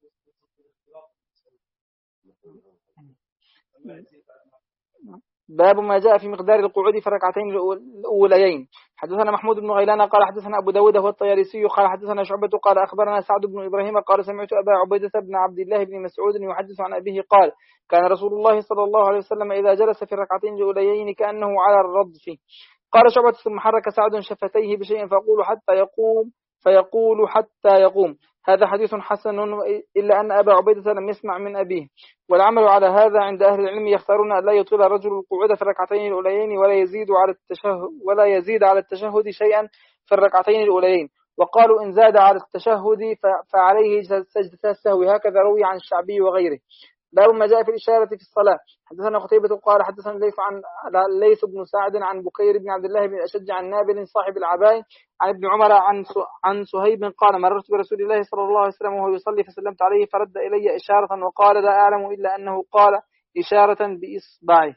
باب ما جاء في مقدار القعود في الركعتين الأوليين. حدثنا محمود بن غيلان قال حدثنا أبو داود هو الطيالسي قال حدثنا شعبة قال أخبرنا سعد بن إبراهيم قال: سمعت أبا عبيدة بن عبد الله بن مسعود يحدث عن أبيه قال: كان رسول الله صلى الله عليه وسلم إذا جلس في الركعتين الأوليين كأنه على الردف. قال شعبة: ثم حرك سعد شفتيه بشيء فيقول حتى يقوم فيقول حتى يقوم. هذا حديث حسن، إلا أن أبا عبيدة لم يسمع من أبيه. والعمل على هذا عند أهل العلم يختارون أن لا يطيل الرجل القعود في الركعتين الأوليين ولا يزيد على التشهد ولا يزيد على التشهد شيئا في الركعتين الأوليين. وقالوا إن زاد على التشهد فعليه سجدة السهو. هكذا روي عن الشعبي وغيره. باب ما جاء في الإشارة في الصلاة. حدثنا قتيبة قال حدثنا ليث عن ليث بن سعد عن بكير بن عبد الله بن الأشج عن نابل صاحب العباء عن ابن عمر عن عن سهيب قال: مررت برسول الله صلى الله عليه وسلم وهو يصلي فسلمت عليه فرد إلي إشارة وقال: لا أعلم إلا أنه قال إشارة بإصبعه.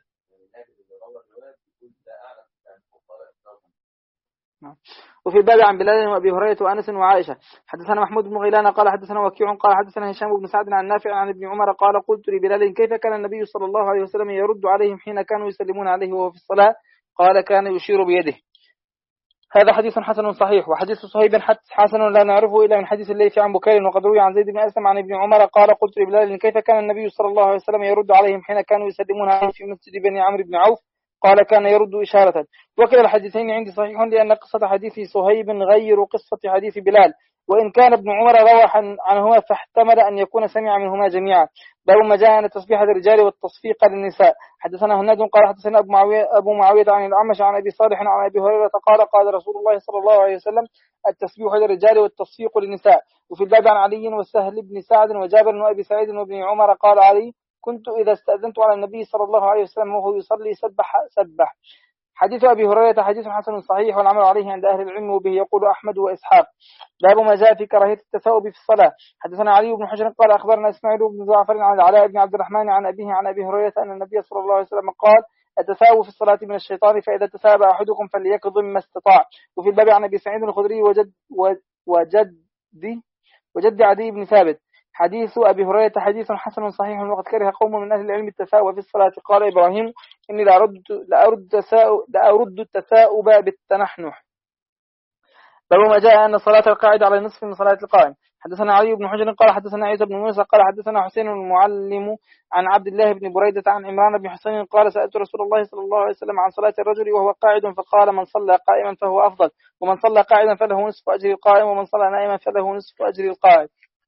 وفي الباب عن بلال وأبي هريرة وأنس وعائشة. حدثنا محمود بن غيلان قال حدثنا وكيع قال حدثنا هشام بن سعد عن نافع عن ابن عمر قال: قلت لبلال: كيف كان النبي صلى الله عليه وسلم يرد عليهم حين كانوا يسلمون عليه وهو في الصلاة؟ قال: كان يشير بيده. هذا حديث حسن صحيح. وحديث صهيب حسن لا نعرفه إلا من حديث الليث عن بكير. وقد روي عن زيد بن أسلم عن ابن عمر قال: قلت لبلال: كيف كان النبي صلى الله عليه وسلم يرد عليهم حين كانوا يسلمون عليه في مسجد بني عمرو بن عوف؟ قال: كان يرد إشارة. وكلا الحديثين عندي صحيح، لأن قصة حديث صهيب غير قصة حديث بلال، وإن كان ابن عمر روى عنهما فاحتمل أن يكون سمع منهما جميعا. باب ما جاء عن تسبيح الرجال والتصفيق للنساء. حدثنا هناد قال حدثنا أبو معاوية, أبو معاوية عن الأعمش عن أبي صالح عن أبي هريرة قال: قال رسول الله صلى الله عليه وسلم: التسبيح للرجال والتصفيق للنساء. وفي الباب عن علي وسهل بن سعد وجابر وأبي سعيد وابن عمر قال علي: كنت إذا استأذنت على النبي صلى الله عليه وسلم وهو يصلي سبح سبح. حديث أبي هريرة حديث حسن صحيح والعمل عليه عند أهل العلم، وبه يقول أحمد وإسحاق. باب ما جاء في كراهية التثاؤب في الصلاة. حدثنا علي بن حجر قال أخبرنا إسماعيل بن جعفر عن العلاء بن عبد الرحمن عن أبيه عن أبي هريرة أن النبي صلى الله عليه وسلم قال: التثاؤب في الصلاة من الشيطان، فإذا تثاءب أحدكم فليكظم ما استطاع. وفي الباب عن أبي سعيد الخدري وجد وجد وجد عدي بن ثابت حديث أبي هريرة حديث حسن صحيح، وقد كره قوم من أهل العلم التثاؤب في الصلاة. قال إبراهيم: إني لأرد لأرد لأرد التثاؤب بالتنحنح. باب ما جاء أن صلاة القاعد على نصف من صلاة القائم. حدثنا علي بن حجر قال حدثنا عيسى بن موسى قال حدثنا حسين المعلم عن عبد الله بن بريدة عن عمران بن حسين قال: سألت رسول الله صلى الله عليه وسلم عن صلاة الرجل وهو قاعد، فقال: من صلى قائما فهو أفضل، ومن صلى قاعدا فله نصف أجر القائم، ومن صلى نائما فله نصف أجر القاعد.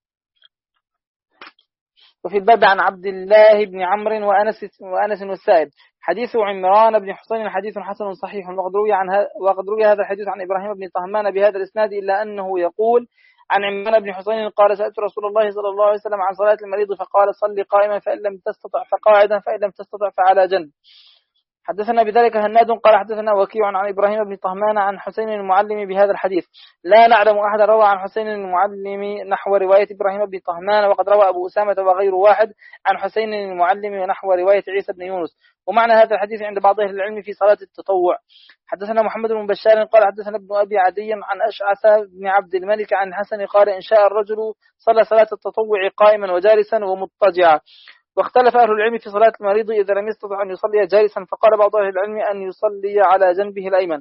وفي الباب عن عبد الله بن عمرو وأنس وأنس والسائب حديث عمران بن حسين حديث حسن صحيح، وقد روي عن وقد روي هذا الحديث عن إبراهيم بن طهمان بهذا الإسناد، إلا أنه يقول عن عمران بن حسين قال: سألت رسول الله صلى الله عليه وسلم عن صلاة المريض، فقال: صلي قائما، فإن لم تستطع فقاعدا، فإن لم تستطع فعلى جنب. حدثنا بذلك هناد قال حدثنا وكيع عن إبراهيم بن طهمان عن حسين المعلم بهذا الحديث. لا نعلم أحد روى عن حسين المعلم نحو رواية إبراهيم بن طهمان، وقد روى أبو أسامة وغير واحد عن حسين المعلم ونحو رواية عيسى بن يونس. ومعنى هذا الحديث عند بعض أهل العلم في صلاة التطوع. حدثنا محمد بن بشار قال حدثنا ابن أبي عدي عن أشعث بن عبد الملك عن حسن قال: إن شاء الرجل صلى صلاة التطوع قائما وجالسا ومضطجعا. واختلف أهل العلم في صلاة المريض إذا لم يستطع أن يصلي جالسا، فقال بعض أهل العلم أن يصلي على جنبه الأيمن،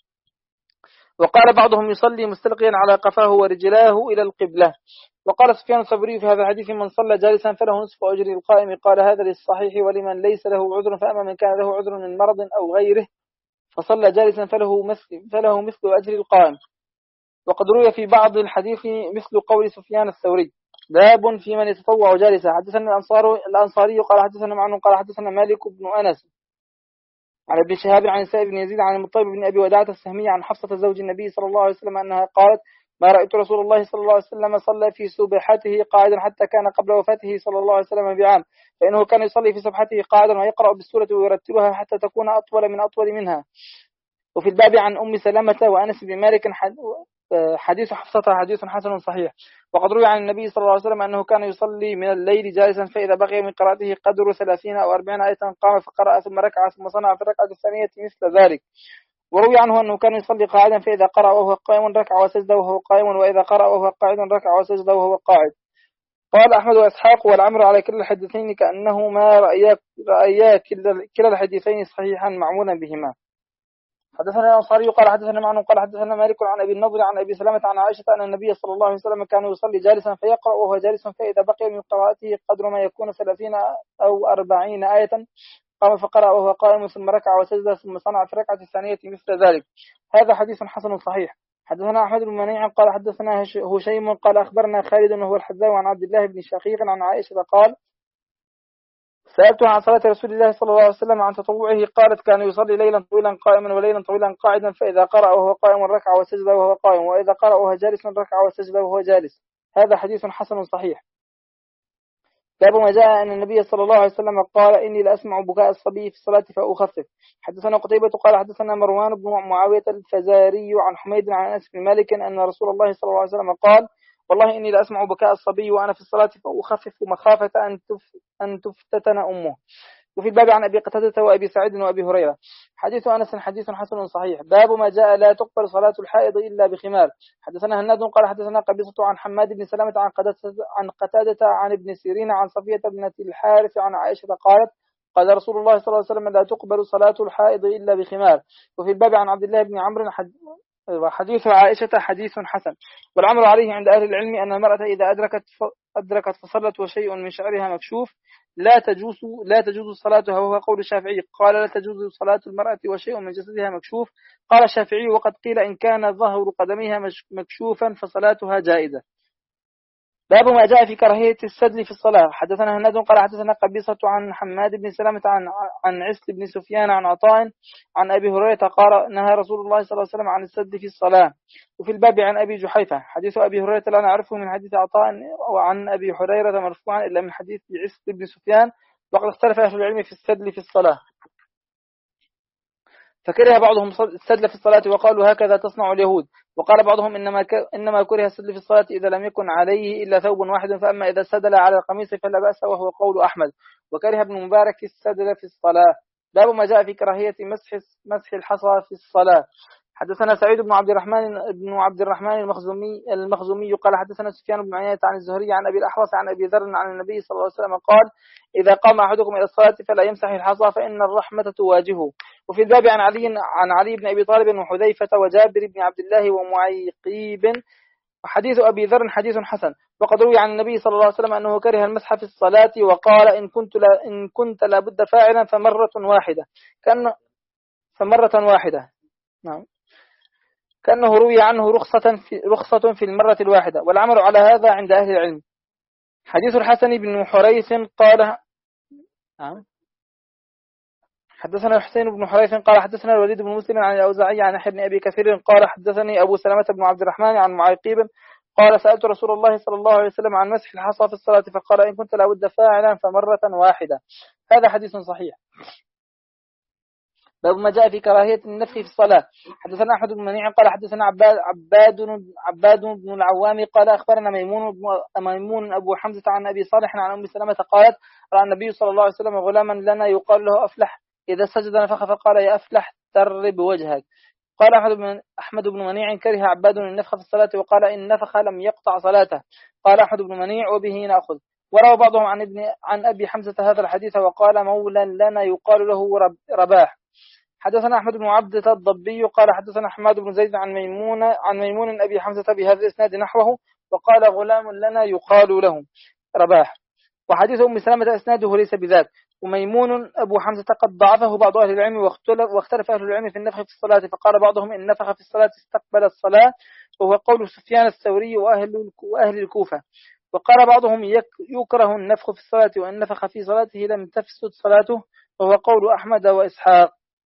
وقال بعضهم يصلي مستلقيا على قفاه ورجلاه إلى القبلة. وقال سفيان الثوري في هذا الحديث: من صلى جالسا فله نصف أجر القائم. قال هذا للصحيح، ولمن ليس له عذر، فأما من كان له عذر من مرض أو غيره فصلى جالسا فله مثل, فله مثل أجر القائم. وقد روي في بعض الحديث مثل قول سفيان الثوري. باب في من يتطوع جالسا. حدثنا الأنصار الأنصاري قال حدثنا معن قال حدثنا مالك بن أنس عن ابن شهاب عن سائب بن يزيد عن المطيب بن أبي وداعة السهمي عن حفصة زوج النبي صلى الله عليه وسلم أنها قالت: ما رأيت رسول الله صلى الله عليه وسلم صلى في سبحته قاعدا حتى كان قبل وفاته صلى الله عليه وسلم بعام، فإنه كان يصلي في سبحته قاعدا ويقرأ بالسورة ويرتلها حتى تكون أطول من أطول منها. وفي الباب عن أم سلمة وأنس بن مالك حديث حفصة حديث حسن صحيح. وقد روي عن النبي صلى الله عليه وسلم أنه كان يصلي من الليل جالسا، فإذا بقي من قراءته قدر ثلاثين أو أربعين آية قام فقرأ ثم ركع ثم صنع في الركعة الثانية مثل ذلك. وروي عنه أنه كان يصلي قاعدا، فإذا قرأ وهو قائم ركع وسجد وهو قائم، وإذا قرأ وهو قاعد ركع وسجد وهو قاعد. قال أحمد وإسحاق: والأمر على كلا الحديثين كأنه ما رأيا رأيا كلا الحديثين صحيحا معمولا بهما. حدثنا الأنصاري قال حدثنا معن قال حدثنا مالك عن أبي النضر عن أبي سلمة عن عائشة أن النبي صلى الله عليه وسلم كان يصلي جالسا فيقرأ وهو جالس، فإذا بقي من قراءته قدر ما يكون ثلاثين أو أربعين آية قام فقرأ وهو قائم ثم ركع وسجد ثم صنع في الركعة الثانية مثل ذلك. هذا حديث حسن صحيح. حدثنا أحمد بن منيع قال حدثنا هشيم قال أخبرنا خالد وهو الحذاء عن عبد الله بن شقيق عن عائشة قال: سألته عن صلاة رسول الله صلى الله عليه وسلم عن تطوعه، قالت: كان يصلي ليلا طويلا قائما وليلا طويلا قاعدا، فإذا قرأ وهو قائم ركع وسجد وهو قائم، وإذا قرأ وهو جالس ركع وسجد وهو جالس. هذا حديث حسن صحيح. باب ما جاء أن النبي صلى الله عليه وسلم قال: إني لأسمع بكاء الصبي في الصلاة فأخفف. حدثنا قتيبة قال حدثنا مروان بن معاوية الفزاري عن حميد عن أنس بن مالك أن رسول الله صلى الله عليه وسلم قال: والله إني لأسمع بكاء الصبي وأنا في الصلاة فأخفف مخافة أن أن تفتتن أمه. وفي الباب عن أبي قتادة وأبي سعيد وأبي هريرة حديث أنس حديث حسن صحيح. باب ما جاء لا تقبل صلاة الحائض إلا بخمار. حدثنا هناد قال حدثنا قبيصة عن حماد بن سلمة عن قتادة عن قتادة عن ابن سيرين عن صفية بنت الحارث عن عائشة قالت: قال رسول الله صلى الله عليه وسلم: لا تقبل صلاة الحائض إلا بخمار. وفي الباب عن عبد الله بن عمرو حديث عائشة حديث حسن. والعمل عليه عند أهل العلم أن المرأة إذا أدركت أدركت فصلت وشيء من شعرها مكشوف لا تجوز لا تجوز صلاتها، وهو قول الشافعي. قال: لا تجوز صلاة المرأة وشيء من جسدها مكشوف. قال الشافعي: وقد قيل إن كان ظهر قدميها مكشوفا فصلاتها جائزة. باب ما جاء في كراهية السدل في الصلاة. حدثنا هناد قال حدثنا قبيصة عن حماد بن سلمة عن عن عسل بن سفيان عن عطاء عن أبي هريرة قال: نهى رسول الله صلى الله عليه وسلم عن السدل في الصلاة. وفي الباب عن أبي جحيفة حديث أبي هريرة لا نعرفه من حديث عطاء وعن أبي هريرة مرفوعا إلا من حديث عسل بن سفيان. وقد اختلف أهل العلم في السدل في الصلاة. فكره بعضهم السدل في الصلاة وقالوا هكذا تصنع اليهود. وقال بعضهم إنما ك... إنما كره السدل في الصلاة إذا لم يكن عليه إلا ثوب واحد، فأما إذا سدل على القميص فلا بأس، وهو قول أحمد. وكره ابن مبارك السدل في الصلاة. باب ما جاء في كراهية مسح مسح الحصى في الصلاة. حدثنا سعيد بن عبد الرحمن بن عبد الرحمن المخزومي المخزومي قال حدثنا سفيان بن عيينة عن الزهري عن أبي الأحوص عن أبي ذر عن النبي صلى الله عليه وسلم قال إذا قام أحدكم إلى الصلاة فلا يمسح الحصى فإن الرحمة تواجهه. وفي الباب عن علي عن علي بن أبي طالب وحذيفة وجابر بن عبد الله ومعيقيب. وحديث أبي ذر حديث حسن. وقد روي عن النبي صلى الله عليه وسلم أنه كره المسح في الصلاة وقال إن كنت لا إن كنت لابد فاعلا فمرة واحدة كان فمرة واحدة نعم كأنه روي عنه رخصة في رخصة في المرة الواحدة، والعمل على هذا عند أهل العلم. حديث الحسن بن حريث قال نعم حدثنا الحسين بن حريث قال حدثنا الوليد بن مسلم عن الأوزاعي عن يحيى بن أبي كثير قال حدثني أبو سلمة بن عبد الرحمن عن معيقيب قال سألت رسول الله صلى الله عليه وسلم عن مسح الحصى في الصلاة فقال إن كنت لابد فاعلا فمرة واحدة. هذا حديث صحيح. باب ما جاء في كراهية النفخ في الصلاة. حدثنا أحمد بن منيع قال حدثنا عباد عباد عباد بن العوام قال أخبرنا ميمون ميمون أبو حمزة عن أبي صالح عن أم سلمة قالت رأى النبي صلى الله عليه وسلم غلاما لنا يقال له أفلح إذا سجد نفخ فقال يا أفلح ترب وجهك. قال أحمد بن أحمد بن منيع كره عباد النفخ في الصلاة وقال إن نفخ لم يقطع صلاته. قال أحمد بن منيع وبه نأخذ. وروى بعضهم عن ابن عن أبي حمزة هذا الحديث وقال مولى لنا يقال له رب رباح. حدثنا أحمد بن عبدة الضبي قال حدثنا حماد بن زيد عن ميمون عن ميمون أبي حمزة بهذا الإسناد نحوه وقال غلام لنا يقال له رباح. وحديث أم سلمة إسناده ليس بذاك. وميمون أبو حمزة قد ضعفه بعض أهل العلم واختلف, واختلف أهل العلم في النفخ في الصلاة، فقال بعضهم إن نفخ في الصلاة استقبل الصلاة وهو قول سفيان الثوري وأهل, وأهل الكوفة. وقال بعضهم يكره النفخ في الصلاة وإن نفخ في صلاته لم تفسد صلاته وهو قول أحمد وإسحاق.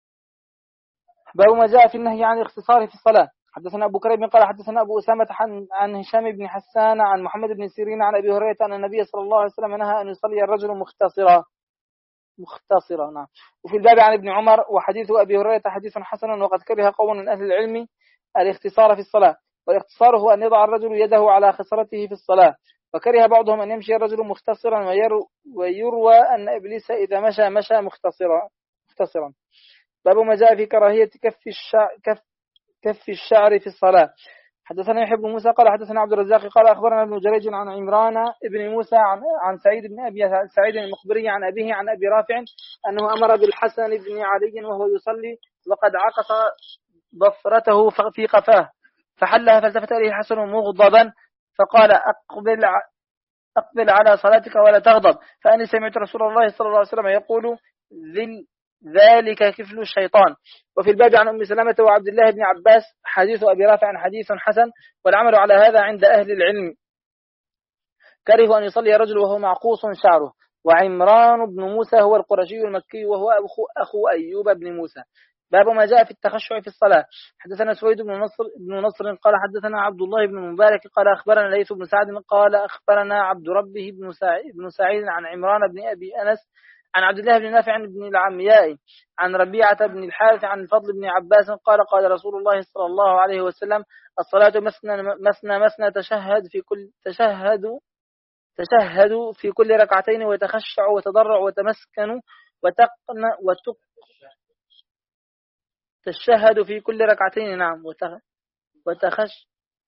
باب ما جاء في النهي عن الاختصار في الصلاة. حدثنا أبو كريب قال حدثنا أبو أسامة عن هشام بن حسان عن محمد بن سيرين عن أبي هريرة أن النبي صلى الله عليه وسلم نهى أن يصلي الرجل مختصرا مختصرا نعم. وفي الباب عن ابن عمر وحديث أبي هريرة حديث حسن. وقد كره قوم من أهل العلم الاختصار في الصلاة، والاختصار هو أن يضع الرجل يده على خصرته في الصلاة. وكره بعضهم أن يمشي الرجل مختصرا ويروى أن إبليس إذا مشى مشى مختصرا مختصرا. باب ما جاء في كراهية كف الشعر, كف كف الشعر في الصلاة. حدثنا يحيى بن موسى قال حدثنا عبد الرزاق قال أخبرنا ابن جريج عن عمران ابن موسى عن, عن سعيد بن أبي سعيد المخبري عن أبيه عن أبي رافع أنه أمر بالحسن بن علي وهو يصلي وقد عقص ضفرته في قفاه فحلها فالتفت إليه الحسن مغضبا فقال أقبل أقبل على صلاتك ولا تغضب، فأني سمعت رسول الله صلى الله عليه وسلم يقول ذل ذلك كفل الشيطان. وفي الباب عن أم سلمة وعبد الله بن عباس حديث أبي رافع حديث حسن، والعمل على هذا عند أهل العلم. كره أن يصلي رجل وهو معقوص شعره. وعمران بن موسى هو القرشي المكي وهو أخو, أخو أيوب بن موسى. باب ما جاء في التخشع في الصلاة. حدثنا سويد بن نصر, بن نصر قال حدثنا عبد الله بن مبارك قال أخبرنا ليث بن سعد قال أخبرنا عبد ربه بن سعيد, بن سعيد عن عمران بن أبي أنس عن عبد الله بن نافع بن العمياء عن ربيعة بن الحارث عن الفضل بن عباس قال قال رسول الله صلى الله عليه وسلم الصلاة مثنى مثنى مثنى تشهد في كل تشهد تشهد في كل ركعتين وتخشع وتضرع وتمسكن وتقن وتق تشهد في كل ركعتين نعم وتخش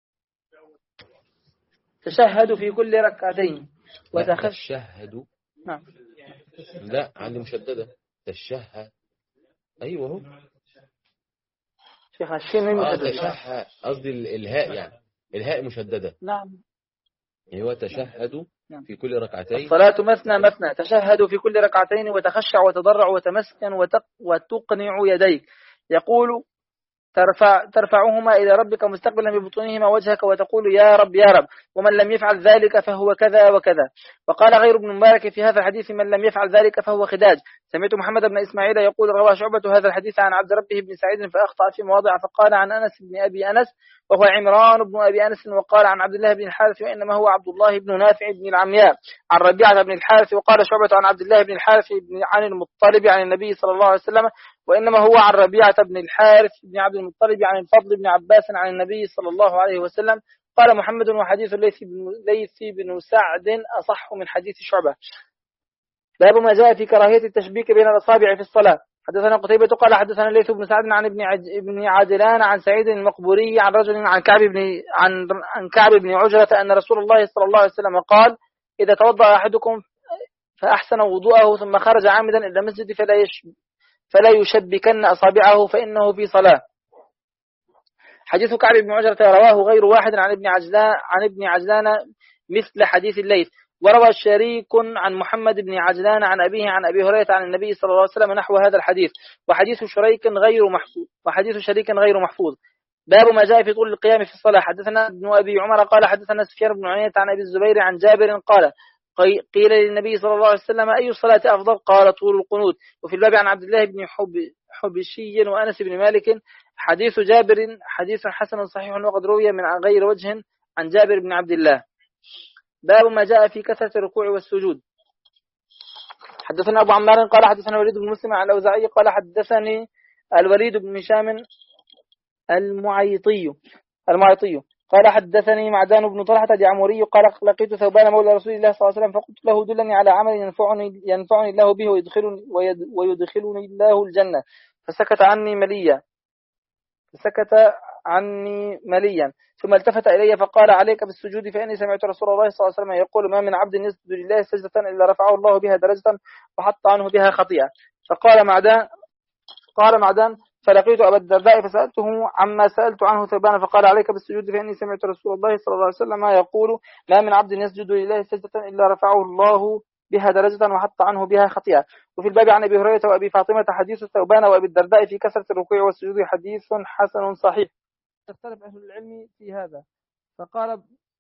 تشهد في كل ركعتين وتخشهد نعم لا عندي مشددة تشهد أيوة هو شيخ الشين آه تشهد قصدي الهاء يعني الهاء مشددة نعم هو تشهد في كل ركعتين. الصلاة مثنى مثنى تشهد في كل ركعتين وتخشع وتضرع وتمسكن وتق وتقنع يديك. يقول ترفع ترفعهما إلى ربك مستقبلا ببطونهما وجهك وتقول يا رب يا رب، ومن لم يفعل ذلك فهو كذا وكذا. وقال غير ابن مبارك في هذا الحديث من لم يفعل ذلك فهو خداج. سمعت محمد بن إسماعيل يقول روى شعبة هذا الحديث عن عبد ربه بن سعيد فأخطأ في مواضع فقال عن أنس بن أبي أنس وهو عمران بن أبي أنس، وقال عن عبد الله بن الحارث وإنما هو عبد الله بن نافع بن العمياء عن ربيعة بن الحارث. وقال شعبة عن عبد الله بن الحارث عن المطلب عن النبي صلى الله عليه وسلم وإنما هو عن ربيعة بن الحارث بن عبد المطلب عن الفضل بن عباس عن النبي صلى الله عليه وسلم. قال محمد وحديث ليث بن سعد أصح من حديث شعبة. باب ما جاء في كراهية التشبيك بين الأصابع في الصلاة. حدثنا قتيبة قال حدثنا ليث بن سعد عن ابن ابن عجلان عن سعيد المقبوري عن رجل عن كعب بن عن عن كعب بن عجرة أن رسول الله صلى الله عليه وسلم قال: إذا توضأ أحدكم فأحسن وضوءه ثم خرج عامدا إلى المسجد فلا يش فلا يشبكن أصابعه فإنه في صلاة. حديث كعب بن عجرة رواه غير واحد عن ابن عجلان عن ابن عجلان مثل حديث الليث. وروى شريك عن محمد بن عجلان عن أبيه عن أبي هريرة عن النبي صلى الله عليه وسلم نحو هذا الحديث. وحديث شريك غير محفوظ وحديث شريك غير محفوظ. باب ما جاء في طول القيام في الصلاة. حدثنا ابن أبي عمر قال حدثنا سفيان بن عيينة عن أبي الزبير عن جابر قال: قيل للنبي صلى الله عليه وسلم: أي الصلاة أفضل؟ قال: طول القنوت. وفي الباب عن عبد الله بن حب حبشي وأنس بن مالك. حديث جابر حديث حسن صحيح وقد روي من غير وجه عن جابر بن عبد الله. باب ما جاء في كثرة الركوع والسجود. حدثنا أبو عمار قال حدثنا الوليد بن مسلم عن الأوزاعي قال حدثني الوليد بن هشام المعيطي المعيطي قال حدثني معدان بن طلحة اليعمري قال: لقيت ثوبان مولى رسول الله صلى الله عليه وسلم فقلت له: دلني على عمل ينفعني ينفعني الله به ويدخلني ويدخلني الله الجنة. فسكت عني مليا فسكت عني مليا ثم التفت إلي فقال: عليك بالسجود فإني سمعت رسول الله صلى الله عليه وسلم يقول: ما من عبد يسجد لله سجدة إلا رفعه الله بها درجة وحط عنه بها خطيئة. فقال معدان قال معدان فلقيت أبا الدرداء فسألته عما سألت عنه ثوبان فقال: عليك بالسجود فإني سمعت رسول الله صلى الله عليه وسلم يقول: ما من عبد يسجد لله سجدة إلا رفعه الله بها درجة وحط عنه بها خطيئة. وفي الباب عن أبي هريرة وأبي فاطمة حديث ثوبان وأبي الدرداء في كثرة الركوع والسجود حديث حسن صحيح. اختلف أهل العلم في هذا، فقال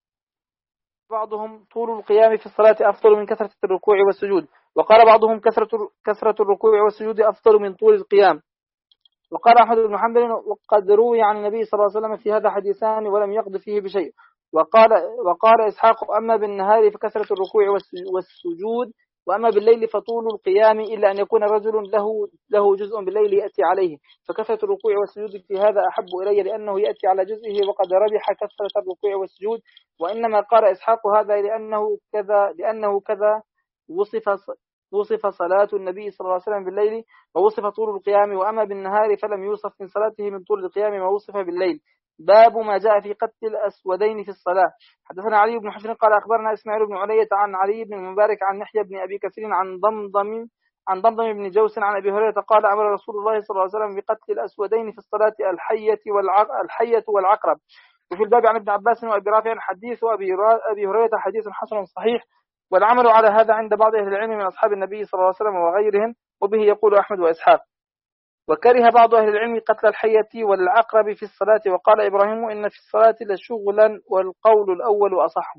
بعضهم: طول القيام في الصلاة أفضل من كثرة الركوع والسجود. وقال بعضهم: كثرة كثرة الركوع والسجود أفضل من طول القيام. وقال أحمد بن حنبل: وقد روي عن النبي صلى الله عليه وسلم في هذا حديثان ولم يقض فيه بشيء. وقال وقال إسحاق: أما بالنهار فكثرة الركوع والسجود، وأما بالليل فطول القيام، إلا أن يكون الرجل له له جزء بالليل يأتي عليه، فكثرة الركوع والسجود في هذا أحب إلي لأنه يأتي على جزئه وقد ربح كثرة الركوع والسجود. وإنما قال إسحاق هذا لأنه كذا لأنه كذا وصف وصف صلاة النبي صلى الله عليه وسلم بالليل ووصف طول القيام، وأما بالنهار فلم يوصف من صلاته من طول القيام ما وصف بالليل. باب ما جاء في قتل الأسودين في الصلاة. حدثنا علي بن حجر قال أخبرنا إسماعيل بن علية عن علي بن المبارك عن يحيى بن أبي كثير عن ضمضم عن ضمضم بن جوس عن أبي هريرة قال: أمر رسول الله صلى الله عليه وسلم بقتل الأسودين في الصلاة الحية الحية والعقرب. وفي الباب عن ابن عباس وأبي رافع حديث أبي هريرة حديث حسن صحيح، والعمل على هذا عند بعض أهل العلم من أصحاب النبي صلى الله عليه وسلم وغيرهم، وبه يقول أحمد وإسحاق. وكره بعض أهل العلم قتل الحية والعقرب في الصلاة، وقال إبراهيم: إن في الصلاة لشغلا والقول الأول أصح.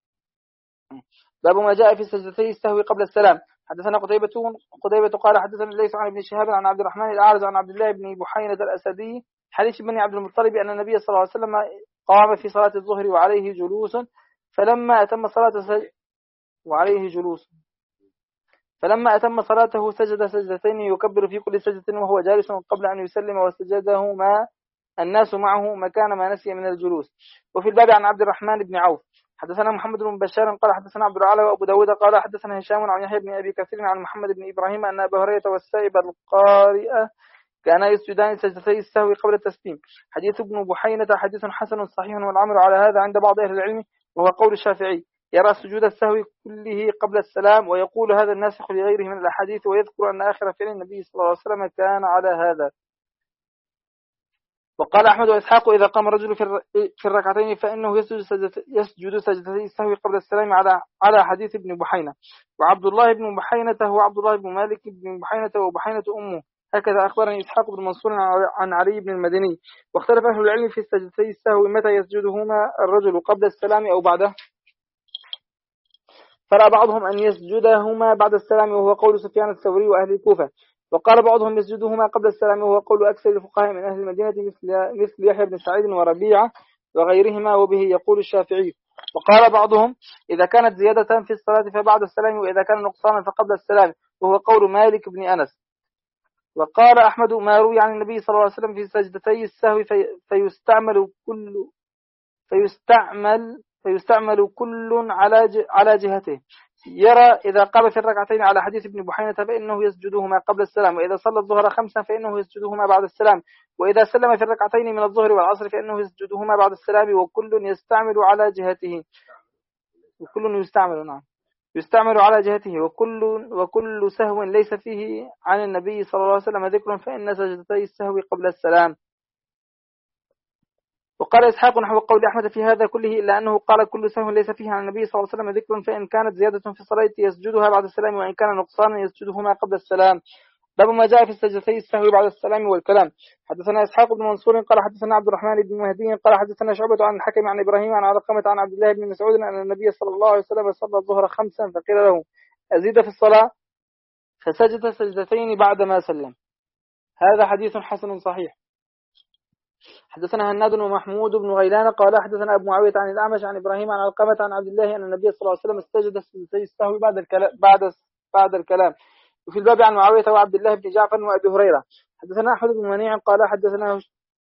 باب ما جاء في سجدتي السهو قبل السلام. حدثنا قتيبة قتيبة قال حدثنا ليس عن ابن شهاب عن عبد الرحمن الأعرج عن عبد الله بن بحينة الأسدي حديث بن عبد المطلب أن النبي صلى الله عليه وسلم قام في صلاة الظهر وعليه جلوس، فلما أتم صلاة سج... وعليه جلوس فلما أتم صلاته سجد سجدتين يكبر في كل سجدة وهو جالس قبل أن يسلم، وسجدهما الناس معه مكان ما نسي من الجلوس. وفي الباب عن عبد الرحمن بن عوف حدثنا محمد بن بشار قال حدثنا عبد العالى وأبو داود قال حدثنا هشام عن يحيى بن أبي كثير عن محمد بن إبراهيم أن أبا هريرة والسائب القارئة كان يسجدان سجدتي السهو قبل التسليم. حديث ابن بحينة حديث حسن صحيح، والعمل على هذا عند بعض أهل العلم، وهو قول الشافعي يرى سجود السهو كله قبل السلام، ويقول هذا الناسخ لغيره من الأحاديث، ويذكر أن آخر فعل النبي صلى الله عليه وسلم كان على هذا. وقال أحمد وإسحاق: إذا قام الرجل في الركعتين فإنه يسجد يسجد سجدتي السهو قبل السلام على على حديث ابن بحينة. وعبد الله بن بحينة هو عبد الله بن مالك بن بحينة وبحينة أمه، هكذا أخبرني إسحاق بن منصور عن علي بن المديني. واختلف أهل العلم في سجدتي السهو متى يسجدهما الرجل قبل السلام أو بعده، فرأى بعضهم أن يسجدهما بعد السلام وهو قول سفيان الثوري وأهل الكوفة، وقال بعضهم يسجدهما قبل السلام وهو قول أكثر الفقهاء من أهل المدينة مثل مثل يحيى بن سعيد وربيعة وغيرهما، وبه يقول الشافعي. وقال بعضهم إذا كانت زيادة في الصلاة فبعد السلام، وإذا كان نقصانا فقبل السلام، وهو قول مالك بن أنس. وقال أحمد ما روي عن النبي صلى الله عليه وسلم في سجدتي السهو في فيستعمل كل فيستعمل فيستعمل كل على على جهته، يرى إذا قام في الركعتين على حديث ابن بحينة فإنه يسجدهما قبل السلام، وإذا صلى الظهر خمسا فإنه يسجدهما بعد السلام، وإذا سلم في الركعتين من الظهر والعصر فإنه يسجدهما بعد السلام، وكل يستعمل على جهته وكل يستعمل نعم يستعمل على جهته وكل وكل سهو ليس فيه عن النبي صلى الله عليه وسلم ذكر فإن سجدتي السهو قبل السلام. وقال إسحاق نحو قول أحمد في هذا كله، إلا أنه قال كل سهو ليس فيه عن النبي صلى الله عليه وسلم ذكر فإن كانت زيادة في الصلاة يسجدها بعد السلام، وإن كان نقصانا يسجدهما قبل السلام. باب ما جاء في سجدتي السهو بعد السلام والكلام. حدثنا إسحاق بن منصور قال حدثنا عبد الرحمن بن مهدي قال حدثنا شعبة عن الحكم عن إبراهيم عن علقمة عن عبد الله بن مسعود أن النبي صلى الله عليه وسلم صلى الظهر خمسا فقيل له أزيد في الصلاة فسجد سجدتين بعد ما سلم. هذا حديث حسن صحيح. حدثنا هناد ومحمود بن غيلان قال حدثنا أبو معاوية عن الأعمش عن إبراهيم عن علقمة عن عبد الله أن النبي صلى الله عليه وسلم استجد سجدتي السهو بعد الكلام بعد بعد الكلام. وفي الباب عن معاوية وعبد الله بن جعفر وأبي هريرة. حدثنا أحمد بن منيع قال حدثنا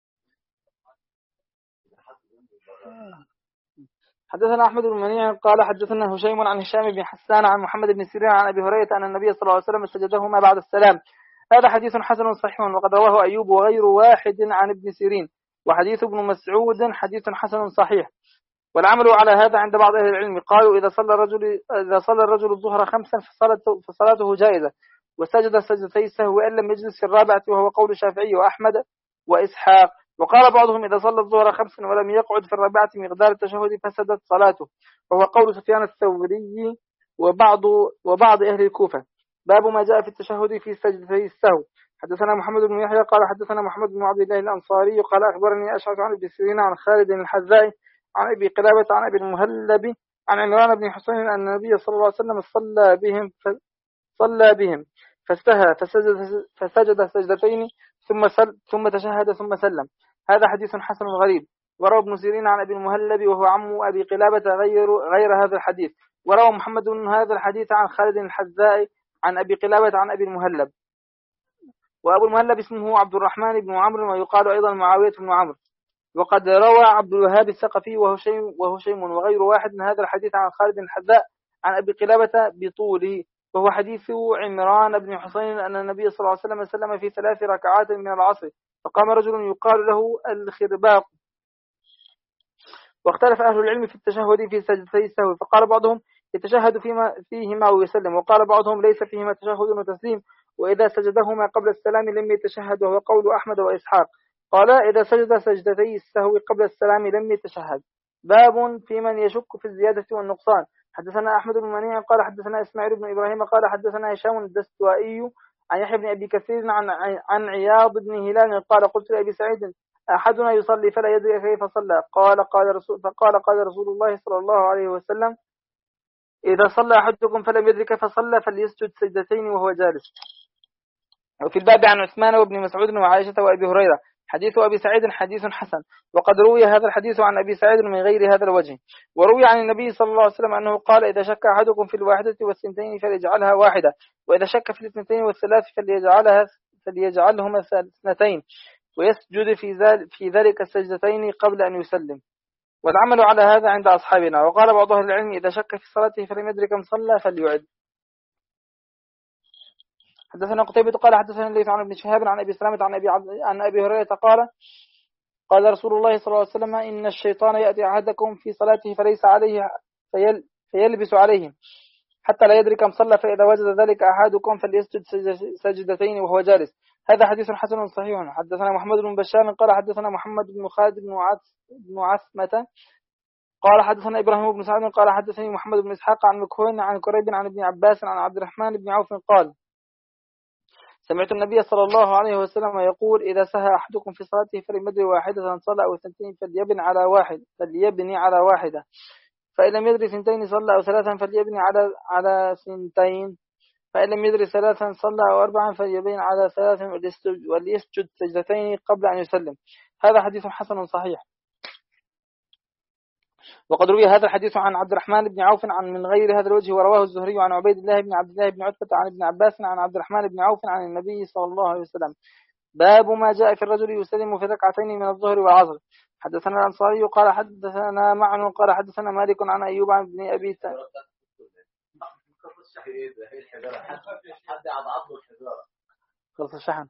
حدثنا أحمد بن منيع قال حدثنا هشيم عن هشام بن حسان عن محمد بن سيرين عن أبي هريرة أن النبي صلى الله عليه وسلم سجدهما بعد السلام. هذا حديث حسن صحيح، وقد رواه أيوب وغير واحد عن ابن سيرين. وحديث ابن مسعود حديث حسن صحيح. والعمل على هذا عند بعض أهل العلم، قالوا إذا صلى الرجل إذا صلى الرجل الظهر خمسا فصلاته, فصلاته جائزة، وسجد سجدتي السهو وإن لم يجلس في الرابعة، وهو قول الشافعي وأحمد وإسحاق. وقال بعضهم إذا صلى الظهر خمسا ولم يقعد في الرابعة مقدار التشهد فسدت صلاته، وهو قول سفيان الثوري وبعض وبعض أهل الكوفة. باب ما جاء في التشهد في سجدتي السهو. حدثنا محمد بن يحيى قال حدثنا محمد بن عبد الله الأنصاري قال أخبرني أشعث عن ابن سيرين عن خالد الحذاء عن أبي قلابة عن أبي المهلب عن عمران بن حسين أن النبي صلى الله عليه وسلم صلى بهم صلى بهم فاستهى فسجد, فسجد سجدتين ثم سل ثم تشهد ثم سلم. هذا حديث حسن غريب. وروى ابن سيرين عن أبي المهلب وهو عم أبي قلابة غير غير هذا الحديث. وروى محمد بن هذا الحديث عن خالد الحذاء عن أبي قلابة عن أبي المهلب. وأبو المهلب اسمه عبد الرحمن بن عمرو، ويقال أيضا معاوية بن عمرو. وقد روى عبد الوهاب الثقفي وهشيم وهشيم وغير واحد من هذا الحديث عن خالد الحذاء عن أبي قلابة بطوله، وهو حديث عمران بن حسين أن النبي صلى الله عليه وسلم سلم في ثلاث ركعات من العصر، فقام رجل يقال له الخرباق. واختلف أهل العلم في التشهد في سجدتي السهو، فقال بعضهم يتشهد فيما فيهما ويسلم، وقال بعضهم ليس فيهما تشهد وتسليم، وإذا سجدهما قبل السلام لم يتشهد، وهو قول أحمد وإسحاق. قال إذا سجد سجدتي السهو قبل السلام لم يتشهد. باب في من يشك في الزيادة والنقصان. حدثنا أحمد بن منيع قال حدثنا إسماعيل بن إبراهيم قال حدثنا هشام الدستوائي عن يحيى بن أبي كثير عن عن عياض بن هلال قال قلت لأبي سعيد أحدنا يصلي فلا يدري كيف صلى، قال قال رسول فقال قال رسول الله صلى الله عليه وسلم إذا صلى أحدكم فلم يدرك فصلى فليسجد سجدتين وهو جالس. وفي الباب عن عثمان وابن مسعود وعائشة وأبي هريرة. حديث أبي سعيد حديث حسن، وقد روي هذا الحديث عن أبي سعيد من غير هذا الوجه. وروي عن النبي صلى الله عليه وسلم أنه قال إذا شك أحدكم في الواحدة والثنتين فليجعلها واحدة، وإذا شك في الاثنتين والثلاث فليجعلها فليجعلهما اثنتين، ويسجد في ذلك في ذلك السجدتين قبل أن يسلم. والعمل على هذا عند أصحابنا. وقال بعض أهل العلم إذا شك في صلاته فلم يدرك كم صلى فليعد. حدثنا قتيبة قال حدثنا الليث عن ابن شهاب عن أبي سلامة عن أبي عبد عن أبي هريرة قال قال رسول الله صلى الله عليه وسلم إن الشيطان يأتي أحدكم في صلاته فليس عليه فيل فيلبس عليه حتى لا يدرك كم صلى، فإذا وجد ذلك أحدكم فليسجد سجدتين وهو جالس. هذا حديث حسن صحيح. حدثنا محمد بن بشار قال حدثنا محمد بن خالد بن عثمة قال حدثنا إبراهيم بن سعد قال حدثني محمد بن إسحاق عن مكهون عن كريب عن ابن عباس عن عبد الرحمن بن عوف قال سمعت النبي صلى الله عليه وسلم يقول إذا سهى أحدكم في صلاته فليمدري واحدة صلى أو ثنتين فليبني على واحد فليبني على واحدة، فإن لم يدري ثنتين صلى أو ثلاثا فليبني على على ثنتين، فإن لم يدري ثلاثا صلى أو أربعا فليبني على ثلاث وليسجد, وليسجد سجدتين قبل أن يسلم. هذا حديث حسن صحيح. وقد روي هذا الحديث عن عبد الرحمن بن عوف عن من غير هذا الوجه، ورواه الزهري عن عبيد الله بن عبد الله بن عتبة عن ابن عباس عن عبد الرحمن بن عوف عن النبي صلى الله عليه وسلم. باب ما جاء في الرجل يسلم في ركعتين من الظهر والعصر. حدثنا الأنصاري قال حدثنا معن قال حدثنا مالك عن أيوب عن ابن أبي ت... خلص الشحن.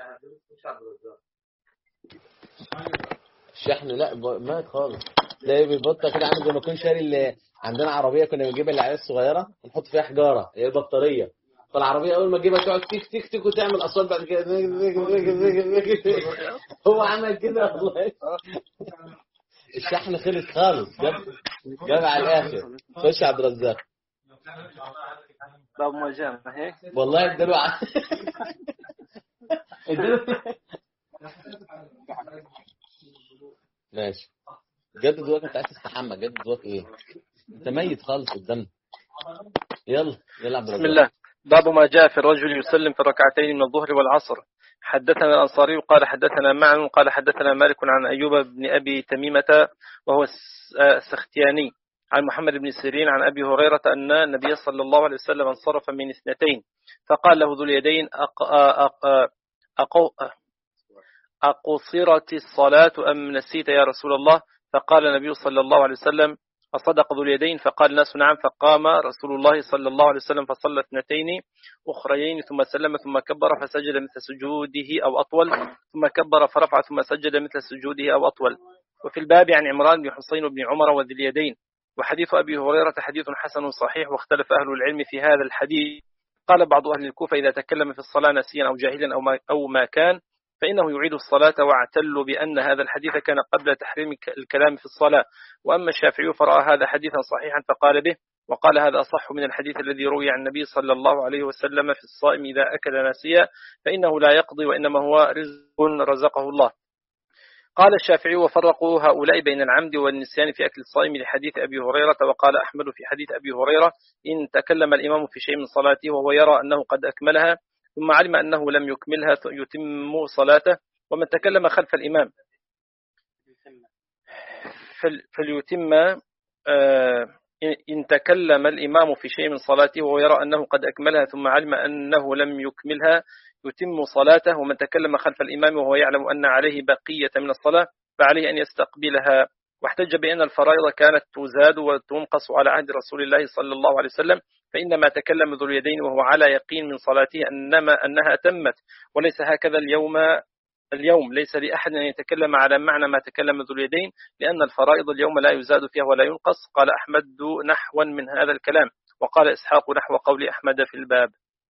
الشحن لا ب- مات خالص. ده بيبطل كده عامل زي ما كنا شاري اللي عندنا عربيه كنا بنجيبها للعيال الصغيره ونحط فيها حجاره هي البطاريه، فالعربيه اول ما تجيبها تقعد تيك تيك تيك وتعمل اصوات بعد كده هو عمل كده والله. الشحن خلص خالص، جاب جاب على الاخر. خش يا عبد الرزاق. باب ما جاء هيك والله اداله ع- اداله ماشي. جدد وقت، انت عايز تستحمى، جدد وقت ايه؟ انت ميت خالص قدامنا. يلا يلا عبد بسم الرزاق. الله. باب ما جاء في الرجل يسلم في الركعتين من الظهر والعصر. حدثنا الأنصاري قال حدثنا معن قال حدثنا مالك عن أيوب بن أبي تميمة وهو السختياني عن محمد بن سيرين عن أبي هريرة أن النبي صلى الله عليه وسلم انصرف من اثنتين فقال له ذو اليدين أق... أق... أق... أقصرت الصلاة أم نسيت يا رسول الله؟ فقال النبي صلى الله عليه وسلم أصدق ذو اليدين؟ فقال الناس نعم. فقام رسول الله صلى الله عليه وسلم فصلى اثنتين أخريين ثم سلم ثم كبر فسجد مثل سجوده أو أطول ثم كبر فرفع ثم سجد مثل سجوده أو أطول. وفي الباب عن عمران بن حسين بن عمر وذي اليدين. وحديث أبي هريرة حديث حسن صحيح، واختلف أهل العلم في هذا الحديث. قال بعض أهل الكوفة إذا تكلم في الصلاة ناسيا أو جاهلا أو ما, أو ما كان فإنه يعيد الصلاة، واعتلوا بأن هذا الحديث كان قبل تحريم الكلام في الصلاة. وأما الشافعي فرأى هذا حديثا صحيحا فقال به، وقال هذا أصح من الحديث الذي روي عن النبي صلى الله عليه وسلم في الصائم إذا أكل ناسيا فإنه لا يقضي وإنما هو رزق رزقه الله. قال الشافعي وفرقوا هؤلاء بين العمد والنسيان في أكل الصائم لحديث أبي هريرة. وقال أحمد في حديث أبي هريرة إن تكلم الإمام في شيء من صلاته وهو يرى أنه قد أكملها ثم علم أنه لم يكملها يتم صلاته. ومن تكلم خلف الإمام فليتم إن تكلم الإمام في شيء من صلاته وهو يرى أنه قد أكملها ثم علم أنه لم يكملها يتم صلاته. ومن تكلم خلف الإمام وهو يعلم أن عليه بقية من الصلاة فعليه أن يستقبلها. واحتج بأن الفرائض كانت تزاد وتنقص على عهد رسول الله صلى الله عليه وسلم، فإنما تكلم ذو اليدين وهو على يقين من صلاته أنما أنها تمت، وليس هكذا اليوم اليوم ليس لأحد أن يتكلم على معنى ما تكلم ذو اليدين، لأن الفرائض اليوم لا يزاد فيها ولا ينقص. قال أحمد نحوا من هذا الكلام، وقال إسحاق نحو قول أحمد في الباب.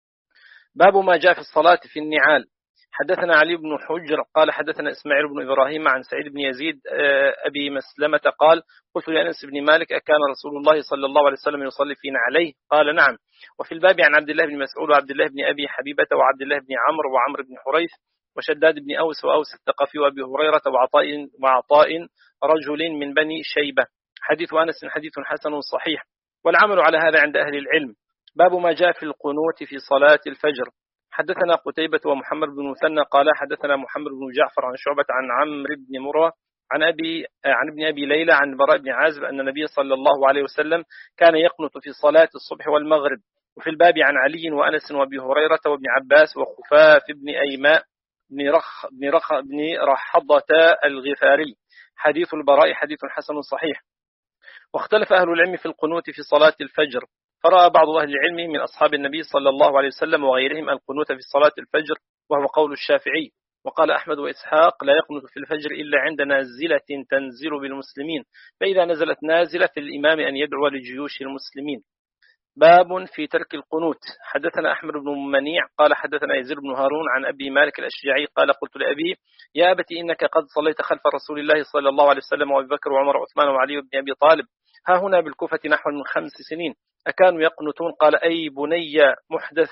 باب ما جاء في الصلاة في النعال. حدثنا علي بن حجر قال حدثنا إسماعيل بن إبراهيم عن سعيد بن يزيد أبي مسلمة قال قلت لأنس بن مالك أكان رسول الله صلى الله عليه وسلم يصلي في نعليه؟ قال نعم. وفي الباب عن عبد الله بن مسعود وعبد الله بن أبي حبيبة وعبد الله بن عمرو وعمرو بن حريث وشداد بن أوس وأوس الثقفي وأبي هريرة وعطاء وعطاء رجل من بني شيبة. حديث أنس حديث حسن صحيح، والعمل على هذا عند أهل العلم. باب ما جاء في القنوت في صلاة الفجر. حدثنا قتيبة ومحمد بن مثنى قال حدثنا محمد بن جعفر عن شعبة عن عمرو بن مرة عن أبي عن ابن أبي ليلى عن براء بن عازب أن النبي صلى الله عليه وسلم كان يقنت في صلاة الصبح والمغرب. وفي الباب عن علي وأنس وأبي هريرة وابن عباس وخفاف بن أيماء بن رخ بن رخ بن رحضة الغفاري. حديث البراء حديث حسن صحيح. واختلف أهل العلم في القنوت في صلاة الفجر، فرأى بعض أهل العلم من أصحاب النبي صلى الله عليه وسلم وغيرهم القنوت في صلاة الفجر، وهو قول الشافعي. وقال أحمد وإسحاق لا يقنت في الفجر إلا عند نازلة تنزل بالمسلمين، فإذا نزلت نازلة في الإمام أن يدعو لجيوش المسلمين. باب في ترك القنوت. حدثنا أحمد بن منيع قال حدثنا يزيد بن هارون عن أبي مالك الأشجعي قال قلت لأبي يا أبتي إنك قد صليت خلف رسول الله صلى الله عليه وسلم وأبي بكر وعمر وعثمان وعلي وابن أبي طالب ها هنا بالكوفة نحو من خمس سنين أكانوا يقنتون؟ قال أي بني محدث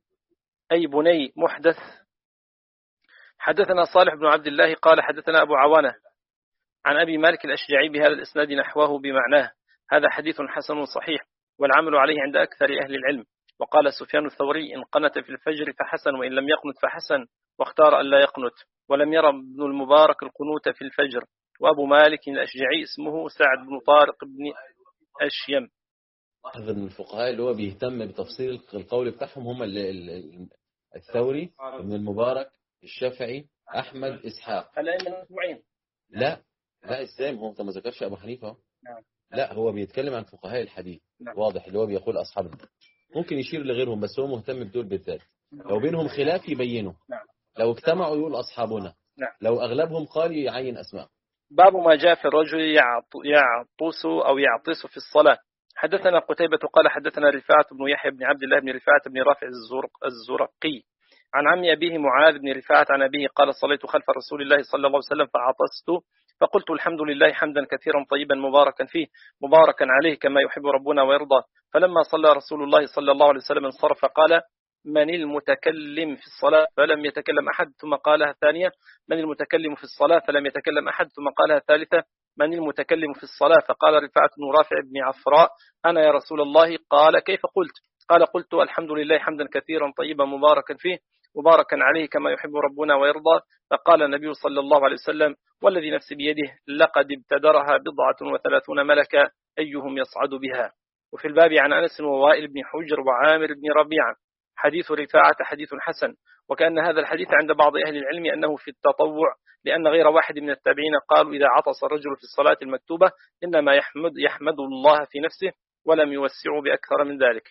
أي بني محدث. حدثنا صالح بن عبد الله قال حدثنا أبو عوانة عن أبي مالك الأشجعي بهذا الإسناد نحوه بمعناه. هذا حديث حسن صحيح، والعمل عليه عند أكثر أهل العلم. وقال سفيان الثوري إن قنت في الفجر فحسن وإن لم يقنت فحسن، واختار أن لا يقنت. ولم يرى ابن المبارك القنوت في الفجر. وأبو مالك الأشجعي اسمه سعد بن طارق بن أشيم. هذا من الفقهاء اللي هو بيهتم بتفصيل القول بتاعهم هم اللي اللي الثوري، ابن المبارك، الشافعي، أحمد، إسحاق. الأئمة المتبوعين. لا لا إسلام، هو ما ذكرش أبو حنيفة. نعم. لا هو بيتكلم عن فقهاء الحديث. نعم. واضح اللي هو بيقول أصحابنا، ممكن يشير لغيرهم بس هو مهتم بدول بالذات. لو بينهم خلاف يبينه. نعم. لو اجتمعوا يقول أصحابنا. نعم. لو أغلبهم قال يعين أسماء. باب ما جاء في الرجل يعطس أو يعطس في الصلاة. حدثنا قتيبة قال حدثنا رفاعة بن يحيى بن عبد الله بن رفاعة بن رافع الزرق الزرقي عن عم أبيه معاذ بن رفاعة عن أبيه قال صليت خلف رسول الله صلى الله عليه وسلم فعطست فقلت الحمد لله حمدا كثيرا طيبا مباركا فيه مباركا عليه كما يحب ربنا ويرضى. فلما صلى رسول الله صلى الله عليه وسلم انصرف قال من المتكلم في الصلاة فلم يتكلم أحد ثم قالها الثانية من المتكلم في الصلاة فلم يتكلم أحد ثم قالها الثالثة من المتكلم في الصلاة فقال رفاعة بن رافع بن عفراء أنا يا رسول الله. قال كيف قلت؟ قال قلت الحمد لله حمدا كثيرا طيبا مباركا فيه مباركا عليه كما يحب ربنا ويرضى. فقال النبي صلى الله عليه وسلم والذي نفسي بيده لقد ابتدرها بضعة وثلاثون ملكا أيهم يصعد بها. وفي الباب عن أنس ووائل بن حجر وعامر بن ربيعة. حديث رفاعة حديث حسن. وكأن هذا الحديث عند بعض أهل العلم أنه في التطوع لأن غير واحد من التابعين قالوا إذا عطس الرجل في الصلاة المكتوبة إنما يحمد, يحمد الله في نفسه ولم يوسعوا بأكثر من ذلك.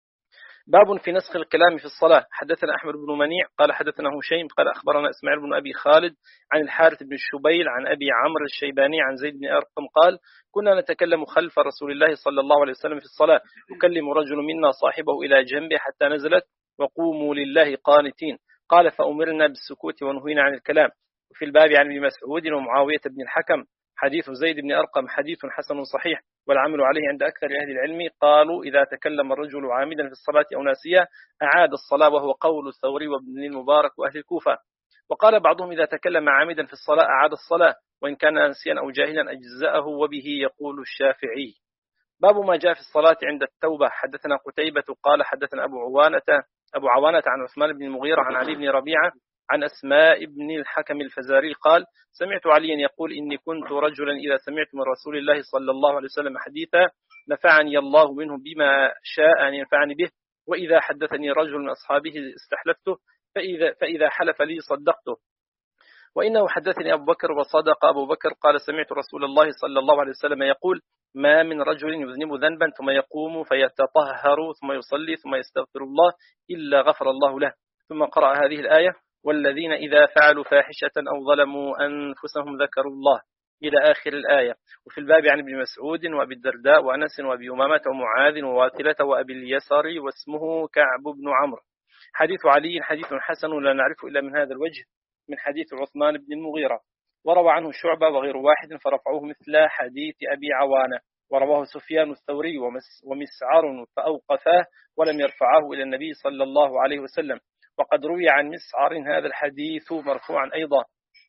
باب في نسخ الكلام في الصلاة. حدثنا أحمد بن منيع قال حدثنا هشيم قال أخبرنا إسماعيل بن أبي خالد عن الحارث بن الشبيل عن أبي عمرو الشيباني عن زيد بن أرقم قال كنا نتكلم خلف رسول الله صلى الله عليه وسلم في الصلاة يكلم رجل منا صاحبه إلى جنبه حتى نزلت وقوموا لله قانتين. قال فأمرنا بالسكوت ونهينا عن الكلام. وفي الباب عن ابن مسعود ومعاوية بن الحكم. حديث زيد بن أرقم حديث حسن صحيح والعمل عليه عند أكثر أهل العلم. قالوا إذا تكلم الرجل عامدا في الصلاة أو ناسيا أعاد الصلاة وهو قول الثوري وابن المبارك وأهل الكوفة. وقال بعضهم إذا تكلم عامدا في الصلاة أعاد الصلاة وإن كان ناسيا أو جاهلا أجزأه وبه يقول الشافعي. باب ما جاء في الصلاة عند التوبة. حدثنا قتيبة قال حدثنا أبو عوانة أبو عوانة عن عثمان بن المغيرة عن علي بن ربيعة عن أسماء بن الحكم الفزاري قال سمعت عليا يقول إني كنت رجلا إذا سمعت من رسول الله صلى الله عليه وسلم حديثا نفعني الله منه بما شاء أن ينفعني به وإذا حدثني رجل من أصحابه استحلفته فإذا, فإذا حلف لي صدقته وإنه حدثني أبو بكر وصدق أبو بكر قال سمعت رسول الله صلى الله عليه وسلم يقول ما من رجل يذنب ذنبا ثم يقوم فيتطهر ثم يصلي ثم يستغفر الله إلا غفر الله له. ثم قرأ هذه الآية والذين إذا فعلوا فاحشة أو ظلموا أنفسهم ذكروا الله إلى آخر الآية. وفي الباب عن ابن مسعود وأبي الدرداء وأنس وأبي أمامة ومعاذ وواثلة وأبي اليسر واسمه كعب بن عمرو. حديث علي حديث حسن لا نعرفه إلا من هذا الوجه من حديث عثمان بن المغيرة. وروى عنه شعبة وغير واحد فرفعوه مثل حديث أبي عوانة. ورواه سفيان الثوري ومسعر فأوقفاه ولم يرفعه إلى النبي صلى الله عليه وسلم. وقد روي عن مسعر هذا الحديث مرفوعا أيضا.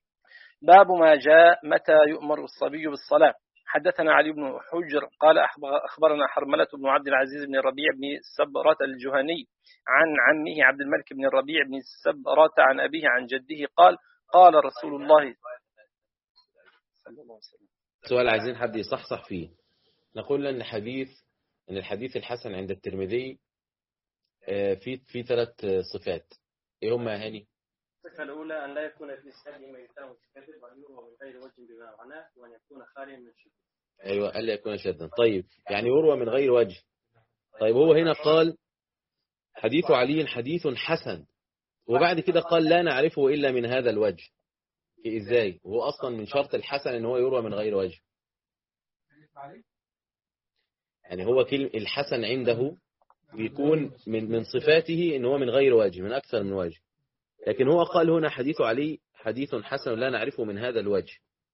باب ما جاء متى يؤمر الصبي بالصلاة. حدثنا علي بن حجر قال أخبرنا حرملة بن عبد العزيز بن الربيع بن سبرة الجهني عن عمه عبد الملك بن الربيع بن سبرة عن أبيه عن جده قال قال رسول الله صلى الله عليه وسلم. سؤال عايزين حد يصحصح فيه. نقول أن حديث أن الحديث الحسن عند الترمذي في في ثلاث صفات. إيه هم يا هاني؟ الصفة الأولى أن لا يكون في السند ما يتهم الكذب وأن يروى من غير وجه بما معناه وأن يكون خاليا من الشذوذ. أيوة ألا يكون شاذا. طيب يعني يروى من غير وجه. طيب هو هنا قال حديث علي حديث حسن وبعد كده قال لا نعرفه إلا من هذا الوجه. إزاي؟ وهو أصلا من شرط الحسن إن هو يروى من غير وجه. يعني هو كلمة الحسن عنده بيكون من من صفاته إن هو من غير وجه من أكثر من وجه. لكن هو قال هنا حديث علي حديث حسن لا نعرفه من هذا الوجه.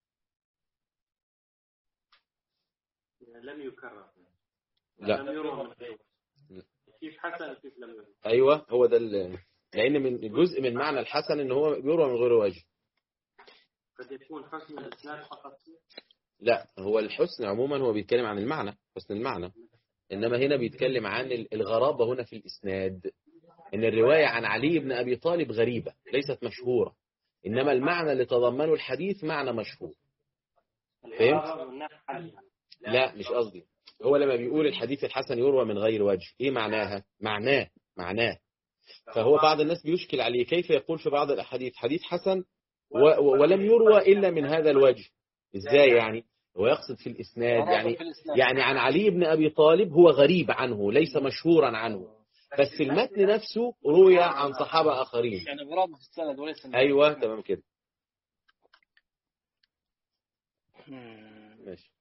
لم يكرر. لا. لم يروى من غير وجه. كيف حسن كيف لم يروى. أيوة هو ده لأن من جزء من معنى الحسن إن هو بيروى من غير وجه. قد يكون حسن الإسناد فقط. لا هو الحسن عموما هو بيتكلم عن المعنى حسن المعنى. إنما هنا بيتكلم عن الغرابة هنا في الإسناد إن الرواية عن علي بن أبي طالب غريبة ليست مشهورة إنما المعنى اللي تضمنه الحديث معنى مشهور. فهمت؟ لا مش قصدي. هو لما بيقول الحديث الحسن يروى من غير وجه، ايه معناها؟ معناه معناه فهو بعض الناس بيشكل عليه كيف يقول في بعض الأحاديث حديث حسن و... ولم يروى إلا من هذا الوجه. ازاي يعني؟ هو يقصد في الإسناد يعني يعني عن علي بن أبي طالب هو غريب عنه، ليس مشهورا عنه، بس المتن نفسه روي عن صحابة آخرين، يعني غرابة في السند وليس. أيوة تمام كده. ماشي.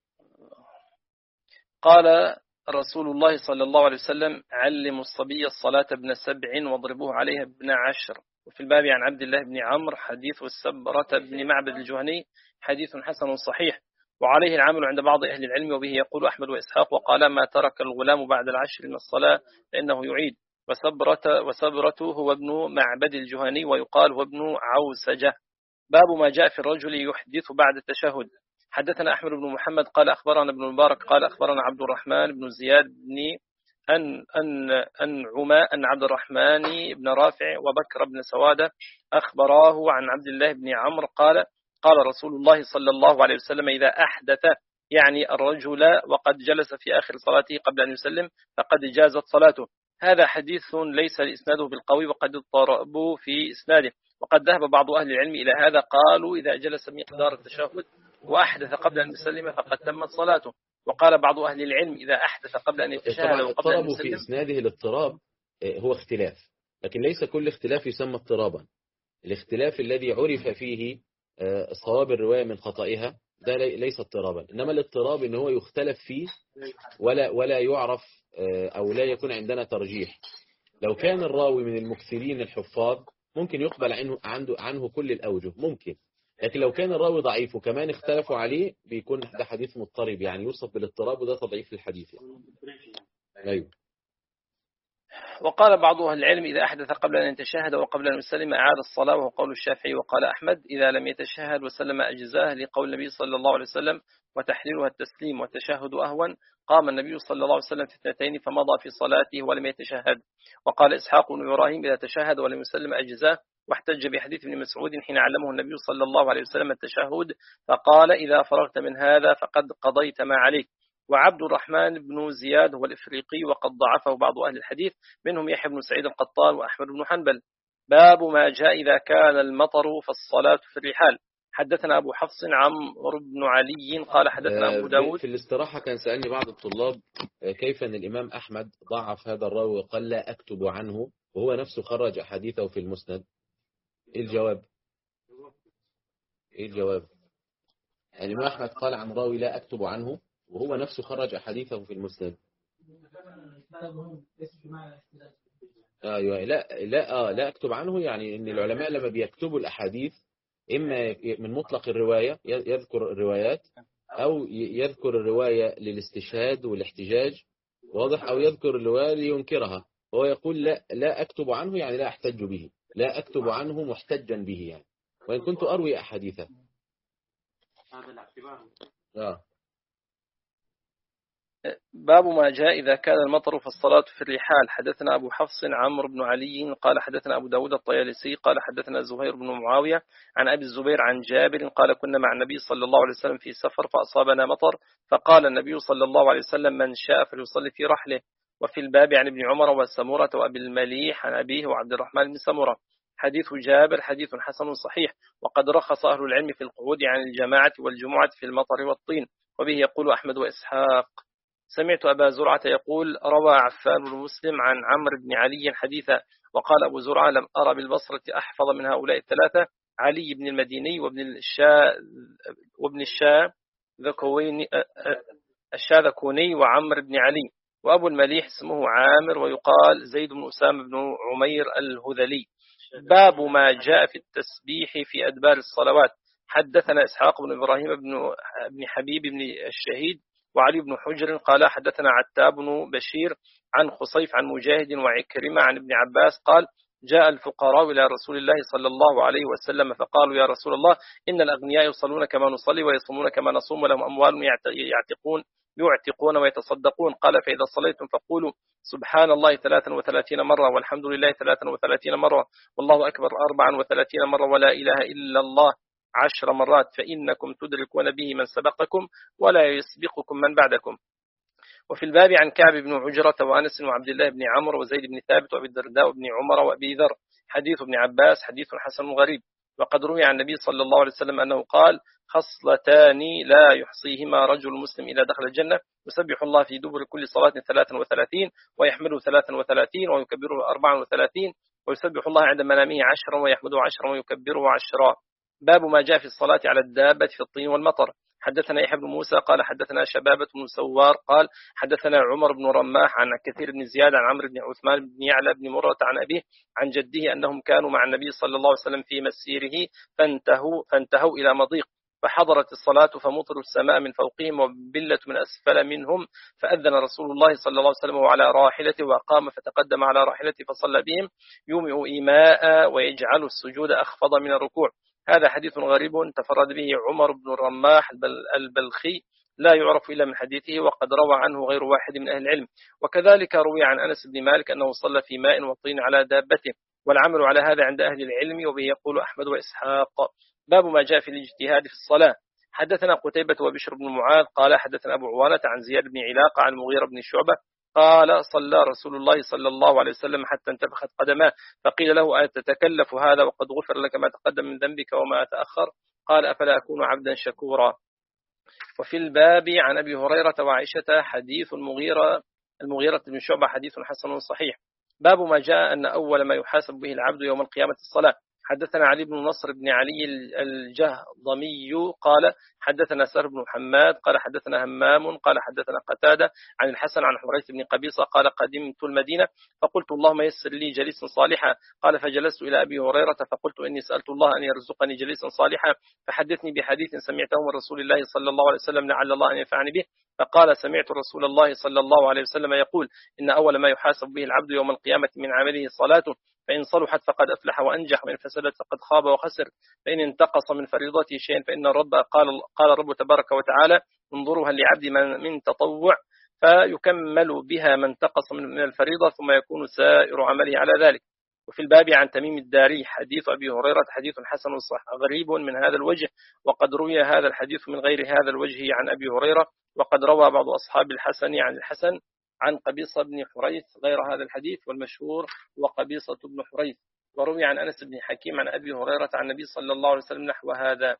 قال رسول الله صلى الله عليه وسلم: علموا الصبي الصلاة ابن سبع واضربوه عليها ابن عشر. وفي الباب عن عبد الله بن عمرو حديث السبرة بن معبد الجهني حديث حسن صحيح، وعليه العمل عند بعض أهل العلم، وبه يقول أحمد وإسحاق. وقال: ما ترك الغلام بعد العشر من الصلاة فإنه يعيد. وسبرة وسبرته هو ابن معبد الجهني، ويقال هو ابن عوسجة. باب ما جاء في الرجل يحدث بعد التشهد. حدثنا أحمد بن محمد قال أخبرنا ابن المبارك قال أخبرنا عبد الرحمن بن زياد بن أن أن أنعما أن عبد الرحمن بن رافع وبكر بن سوادة أخبراه عن عبد الله بن عمرو قال: قال رسول الله صلى الله عليه وسلم: إذا أحدث يعني الرجل وقد جلس في آخر صلاته قبل أن يسلم فقد جازت صلاته. هذا حديث ليس إسناده بالقوي، وقد اضطربوا في إسناده، وقد ذهب بعض أهل العلم إلى هذا، قالوا إذا جلس مقدار التشهد وأحدث قبل أن يسلم فقد تمت صلاته. وقال بعض أهل العلم إذا أحدث قبل أن يتشهد وقبل أن يسلم. في إسناده الاضطراب هو اختلاف، لكن ليس كل اختلاف يسمى اضطرابا. الاختلاف الذي عرف فيه صواب الرواية من خطئها ده ليس اضطرابا، إنما الاضطراب إن هو يختلف فيه ولا ولا يعرف أو لا يكون عندنا ترجيح. لو كان الراوي من المكثرين الحفاظ ممكن يقبل عنه عنده عنه كل الأوجه ممكن، لكن لو كان الراوي ضعيف وكمان اختلفوا عليه بيكون ده حديث مضطرب، يعني يوصف بالاضطراب، وده تضعيف للحديث يعني. أيوه. وقال بعض أهل العلم إذا أحدث قبل أن يتشهد وقبل أن يسلم أعاد الصلاة، وهو قول الشافعي. وقال أحمد إذا لم يتشهد وسلم أجزاه، لقول النبي صلى الله عليه وسلم: وتحليلها التسليم والتشهد أهون. قام النبي صلى الله عليه وسلم في اثنتين فمضى في صلاته ولم يتشهد. وقال إسحاق بن إبراهيم إذا تشهد ولم يسلم أجزاه، واحتج بحديث ابن مسعود حين علمه النبي صلى الله عليه وسلم التشهد فقال: إذا فرغت من هذا فقد قضيت ما عليك. وعبد الرحمن بن زياد هو الإفريقي، وقد ضعفه بعض أهل الحديث منهم يحيى بن سعيد القطان وأحمد بن حنبل. باب ما جاء إذا كان المطر فالصلاة في الرحال. حدثنا أبو حفص عمرو بن علي قال حدثنا أبو داود. في الاستراحة كان سألني بعض الطلاب كيف أن الإمام أحمد ضعف هذا الراوي وقال لا أكتب عنه، وهو نفسه خرج أحاديثه في المسند. إيه الجواب؟ إيه الجواب؟ الإمام أحمد قال عن راوي لا أكتب عنه وهو نفسه خرج أحاديثه في المسند. أيوة. لا لا آه لا أكتب عنه، يعني إن العلماء لما بيكتبوا الأحاديث إما من مطلق الرواية يذكر الروايات، أو يذكر الرواية للاستشهاد والاحتجاج، واضح، أو يذكر الرواية لينكرها. هو يقول لا لا أكتب عنه يعني لا أحتج به، لا أكتب عنه محتجا به يعني، وإن كنت أروي أحاديثه. هذا الاعتبار. آه. باب ما جاء إذا كان المطر فالصلاة في الرحال. حدثنا أبو حفص عمرو بن علي قال حدثنا أبو داود الطيالسي قال حدثنا زهير بن معاوية عن أبي الزبير عن جابر قال كنا مع النبي صلى الله عليه وسلم في سفر فأصابنا مطر، فقال النبي صلى الله عليه وسلم: من شاء فليصلي في رحله. وفي الباب عن ابن عمر وسمورة وأبي المليح عن أبيه وعبد الرحمن بن سمورة. حديث جابر حديث حسن صحيح، وقد رخص أهل العلم في القعود عن الجماعة والجمعة في المطر والطين، وبه يقول أحمد وإسحاق. سمعت أبا زرعة يقول: روى عفان بن مسلم عن عمرو بن علي حديثا. وقال أبو زرعة: لم أرى بالبصرة أحفظ من هؤلاء الثلاثة، علي بن المديني وابن الشا وابن الشا ذكويني الشاذكوني وعمرو بن علي. وأبو المليح اسمه عامر، ويقال زيد بن أسامة بن عمير الهذلي. باب ما جاء في التسبيح في أدبار الصلوات. حدثنا إسحاق بن إبراهيم بن حبيب بن الشهيد وعلي بن حجر قال حدثنا عتاب بن بشير عن خصيف عن مجاهد وعكرمة عن ابن عباس قال: جاء الفقراء إلى رسول الله صلى الله عليه وسلم فقالوا: يا رسول الله، إن الأغنياء يصلون كما نصلي ويصومون كما نصوم ولهم أموال يعتقون يعتقون ويتصدقون. قال: فإذا صليتم فقولوا سبحان الله ثلاثا وثلاثين مرة، والحمد لله ثلاثا وثلاثين مرة، والله أكبر أربعا وثلاثين مرة، ولا إله إلا الله عشر مرات فإنكم تدركون به من سبقكم ولا يسبقكم من بعدكم. وفي الباب عن كعب بن عجرة وأنس وعبد الله بن عمرو وزيد بن ثابت وأبي الدرداء وابن عمر وأبي ذر حديث ابن عباس حديث حسن غريب. وقد روي عن النبي صلى الله عليه وسلم أنه قال خصلتان لا يحصيهما رجل مسلم إذا دخل الجنة يسبح الله في دبر كل صلاة ثلاثا وثلاثين ويحمده ثلاثا وثلاثين ويكبره أربعا وثلاثين ويسبح الله عند منامه عشرا ويحمده عشرا ويكبره عشرا. باب ما جاء في الصلاة على الدابة في الطين والمطر. حدثنا يحيى بن موسى قال حدثنا شبابة بن سوار قال حدثنا عمر بن رماح عن كثير بن زياد عن عمرو بن عثمان بن يعلى بن مرة عن أبيه عن جده أنهم كانوا مع النبي صلى الله عليه وسلم في مسيره فانتهوا, فانتهوا إلى مضيق فحضرت الصلاة فمطر السماء من فوقهم وبلة من أسفل منهم فأذن رسول الله صلى الله عليه وسلم على راحلته وقام فتقدم على راحلته فصلى بهم يومئ إيماء ويجعل السجود أخفض من الركوع. هذا حديث غريب تفرد به عمر بن الرماح البلخي لا يعرف إلا من حديثه وقد روى عنه غير واحد من أهل العلم. وكذلك روي عن أنس بن مالك أنه صلى في ماء وطين على دابته والعمل على هذا عند أهل العلم وبه يقول أحمد وإسحاق. باب ما جاء في الاجتهاد في الصلاة. حدثنا قتيبة وبشر بن معاذ قال حدثنا أبو عوانة عن زياد بن علاقة عن مغيرة بن شعبة قال صلى رسول الله صلى الله عليه وسلم حتى انتفخت قدماه فقيل له أتتكلف هذا وقد غفر لك ما تقدم من ذنبك وما تأخر قال أفلا أكون عبدا شكورا. وفي الباب عن أبي هريرة وعائشة حديث المغيرة المغيرة بن شعبة حديث حسن صحيح. باب ما جاء أن أول ما يحاسب به العبد يوم القيامة الصلاة. حدثنا علي بن نصر بن علي الجهضمي قال حدثنا سهر بن حماد قال حدثنا همام قال حدثنا قتادة عن الحسن عن حريث بن قبيصة قال قدمت المدينة فقلت اللهم يسر لي جليسا صالحا قال فجلست إلى أبي هريرة فقلت إني سألت الله أن يرزقني جليسا صالحا فحدثني بحديث سمعته من رسول الله صلى الله عليه وسلم لعل الله أن ينفعني به فقال سمعت رسول الله صلى الله عليه وسلم يقول إن أول ما يحاسب به العبد يوم القيامة من عمله صلاته فإن صلحت فقد أفلح وأنجح وإن فسدت فقد خاب وخسر فإن انتقص من فريضته شيئا فإن الرب قال قال الرب تبارك وتعالى انظروا هل لعبد من, من تطوع فيكمل بها من انتقص من الفريضة ثم يكون سائر عمله على ذلك. وفي الباب عن تميم الداري حديث أبي هريرة حديث حسن صح غريب من هذا الوجه وقد روي هذا الحديث من غير هذا الوجه عن أبي هريرة وقد روى بعض أصحاب الحسن عن الحسن عن قبيصة بن حريث غير هذا الحديث والمشهور وقبيصة بن حريث. وروي عن أنس بن حكيم عن أبي هريرة عن النبي صلى الله عليه وسلم نحو هذا.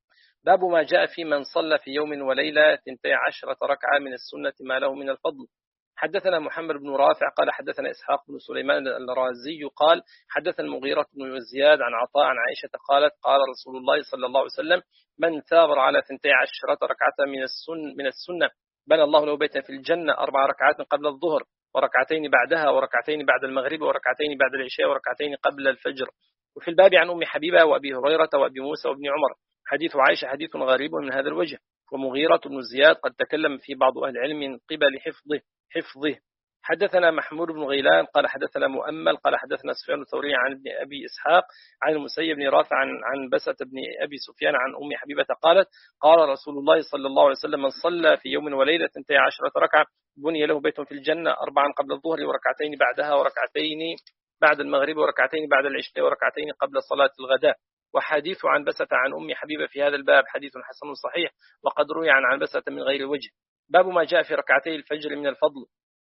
باب ما جاء في من صلى في يوم وليلة ثنتي عشرة ركعة من السنة ما له من الفضل. حدثنا محمد بن رافع قال حدثنا إسحاق بن سليمان الرازي قال حدثنا المغيرة بن زياد عن عطاء عن عائشة قالت قال رسول الله صلى الله عليه وسلم من ثابر على ثنتي عشرة ركعة من السنة من السنة بنى الله له بيتا في الجنة أربع ركعات قبل الظهر وركعتين بعدها وركعتين بعد المغرب وركعتين بعد العشاء وركعتين قبل الفجر. وفي الباب عن أم حبيبة وأبي هريرة وأبي موسى وابن عمر حديث عائشة حديث غريب من هذا الوجه. ومغيرة بن زياد قد تكلم في بعض أهل العلم من قبل حفظه حفظه حدثنا محمود بن غيلان قال حدثنا مؤمل قال حدثنا سفيان الثوري عن ابن أبي إسحاق عن المسيب بن رافع عن, عن بسة بن أبي سفيان عن أم حبيبة قالت قال رسول الله صلى الله عليه وسلم من صلى في يوم وليلة اثنتي عشرة ركعة بني له بيت في الجنة أربعا قبل الظهر وركعتين بعدها وركعتين بعد المغرب وركعتين بعد العشاء وركعتين قبل صلاة الغداء. وحديث عن بسة عن أم حبيبة في هذا الباب حديث حسن صحيح وقد روي عن عن بسة من غير وجه. باب ما جاء في ركعتي الفجر من الفضل.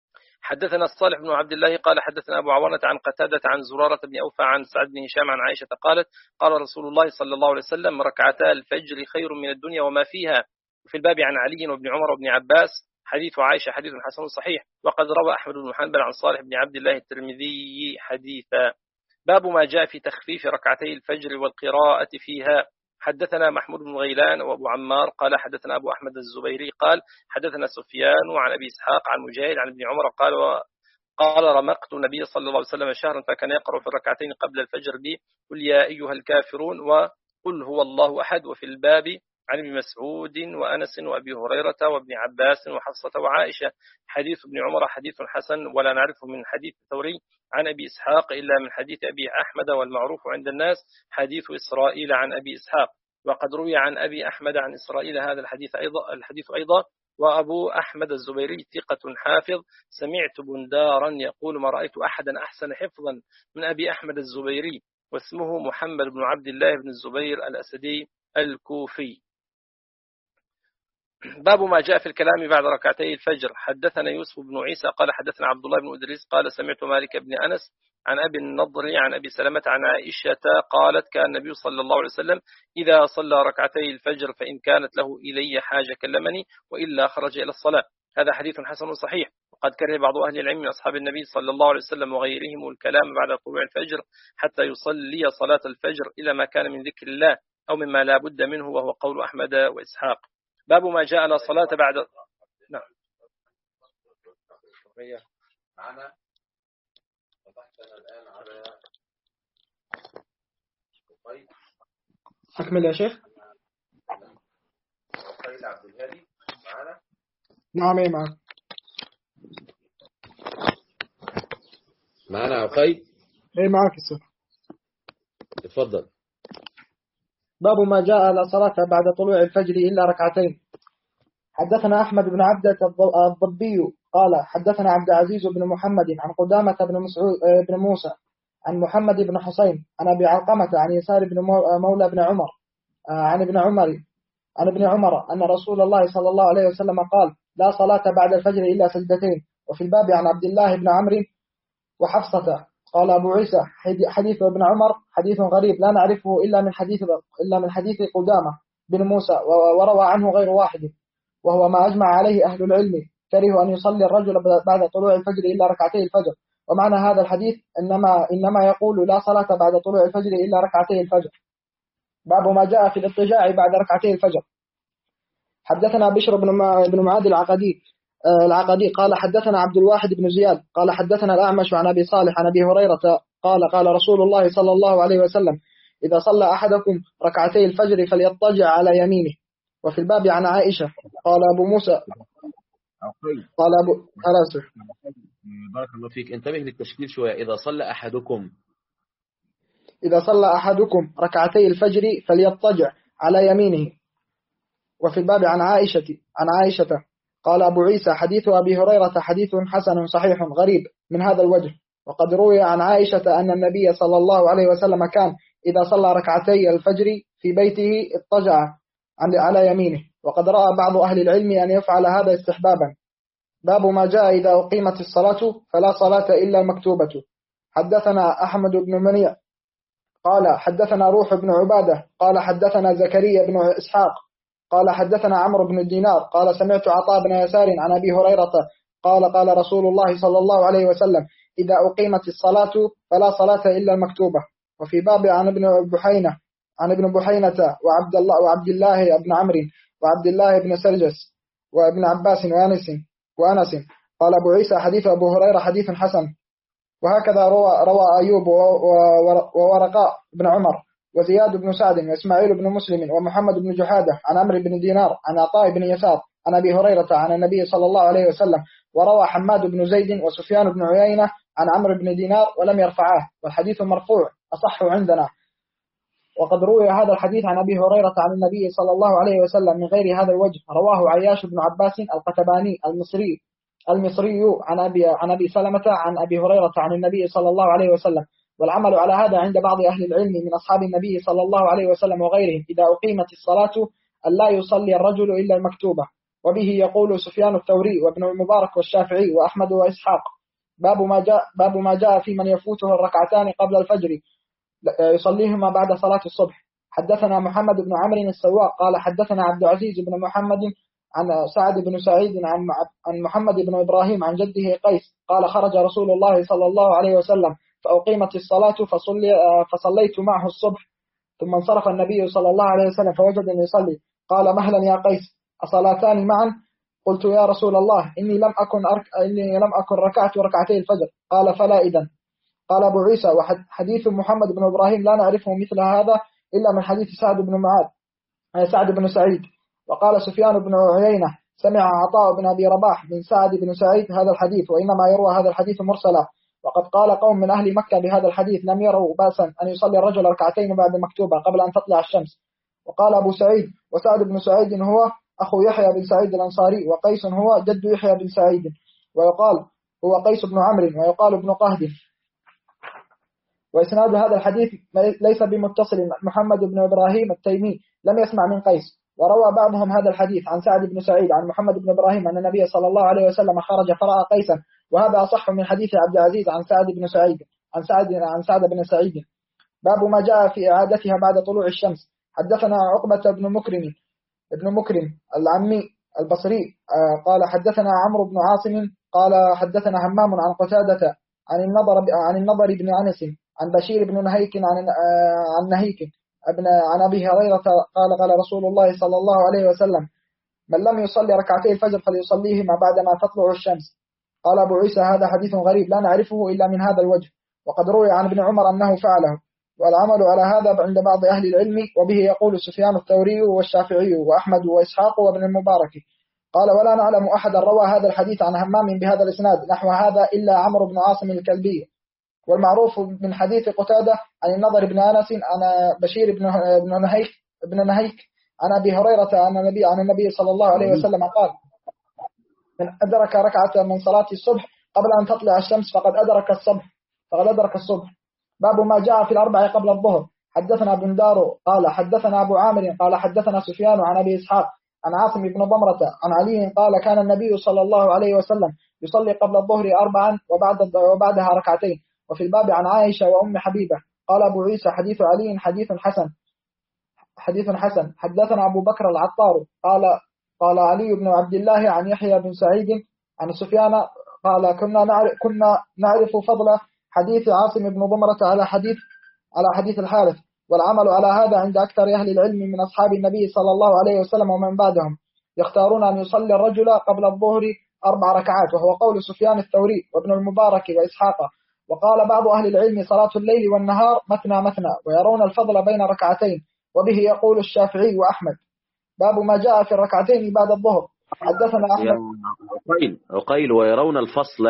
حدثنا الصالح بن عبد الله قال حدثنا أبو عوانة عن قتادة عن زرارة بن أوفى عن سعد بن هشام عن عائشة قالت قال رسول الله صلى الله عليه وسلم ركعتا الفجر خير من الدنيا وما فيها. وفي الباب عن علي وابن عمر وابن عباس حديث عائشة حديث حسن صحيح وقد روى أحمد بن حنبل عن صالح بن عبد الله الترمذي حديثا. باب ما جاء في تخفيف ركعتي الفجر والقراءة فيها. حدثنا محمود بن غيلان وأبو عمار قال حدثنا أبو أحمد الزبيري قال حدثنا سفيان وعن أبي إسحاق عن مجاهد عن ابن عمر قال قال رمقت النبي صلى الله عليه وسلم شهرا فكان يقرأ في الركعتين قبل الفجر بي قل يا أيها الكافرون وقل هو الله أحد. وفي الباب عن ابن مسعود وأنس وأبي هريرة وابن عباس وحفصة وعائشة حديث ابن عمر حديث حسن ولا نعرفه من حديث الثوري عن أبي إسحاق إلا من حديث أبي أحمد والمعروف عند الناس حديث إسرائيل عن أبي إسحاق. وقد روي عن أبي أحمد عن إسرائيل هذا الحديث أيضا الحديث أيضا. وأبو أحمد الزبيري ثقة حافظ سمعت بندارا يقول ما رأيت أحدا أحسن حفظا من أبي أحمد الزبيري واسمه محمد بن عبد الله بن الزبير الأسدي الكوفي. باب ما جاء في الكلام بعد ركعتي الفجر. حدثنا يوسف بن عيسى قال حدثنا عبد الله بن إدريس قال سمعت مالك بن أنس عن أبي النضر عن أبي سلمة عن عائشة قالت كان النبي صلى الله عليه وسلم إذا صلى ركعتي الفجر فإن كانت له إلي حاجة كلمني وإلا خرج إلى الصلاة. هذا حديث حسن صحيح. وقد كره بعض أهل العلم من أصحاب النبي صلى الله عليه وسلم وغيرهم الكلام بعد طلوع الفجر حتى يصلي صلاة الفجر إلى ما كان من ذكر الله أو مما لا بد منه، وهو قول أحمد وإسحاق. باب ما جاء لا صلاة بعد. نعم. معنا وبحثنا الآن على أكمل يا شيخ. قيد عبد الهادي معنا. نعم ايه معك. معنا عقيد. ايه معك السلام. اتفضل. باب ما جاء لا صلاة بعد طلوع الفجر إلا ركعتين. حدثنا أحمد بن عبدة الضبي قال حدثنا عبد العزيز بن محمد عن قدامة بن, بن موسى عن محمد بن حسين عن أبي علقمة عن يسار بن مولى بن عمر عن ابن عمر عن ابن عمر أن رسول الله صلى الله عليه وسلم قال لا صلاة بعد الفجر إلا سجدتين. وفي الباب عن عبد الله بن عمرو وحفصة. قال أبو عيسى حديث ابن عمر حديث غريب لا نعرفه إلا من حديث إلا من حديث قدامة بن موسى وروى عنه غير واحد، وهو ما أجمع عليه أهل العلم. كره أن يصلي الرجل بعد طلوع الفجر إلا ركعتي الفجر. ومعنى هذا الحديث إنما إنما يقول لا صلاة بعد طلوع الفجر إلا ركعتي الفجر. باب ما جاء في الاضطجاع بعد ركعتي الفجر. حدثنا بشر بن معاذ العقدي العقدي قال حدثنا عبد الواحد بن زياد قال حدثنا الأعمش عن أبي صالح عن أبي هريرة قال قال رسول الله صلى الله عليه وسلم إذا صلى أحدكم ركعتي الفجر فليضطجع على يمينه. وفي الباب عن عائشة قال أبو موسى قال أبو خلاص بارك الله فيك. انتبه للتشكيل شوية. إذا صلى أحدكم إذا صلى أحدكم ركعتي الفجر فليضطجع على يمينه. وفي الباب عن عائشة عن عائشة قال أبو عيسى حديث أبي هريرة حديث حسن صحيح غريب من هذا الوجه. وقد روي عن عائشة أن النبي صلى الله عليه وسلم كان إذا صلى ركعتي الفجر في بيته اضطجع على يمينه. وقد رأى بعض أهل العلم أن يفعل هذا استحبابا. باب ما جاء إذا أقيمت الصلاة فلا صلاة إلا المكتوبة. حدثنا أحمد بن منيع قال حدثنا روح بن عبادة قال حدثنا زكريا بن إسحاق قال حدثنا عمرو بن الدينار قال سمعت عطاء بن يسار عن أبي هريرة قال قال رسول الله صلى الله عليه وسلم إذا أقيمت الصلاة فلا صلاة إلا المكتوبة. وفي باب عن ابن بحينة عن ابن بحينة وعبد الله وعبد الله بن عمرو وعبد الله بن سرجس وابن عباس وأنس وأنس قال أبو عيسى حديث أبو هريرة حديث حسن. وهكذا روى, روى أيوب وورقاء بن عمر وزياد بن سعد وإسماعيل بن مسلم ومحمد بن جحادة عن عمرو بن دينار عن عطاء بن يسار عن أبي هريرة عن النبي صلى الله عليه وسلم. وروى حماد بن زيد وسفيان بن عيينة عن عمرو بن دينار ولم يرفعاه، والحديث مرفوع أصح عندنا. وقد روي هذا الحديث عن أبي هريرة عن النبي صلى الله عليه وسلم من غير هذا الوجه. رواه عياش بن عباس القتباني المصري المصري عن أبي عن أبي سلمة عن أبي هريرة عن النبي صلى الله عليه وسلم. والعمل على هذا عند بعض أهل العلم من أصحاب النبي صلى الله عليه وسلم وغيرهم إذا أقيمت الصلاة ألا يصلي الرجل إلا المكتوبة. وبه يقول سفيان الثوري وابن المبارك والشافعي وأحمد وإسحاق. باب ما جاء باب ما جاء في من يفوته الركعتان قبل الفجر يصليهما بعد صلاة الصبح. حدثنا محمد بن عمرو السواق قال حدثنا عبد العزيز بن محمد عن سعد بن سعيد عن عن محمد بن إبراهيم عن جده قيس قال خرج رسول الله صلى الله عليه وسلم فأقيمت الصلاة فصلي فصليت معه الصبح ثم انصرف النبي صلى الله عليه وسلم فوجدني يصلي قال مهلا يا قيس أصلاتان معا؟ قلت يا رسول الله إني لم أكن أرك... إني لم أكن ركعت ركعتي الفجر. قال فلا إذن. قال أبو عيسى وحديث محمد بن إبراهيم لا نعرفه مثل هذا إلا من حديث سعد بن معاذ سعد بن سعيد. وقال سفيان بن عيينة سمع عطاء بن أبي رباح من سعد بن سعيد هذا الحديث وإنما يروى هذا الحديث مرسلا. وقد قال قوم من أهل مكة بهذا الحديث لم يروا بأسا أن يصلي الرجل ركعتين بعد المكتوبة قبل أن تطلع الشمس. وقال أبو سعيد وسعد بن سعيد هو أخو يحيى بن سعيد الأنصاري وقيس هو جد يحيى بن سعيد ويقال هو قيس بن عمرو ويقال ابن قهد وإسناد هذا الحديث ليس بمتصل. محمد بن إبراهيم التيمي لم يسمع من قيس، وروى بعضهم هذا الحديث عن سعد بن سعيد عن محمد بن إبراهيم أن النبي صلى الله عليه وسلم خرج فرأى قيسا، وهذا أصح من حديث عبد العزيز عن سعد بن سعيد عن سعد عن سعد بن سعيد. باب ما جاء في إعادتها بعد طلوع الشمس. حدثنا عقبة بن مكرم ابن مكرم العمي البصري قال حدثنا عمرو بن عاصم قال حدثنا همام عن قتادة عن النضر عن النضر بن أنس عن بشير بن نهيك عن عن نهيك ابن عن أبي هريرة قال قال رسول الله صلى الله عليه وسلم: من لم يصلي ركعتي الفجر فليصليهما بعدما تطلع الشمس. قال أبو عيسى: هذا حديث غريب لا نعرفه إلا من هذا الوجه، وقد روي عن ابن عمر أنه فعله، والعمل على هذا عند بعض أهل العلم، وبه يقول سفيان الثوري والشافعي وأحمد وإسحاق وابن المبارك. قال: ولا نعلم أحدا روى هذا الحديث عن همام بهذا الإسناد نحو هذا إلا عمرو بن عاصم الكلبي. والمعروف من حديث قتادة عن النضر بن أنس عن بشير بن نهيك بن نهيك عن أبي هريرة عن النبي عن النبي صلى الله عليه وسلم قال: من أدرك ركعة من صلاة الصبح قبل أن تطلع الشمس فقد أدرك الصبح فقد أدرك الصبح. باب ما جاء في الأربع قبل الظهر. حدثنا بن دارو قال حدثنا أبو عامر قال حدثنا سفيان عن أبي إسحاق عن عاصم بن ضمرة عن علي قال: كان النبي صلى الله عليه وسلم يصلي قبل الظهر أربعا وبعد وبعدها ركعتين. وفي الباب عن عائشة وأم حبيبة. قال أبو عيسى: حديث علي حديث حسن حديث حسن. حدثنا أبو بكر العطار قال قال علي بن عبد الله عن يحيى بن سعيد عن سفيان قال: كنا نعرف كنا نعرف فضل حديث عاصم بن ضمرة على حديث على حديث الحارث، والعمل على هذا عند أكثر أهل العلم من أصحاب النبي صلى الله عليه وسلم ومن بعدهم. يختارون أن يصلي الرجل قبل الظهر أربع ركعات، وهو قول سفيان الثوري وابن المبارك وإسحاق. وقال بعض أهل العلم: صلاة الليل والنهار مثنى مثنى، ويرون الفضل بين ركعتين، وبه يقول الشافعي وأحمد. باب ما جاء في الركعتين بعد الظهر. حدثنا أحمد عقيل عقيل ويرون الفصل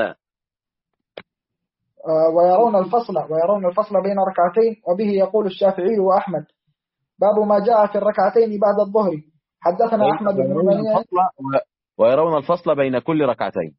ويرون الفصل ويرون الفصل بين ركعتين، وبه يقول الشافعي وأحمد. باب ما جاء في الركعتين بعد الظهر. حدثنا أحمد بن منيع ويرون الفصل بين كل ركعتين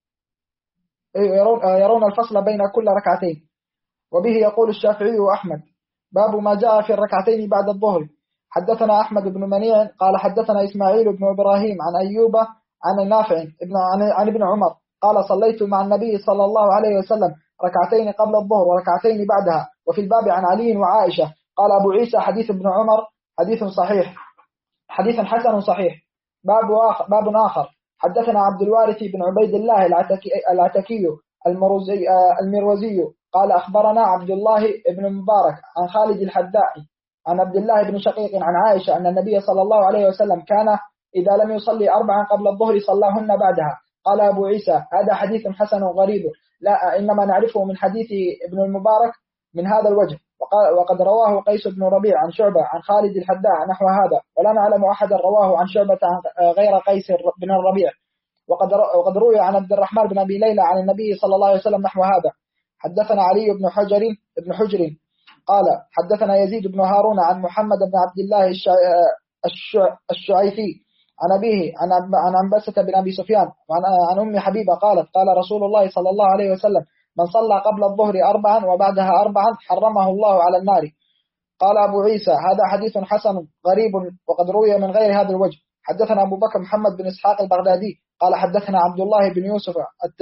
يرون الفصل بين كل ركعتين، وبه يقول الشافعي وأحمد. باب ما جاء في الركعتين بعد الظهر. حدثنا أحمد بن منيع قال حدثنا إسماعيل بن إبراهيم عن أيوب عن نافع ابن عن ابن عمر قال: صليت مع النبي صلى الله عليه وسلم ركعتين قبل الظهر وركعتين بعدها. وفي الباب عن علي وعائشة. قال أبو عيسى: حديث ابن عمر حديث صحيح حديث حسن صحيح. باب آخر, باب آخر. حدثنا عبد الوارث بن عبيد الله العتكي, العتكي المروزي المروزي قال: أخبرنا عبد الله بن المبارك عن خالد الحداء عن عبد الله بن شقيق عن عائشة أن النبي صلى الله عليه وسلم كان إذا لم يصلي أربعا قبل الظهر صلاهن بعدها. قال أبو عيسى: هذا حديث حسن غريب لا إنما نعرفه من حديث ابن المبارك من هذا الوجه، وقد رواه قيس بن ربيع عن شعبة عن خالد الحداء نحو هذا، ولا نعلم أحدا رواه عن شعبة غير قيس بن الربيع. وقد وقد روي عن عبد الرحمن بن أبي ليلى عن النبي صلى الله عليه وسلم نحو هذا. حدثنا علي بن حجر بن حجر قال حدثنا يزيد بن هارون عن محمد بن عبد الله الشعيثي عن أبيه عن عنبسة بن أبي سفيان وعن عن أم حبيبة قالت: قال رسول الله صلى الله عليه وسلم: من صلى قبل الظهر أربعا وبعدها أربعا حرمه الله على النار. قال أبو عيسى: هذا حديث حسن غريب وقد روي من غير هذا الوجه. حدثنا أبو بكر محمد بن إسحاق البغدادي قال حدثنا عبد الله بن يوسف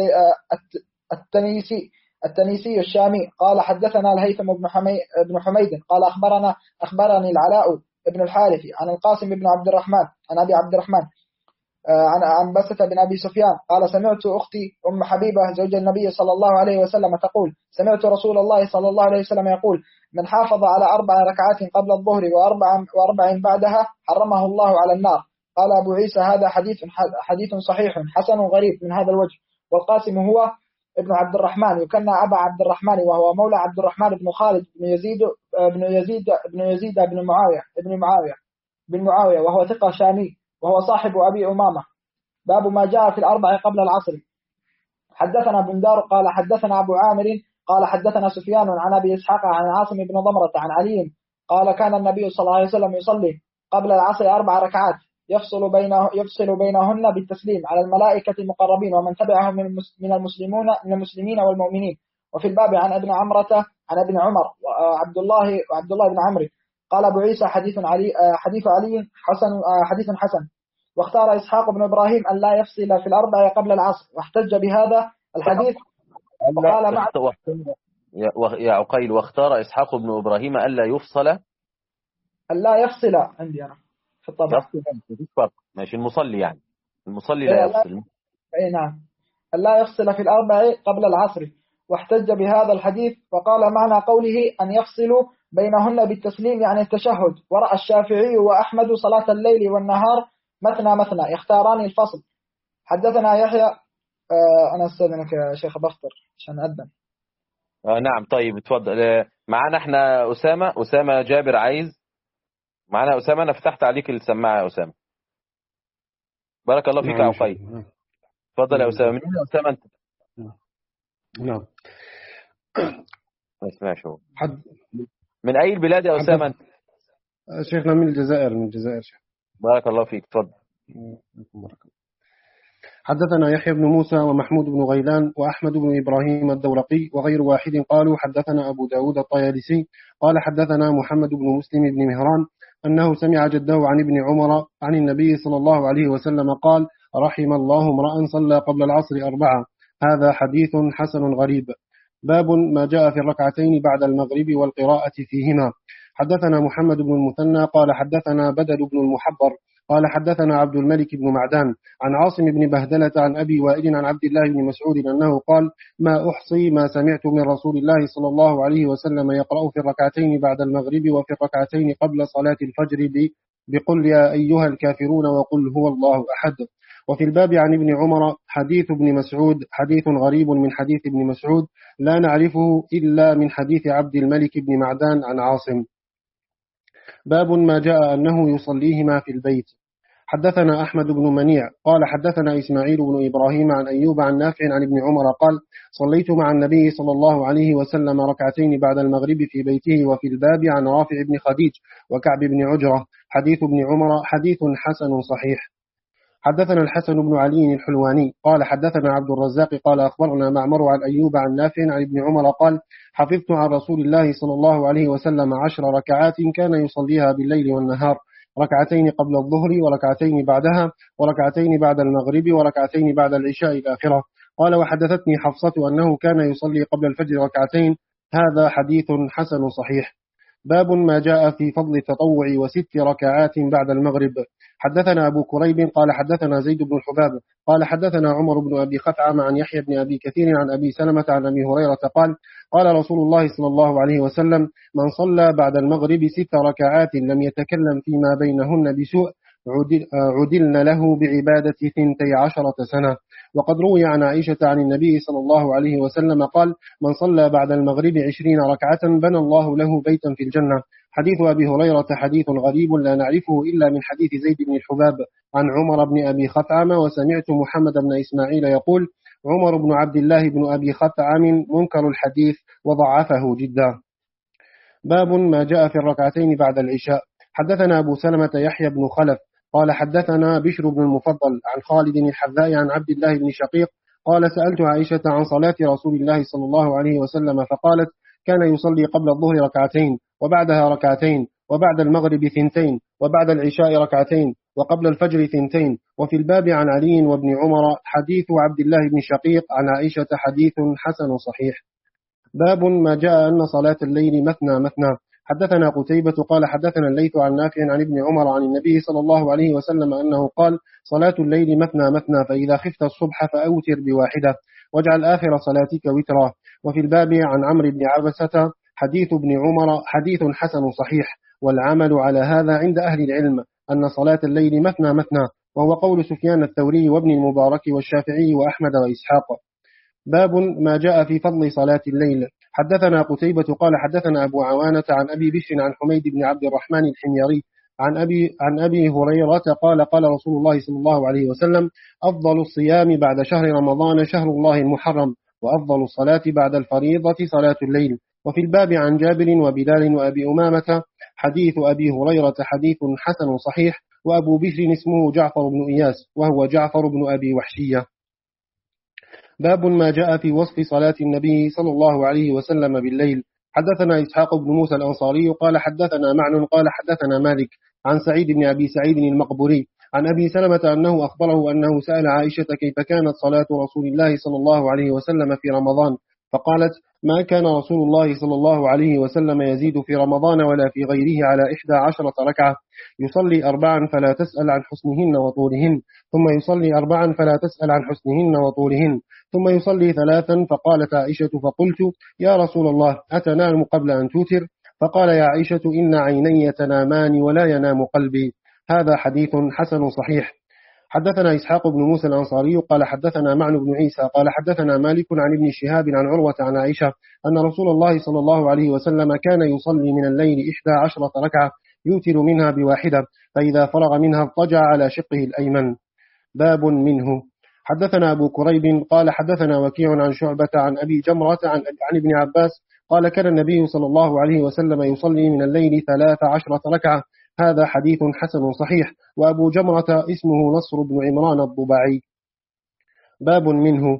التنيسي التنيسي الشامي قال حدثنا الهيثم بن حميد قال أخبرنا أخبرني العلاء بن الحارث عن القاسم بن عبد الرحمن عن أبي عبد الرحمن عن عنبسة بن أبي سفيان قال: سمعت أختي أم حبيبة زوج النبي صلى الله عليه وسلم تقول: سمعت رسول الله صلى الله عليه وسلم يقول: من حافظ على أربع ركعات قبل الظهر وأربع, وأربع بعدها حرمه الله على النار. قال أبو عيسى: هذا حديث حديث صحيح حسن غريب من هذا الوجه. والقاسم هو ابن عبد الرحمن يكنى أبا عبد الرحمن، وهو مولى عبد الرحمن بن خالد بن يزيد بن يزيد بن يزيد بن معاوية بن معاوية بن معاوية وهو ثقة شامي، وهو صاحب أبي أمامة. باب ما جاء في الأربع قبل العصر. حدثنا بن دار قال حدثنا أبو عامر قال حدثنا سفيان عن أبي إسحاق عن عاصم بن ضمرة عن علي قال: كان النبي صلى الله عليه وسلم يصلي قبل العصر أربع ركعات يفصل بينه يفصل بينهن بالتسليم على الملائكة المقربين ومن تبعهم من المسلمون من المسلمين والمؤمنين، وفي الباب عن ابن عمرة عن ابن عمر وعبد الله وعبد الله بن عمرو قال أبو عيسى حديث علي حديث علي حسن حديث حسن. واختار إسحاق بن إبراهيم أن لا يفصل في الأربع قبل العصر واحتج بهذا الحديث وقال مع يا عقيل واختار إسحاق بن إبراهيم ألا يفصل أن لا يفصل عندي أنا في الطبع يفصل ماشي المصلي يعني المصلي لا يفصل أي نعم أن لا يفصل في الأربع قبل العصر واحتج بهذا الحديث وقال معنى قوله أن يفصلوا بينهن بالتسليم يعني التشهد. ورأى الشافعي وأحمد صلاة الليل والنهار مثنى مثنى يختاران الفصل. حدثنا يحيى آه أنا أستاذنك يا شيخ بفطر عشان أقدم. آه نعم طيب اتفضل. معنا احنا أسامة أسامة جابر عايز معنا أسامة. أنا فتحت عليك السماعة يا أسامة. بارك الله فيك يا عقيل. اتفضل يا أسامة. من أين أسامة أنت؟ نعم اسمع شو حد من أي البلاد يا أسامة أنت؟ شيخنا من الجزائر من الجزائر شيخ. بارك الله فيك اتفضل. حدثنا يحيى بن موسى ومحمود بن غيلان وأحمد بن إبراهيم الدورقي وغير واحد قالوا حدثنا أبو داود الطيالسي قال حدثنا محمد بن مسلم بن مهران أنه سمع جده عن ابن عمر عن النبي صلى الله عليه وسلم قال رحم الله امرأ صلى قبل العصر أربعة. هذا حديث حسن غريب. باب ما جاء في الركعتين بعد المغرب والقراءة فيهما. حدثنا محمد بن المثنى قال حدثنا بدل بن المحبر قال حدثنا عبد الملك بن معدان عن عاصم بن بهدلة عن أبي وائل عن عبد الله بن مسعود أنه قال ما أحصي ما سمعت من رسول الله صلى الله عليه وسلم يقرأ في الركعتين بعد المغرب وفي الركعتين قبل صلاة الفجر بقل يا أيها الكافرون وقل هو الله أحد. وفي الباب عن ابن عمر حديث ابن مسعود حديث غريب من حديث ابن مسعود لا نعرفه إلا من حديث عبد الملك بن معدان عن عاصم. باب ما جاء أنه يصليهما في البيت. حدثنا أحمد بن منيع قال حدثنا إسماعيل بن إبراهيم عن أيوب عن نافع عن ابن عمر قال صليت مع النبي صلى الله عليه وسلم ركعتين بعد المغرب في بيته. وفي الباب عن رافع بن خديج وكعب بن عجرة حديث ابن عمر حديث حسن صحيح. حدثنا الحسن بن علي الحلواني قال حدثنا عبد الرزاق قال أخبرنا معمر عن أيوب عن نافع عن ابن عمر قال حفظت عن رسول الله صلى الله عليه وسلم عشر ركعات كان يصليها بالليل والنهار ركعتين قبل الظهر وركعتين بعدها وركعتين بعد المغرب وركعتين بعد العشاء الآخرة. قال وحدثتني حفصة أنه كان يصلي قبل الفجر ركعتين. هذا حديث حسن صحيح. باب ما جاء في فضل التطوع وست ركعات بعد المغرب. حدثنا أبو كريب قال حدثنا زيد بن الحباب قال حدثنا عمر بن أبي خثعم عن يحيى بن أبي كثير عن أبي سلمة عن أبي هريرة قال قال رسول الله صلى الله عليه وسلم من صلى بعد المغرب ست ركعات لم يتكلم فيما بينهن بسوء عدل عدلن له بعبادة ثنتي عشرة سنة. وقد روي عن عائشة عن النبي صلى الله عليه وسلم قال من صلى بعد المغرب عشرين ركعة بنى الله له بيتا في الجنة. حديث أبي هريرة حديث غريب لا نعرفه إلا من حديث زيد بن الحباب عن عمر بن أبي خثعم. وسمعت محمد بن إسماعيل يقول عمر بن عبد الله بن أبي خثعم منكر الحديث وضعفه جدا. باب ما جاء في الركعتين بعد العشاء. حدثنا أبو سلمة يحيى بن خلف قال حدثنا بشر بن المفضل عن خالد الحذاء عن عبد الله بن شقيق قال سألت عائشة عن صلاة رسول الله صلى الله عليه وسلم فقالت كان يصلي قبل الظهر ركعتين وبعدها ركعتين وبعد المغرب ثنتين وبعد العشاء ركعتين وقبل الفجر ثنتين. وفي الباب عن علي وابن عمر حديث عبد الله بن شقيق عن عائشة حديث حسن صحيح. باب ما جاء أن صلاة الليل مثنى مثنى. حدثنا قتيبة قال حدثنا الليث عن نافع عن ابن عمر عن النبي صلى الله عليه وسلم أنه قال صلاة الليل مثنى مثنى فإذا خفت الصبح فأوتر بواحدة واجعل آخر صلاتك وترا. وفي الباب عن عمرو بن عبسة حديث ابن عمر حديث حسن صحيح. والعمل على هذا عند أهل العلم أن صلاة الليل مثنى مثنى وهو قول سفيان الثوري وابن المبارك والشافعي وأحمد وإسحاق. باب ما جاء في فضل صلاة الليل. حدثنا قتيبة قال حدثنا أبو عوانة عن أبي بشر عن حميد بن عبد الرحمن الحميري عن أبي, عن أبي هريرة قال قال رسول الله صلى الله عليه وسلم أفضل الصيام بعد شهر رمضان شهر الله المحرم وأفضل الصلاة بعد الفريضة صلاة الليل. وفي الباب عن جابر وبلال وأبي أمامة حديث أبي هريرة حديث حسن صحيح. وأبو بشر اسمه جعفر بن إياس وهو جعفر بن أبي وحشية. باب ما جاء في وصف صلاة النبي صلى الله عليه وسلم بالليل. حدثنا إسحاق بن موسى الأنصاري قال حدثنا معن قال حدثنا مالك عن سعيد بن أبي سعيد المقبوري عن أبي سلمة أنه أخبره أنه سأل عائشة كيف كانت صلاة رسول الله صلى الله عليه وسلم في رمضان، فقالت: ما كان رسول الله صلى الله عليه وسلم يزيد في رمضان ولا في غيره على إحدى عشرة ركعة، يصلي أربعا فلا تسأل عن حسنهن وطولهن، ثم يصلي أربعا فلا تسأل عن حسنهن وطولهن، ثم يصلي ثلاثا. فقالت عائشة: فقلت: يا رسول الله أتنام قبل أن توتر؟ فقال: يا عائشة إن عيني تنامان ولا ينام قلبي. هذا حديث حسن صحيح. حدثنا إسحاق بن موسى الأنصاري قال حدثنا معن بن عيسى قال حدثنا مالك عن ابن شهاب عن عروة عن عائشة أن رسول الله صلى الله عليه وسلم كان يصلي من الليل إحدى عشرة ركعة يوتر منها بواحدة، فإذا فرغ منها اضطجع على شقه الأيمن. باب منه. حدثنا أبو كريب قال حدثنا وكيع عن شعبة عن أبي جمرة عن, عن ابن عباس قال كان النبي صلى الله عليه وسلم يصلي من الليل ثلاث عشرة ركعة. هذا حديث حسن صحيح. وأبو جمرة اسمه نصر بن عمران الضبعي. باب منه.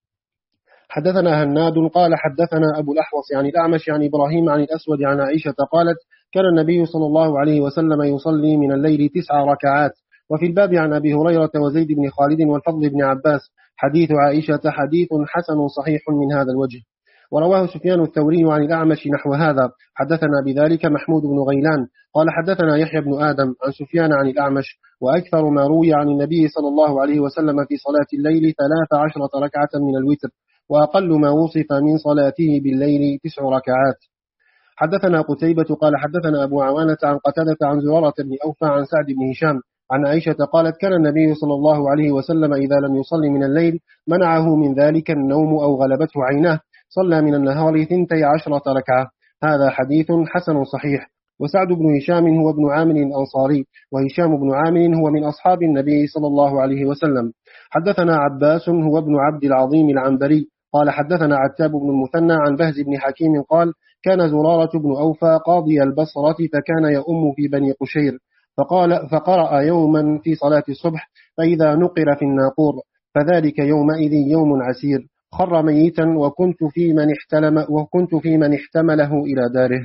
حدثنا هناد قال حدثنا أبو الأحوص عن الأعمش عن إبراهيم عن الأسود عن عائشة قالت كان النبي صلى الله عليه وسلم يصلي من الليل تسع ركعات. وفي الباب عن أبي هريرة وزيد بن خالد والفضل بن عباس. حديث عائشة حديث حسن صحيح من هذا الوجه. ورواه سفيان الثوري عن الأعمش نحو هذا. حدثنا بذلك محمود بن غيلان قال حدثنا يحيى بن آدم عن سفيان عن الأعمش. وأكثر ما روي عن النبي صلى الله عليه وسلم في صلاة الليل ثلاث عشرة ركعة من الوتر، وأقل ما وصف من صلاته بالليل تسع ركعات. حدثنا قتيبة قال حدثنا أبو عوانة عن قتادة عن زرارة بن أوفى عن سعد بن هشام عن عائشة قالت كان النبي صلى الله عليه وسلم إذا لم يصلي من الليل منعه من ذلك النوم أو غلبته عيناه، صلى من النهار ثنتي عشرة ركعة. هذا حديث حسن صحيح. وسعد بن هشام هو ابن عامر الأنصاري، وهشام بن عامر هو من أصحاب النبي صلى الله عليه وسلم. حدثنا عباس هو ابن عبد العظيم العنبري قال حدثنا عتاب بن المثنى عن بهز بن حكيم قال كان زرارة بن أوفى قاضي البصرة فكان يؤم في بني قشير، فقال فقرأ يوما في صلاة الصبح فإذا نقر في الناقور فذلك يومئذ يوم عسير، خر ميتا وكنت في من احتلم وكنت في من احتمله إلى داره.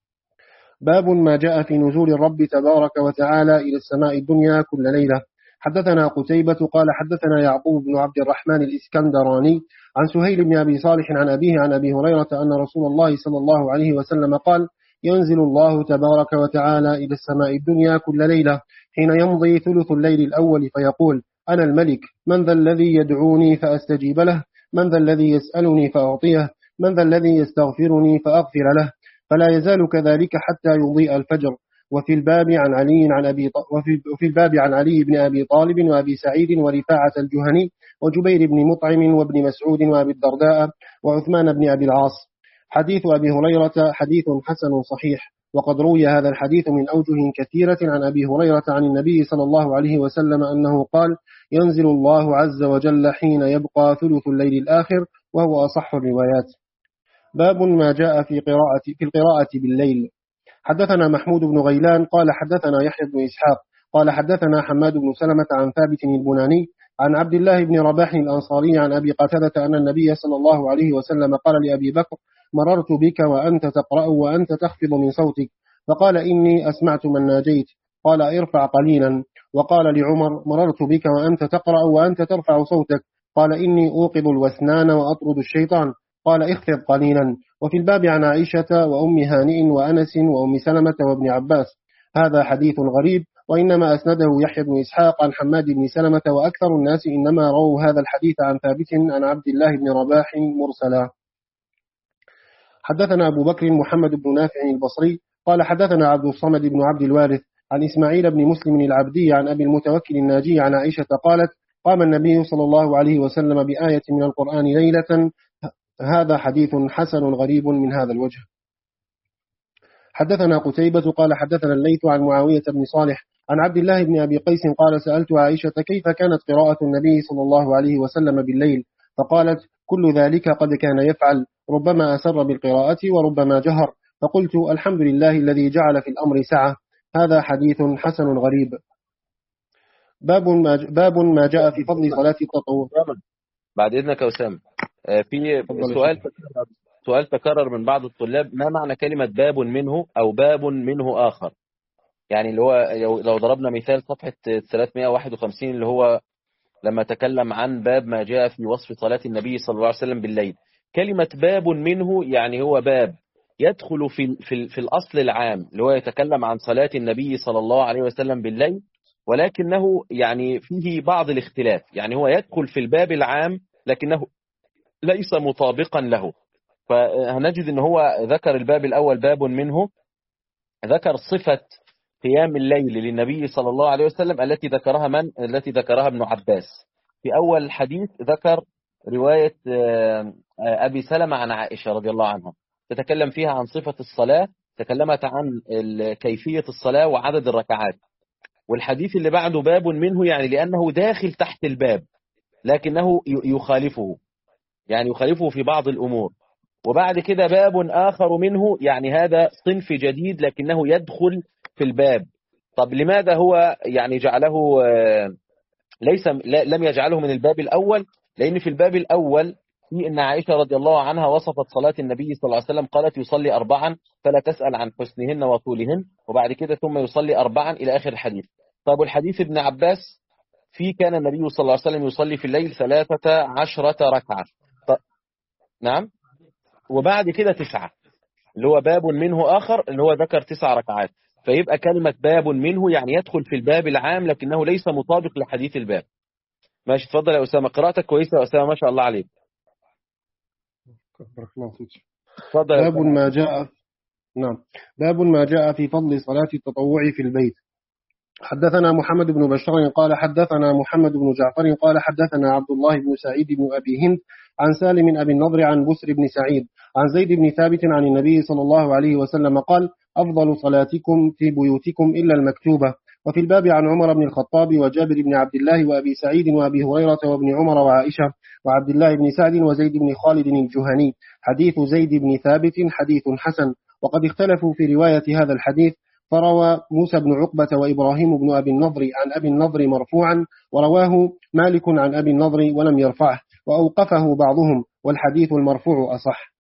باب ما جاء في نزول الرب تبارك وتعالى إلى السماء الدنيا كل ليلة. حدثنا قتيبة قال حدثنا يعقوب بن عبد الرحمن الإسكندراني عن سهيل بن أبي صالح عن أبيه عن أبي هريرة أن رسول الله صلى الله عليه وسلم قال ينزل الله تبارك وتعالى إلى السماء الدنيا كل ليلة حين يمضي ثلث الليل الأول فيقول أنا الملك، من ذا الذي يدعوني فأستجيب له، من ذا الذي يسألني فأعطيه، من ذا الذي يستغفرني فأغفر له، فلا يزال كذلك حتى يضيء الفجر. وفي الباب عن علي عن أبي وفي الباب عن علي بن أبي طالب وأبي سعيد ورفاعة الجهني وجبير بن مطعم وابن مسعود وأبي الدرداء وعثمان بن أبي العاص. حديث أبي هريرة حديث حسن صحيح. وقد روي هذا الحديث من أوجه كثيرة عن أبي هريرة عن النبي صلى الله عليه وسلم أنه قال ينزل الله عز وجل حين يبقى ثلث الليل الآخر، وهو أصح الروايات. باب ما جاء في قراءة في القراءة بالليل. حدثنا محمود بن غيلان قال حدثنا يحيى بن إسحاق قال حدثنا حماد بن سلمة عن ثابت البناني عن عبد الله بن رباح الأنصاري عن أبي قتادة أن النبي صلى الله عليه وسلم قال لأبي بكر مررت بك وأنت تقرأ وأنت تخفض من صوتك، فقال إني أسمعت من ناجيت، قال ارفع قليلا. وقال لعمر مررت بك وأنت تقرأ وأنت ترفع صوتك، قال إني أوقظ الوثنان وأطرد الشيطان، قال اخفض قليلا. وفي الباب عن عائشة وأم هانئ وأنس وأم سلمة وابن عباس. هذا حديث غريب، وإنما أسنده يحيى بن إسحاق عن حماد بن سلمة، وأكثر الناس إنما رووا هذا الحديث عن ثابت عن عبد الله بن رباح مرسلا. حدثنا أبو بكر محمد بن نافع البصري قال حدثنا عبد الصمد بن عبد الوارث عن إسماعيل بن مسلم العبدي عن أبي المتوكل الناجي عن عائشة قالت قام النبي صلى الله عليه وسلم بآية من القرآن ليلة. هذا حديث حسن غريب من هذا الوجه. حدثنا قتيبة قال حدثنا الليث عن معاوية بن صالح عن عبد الله بن أبي قيس قال سألت عائشة كيف كانت قراءة النبي صلى الله عليه وسلم بالليل، فقالت كل ذلك قد كان يفعل، ربما أسر بالقراءة وربما جهر، فقلت الحمد لله الذي جعل في الأمر سعة. هذا حديث حسن غريب. باب ما باب ما جاء في فضل صلاة التطوع. بعد إذنك يا أسامة، آه، في سؤال سؤال تكرر من بعض الطلاب: ما معنى كلمة باب منه أو باب منه آخر؟ يعني اللي هو لو ضربنا مثال صفحة ثلاثمائة وواحد وخمسين اللي هو لما تكلم عن باب ما جاء في وصف صلاة النبي صلى الله عليه وسلم بالليل، كلمة باب منه يعني هو باب يدخل في في في الأصل العام اللي هو يتكلم عن صلاة النبي صلى الله عليه وسلم بالليل، ولكنه يعني فيه بعض الاختلاف، يعني هو يدخل في الباب العام لكنه ليس مطابقا له. فهنجد ان هو ذكر الباب الأول باب منه، ذكر صفة قيام الليل للنبي صلى الله عليه وسلم التي ذكرها من؟ التي ذكرها ابن عباس في أول الحديث. ذكر رواية أبي سلمة عن عائشة رضي الله عنها تتكلم فيها عن صفة الصلاة، تكلمت عن كيفية الصلاة وعدد الركعات. والحديث اللي بعده باب منه يعني لأنه داخل تحت الباب لكنه يخالفه، يعني يخالفه في بعض الأمور. وبعد كده باب آخر منه يعني هذا صنف جديد لكنه يدخل في الباب. طب لماذا هو يعني جعله ليس لم يجعله من الباب الأول؟ لأن في الباب الأول في أن عائشة رضي الله عنها وصفت صلاة النبي صلى الله عليه وسلم، قالت يصلي أربعا فلا تسأل عن حسنهن وطولهن، وبعد كده ثم يصلي أربعا إلى آخر الحديث. طب والحديث ابن عباس في كان النبي صلى الله عليه وسلم يصلي في الليل ثلاثة عشرة ركعة. طب نعم، وبعد كده تسعة اللي هو باب منه آخر اللي هو ذكر تسع ركعات. فيبقى كلمة باب منه يعني يدخل في الباب العام لكنه ليس مطابق لحديث الباب. ماشي، اتفضل يا أسامة، قراءتك كويسة يا أسامة ما شاء الله عليك. باب ما جاء نعم باب ما جاء في فضل صلاة التطوع في البيت. حدثنا محمد بن بشار قال حدثنا محمد بن جعفر قال حدثنا عبد الله بن سعيد بن أبي هند عن سالم أبي النضر عن بسر بن سعيد عن زيد بن ثابت عن النبي صلى الله عليه وسلم قال: أفضل صلاتكم في بيوتكم إلا المكتوبة. وفي الباب عن عمر بن الخطاب وجابر بن عبد الله وأبي سعيد وأبي هريرة وابن عمر وعائشة وعبد الله بن سعد وزيد بن خالد الجهني. حديث زيد بن ثابت حديث حسن، وقد اختلفوا في رواية هذا الحديث، فروى موسى بن عقبة وإبراهيم بن أبي النضر عن أبي النضر مرفوعا، ورواه مالك عن أبي النضر ولم يرفعه، وأوقفه بعضهم، والحديث المرفوع أصح.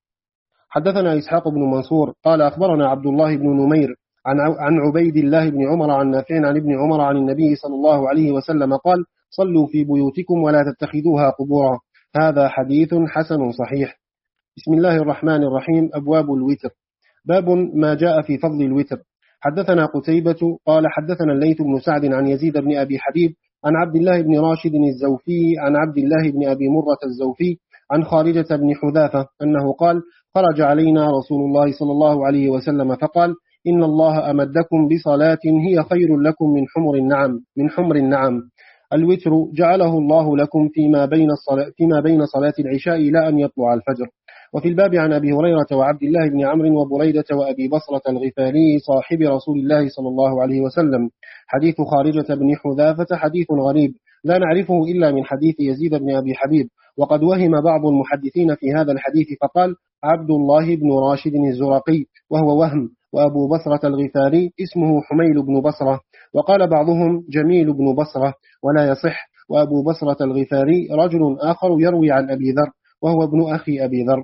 حدثنا إسحاق بن منصور قال أخبرنا عبد الله بن نمير عن عبيد الله بن عمر عن نافع عن ابن عمر عن النبي صلى الله عليه وسلم قال: صلوا في بيوتكم ولا تتخذوها قبورا. هذا حديث حسن صحيح. بسم الله الرحمن الرحيم. أبواب الوتر. باب ما جاء في فضل الوتر. حدثنا قتيبة قال حدثنا الليث بن سعد عن يزيد بن أبي حبيب عن عبد الله بن راشد الزوفي عن عبد الله بن أبي مرة الزوفي عن خارجة بن حذافة أنه قال: خرج علينا رسول الله صلى الله عليه وسلم فقال: إن الله أمدكم بصلاة هي خير لكم من حمر النعم من حمر النعم. الوتر جعله الله لكم فيما بين الصلاة فيما بين صلاة العشاء إلى أن يطلع الفجر. وفي الباب عن أبي هريرة وعبد الله بن عمرو وبريدة وأبي بصرة الغفاري صاحب رسول الله صلى الله عليه وسلم. حديث خارجة بن حذافة حديث غريب لا نعرفه إلا من حديث يزيد بن أبي حبيب، وقد وهم بعض المحدثين في هذا الحديث فقال: عبد الله بن راشد الزرقي، وهو وهم. وأبو بصرة الغفاري اسمه حميل بن بصرة، وقال بعضهم جميل بن بصرة ولا يصح. وأبو بصرة الغفاري رجل آخر يروي عن أبي ذر وهو ابن أخي أبي ذر.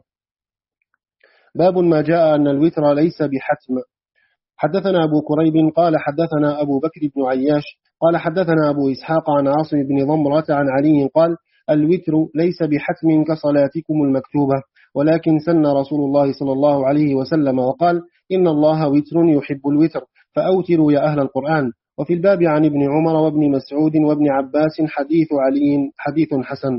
باب ما جاء أن الوتر ليس بحتم. حدثنا أبو كريب قال حدثنا أبو بكر بن عياش قال حدثنا أبو إسحاق عن عاصم بن ضمرة عن علي قال: الوتر ليس بحتم كصلاتكم المكتوبة، ولكن سن رسول الله صلى الله عليه وسلم وقال: إن الله وتر يحب الوتر فأوتروا يا أهل القرآن. وفي الباب عن ابن عمر وابن مسعود وابن عباس حديث علي حديث حسن.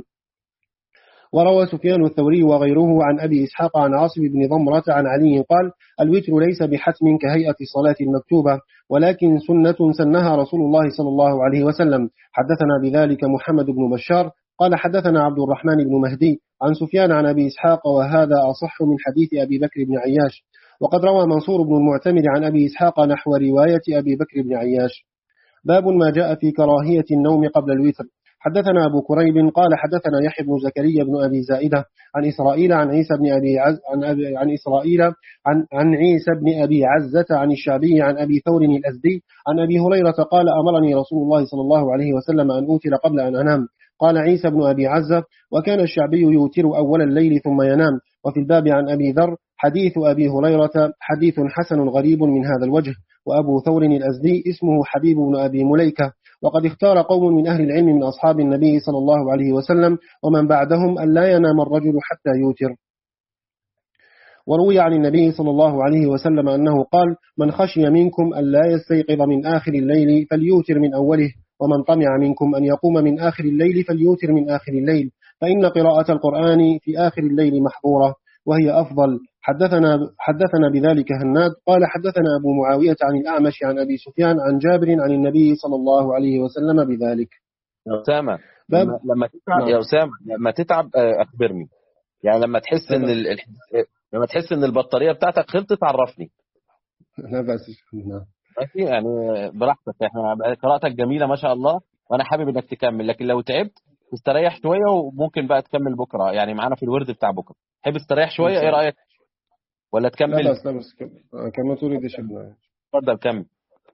وروى سفيان الثوري وغيره عن أبي إسحاق عن عاصم بن ضمرة عن علي قال: الوتر ليس بحتم كهيئة الصلاة المكتوبة، ولكن سنة سنها رسول الله صلى الله عليه وسلم. حدثنا بذلك محمد بن بشار قال حدثنا عبد الرحمن بن مهدي عن سفيان عن أبي إسحاق، وهذا أصح من حديث أبي بكر بن عياش. وقد روى منصور بن المعتمر عن أبي إسحاق نحو رواية أبي بكر بن عياش. باب ما جاء في كراهية النوم قبل الوتر. حدثنا أبو كريب قال حدثنا يحيى بن زكريا بن أبي زائدة عن إسرائيل عن عيسى بن أبي عز عن, أبي عن إسرائيل عن, عن عيسى بن أبي عزة عن الشعبي عن أبي ثور الأزدي عن أبي هريرة قال: أمرني رسول الله صلى الله عليه وسلم أن أوتر قبل أن أنام، قال عيسى بن أبي عزة وكان الشعبي يوتر أول الليل ثم ينام. وفي الباب عن أبي ذر حديث أبي هريرة حديث حسن غريب من هذا الوجه. وأبو ثور الأزدي اسمه حبيب بن أبي مليكة. وقد اختار قوم من أهل العلم من أصحاب النبي صلى الله عليه وسلم ومن بعدهم أن لا ينام الرجل حتى يوتر. وروي عن النبي صلى الله عليه وسلم أنه قال من خشي منكم أن لا يستيقظ من آخر الليل فليوتر من أوله، ومن طمع منكم أن يقوم من آخر الليل فليوتر من آخر الليل، فإن قراءة القرآن في آخر الليل محظورة وهي أفضل. حدثنا, حدثنا بذلك هناد قال حدثنا أبو معاوية عن الأعمش عن أبي سفيان عن جابر عن النبي صلى الله عليه وسلم بذلك. يا أسامة لما, لما تتعب يا أسامة لما تتعب أخبرني، يعني لما تحس إن ال... لما تحس إن البطارية بتاعتك خلطت عرفني. لا بس يعني براحتك، احنا قراءتك جميلة ما شاء الله وأنا حابب إنك تكمل، لكن لو تعبت تستريح شوية وممكن بقى تكمل بكرة، يعني معانا في الورد بتاع بكرة. تحب تستريح شوية إيه رأيك ولا تكمل؟ لا بس لا بس كمل تريد يا شبنا. اتفضل كمل.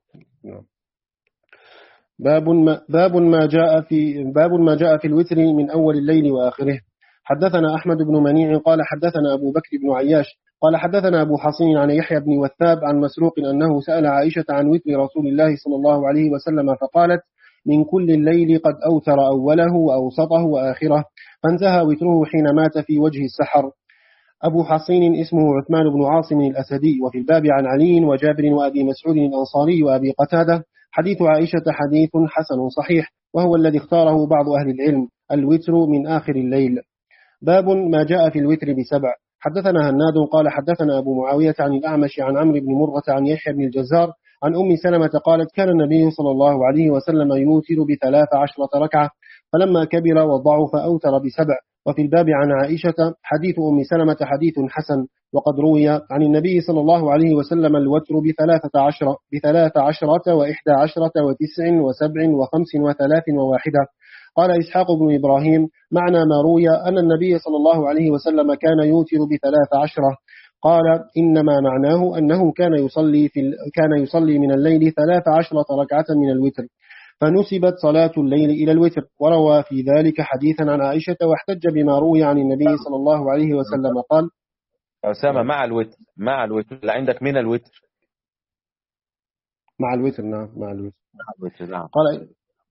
باب ما باب ما جاء في باب ما جاء في الوتر من أول الليل وآخره. حدثنا أحمد بن منيع قال حدثنا أبو بكر بن عياش قال حدثنا أبو حصين عن يحيى بن وثاب عن مسروق أنه سأل عائشة عن وتر رسول الله صلى الله عليه وسلم فقالت من كل الليل قد أوتر أوله وأوسطه وآخره، فانتهى وتره حين مات في وجه السحر. أبو حصين اسمه عثمان بن عاصم الأسدي. وفي الباب عن علي وجابر وأبي مسعود الأنصاري وأبي قتادة. حديث عائشة حديث حسن صحيح وهو الذي اختاره بعض أهل العلم، الوتر من آخر الليل. باب ما جاء في الوتر بسبع. حدثنا هناد قال حدثنا أبو معاوية عن الأعمش عن عمرو بن مرة عن يحيى بن الجزار عن أم سلمة قالت كان النبي صلى الله عليه وسلم يوتر بثلاث عشرة ركعة، فلما كبر وضعف أوتر بسبع. وفي الباب عن عائشة حديث أم سلمة حديث حسن. وقد روي عن النبي صلى الله عليه وسلم الوتر بثلاثة عشر بثلاث عشرة وإحدى عشرة وتسع وسبع وخمس وثلاث وواحدة. قال إسحاق بن إبراهيم معنى ما روي أن النبي صلى الله عليه وسلم كان يوتر بثلاث عشرة. قال إنما معناه أنه كان يصلي في كان يصلي من الليل ثلاث عشرة ركعة من الوتر، فنسبت صلاة الليل إلى الوتر. وروى في ذلك حديثا عن عائشة واحتج بما روي عن النبي صلى الله عليه وسلم قال أسامة مع الوتر مع الوتر لا عندك من الوتر مع الوتر. نعم مع الوتر. مع الوتر نعم. قال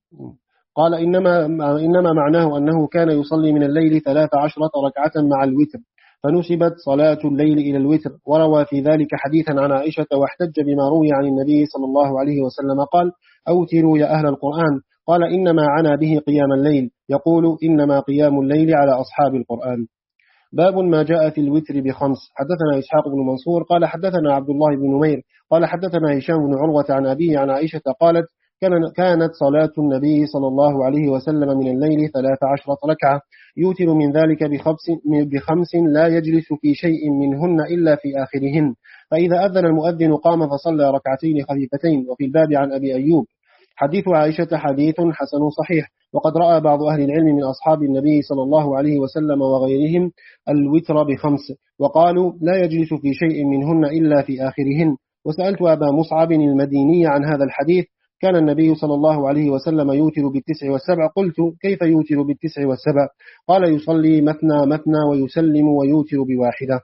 قال إنما إنما معناه أنه كان يصلي من الليل ثلاث عشرة ركعة مع الوتر، فنسبت صلاة الليل إلى الوتر. وروى في ذلك حديثا عن عائشة واحتج بما روي عن النبي صلى الله عليه وسلم قال أوتروا يا أهل القرآن. قال إنما عنا به قيام الليل، يقول إنما قيام الليل على أصحاب القرآن. باب ما جاء في الوتر بخمس. حدثنا إسحاق بن منصور قال حدثنا عبد الله بن نمير قال حدثنا هشام بن عروة عن أبيه عن عائشة قالت كانت صلاة النبي صلى الله عليه وسلم من الليل ثلاث عشرة ركعة، يوتر من ذلك بخمس, بخمس لا يجلس في شيء منهن إلا في آخرهن، فإذا أذن المؤذن قام فصلى ركعتين خفيفتين. وفي الباب عن أبي أيوب حديث عائشة حديث حسن صحيح. وقد رأى بعض أهل العلم من أصحاب النبي صلى الله عليه وسلم وغيرهم الوتر بخمس، وقالوا لا يجلس في شيء منهن إلا في آخرهن. وسألت أبا مصعب المديني عن هذا الحديث، كان النبي صلى الله عليه وسلم يوتر بالتسع والسبع. قلت كيف يوتر بالتسع والسبع؟ قال يصلي مثنى مثنى ويسلم ويوتر بواحدة.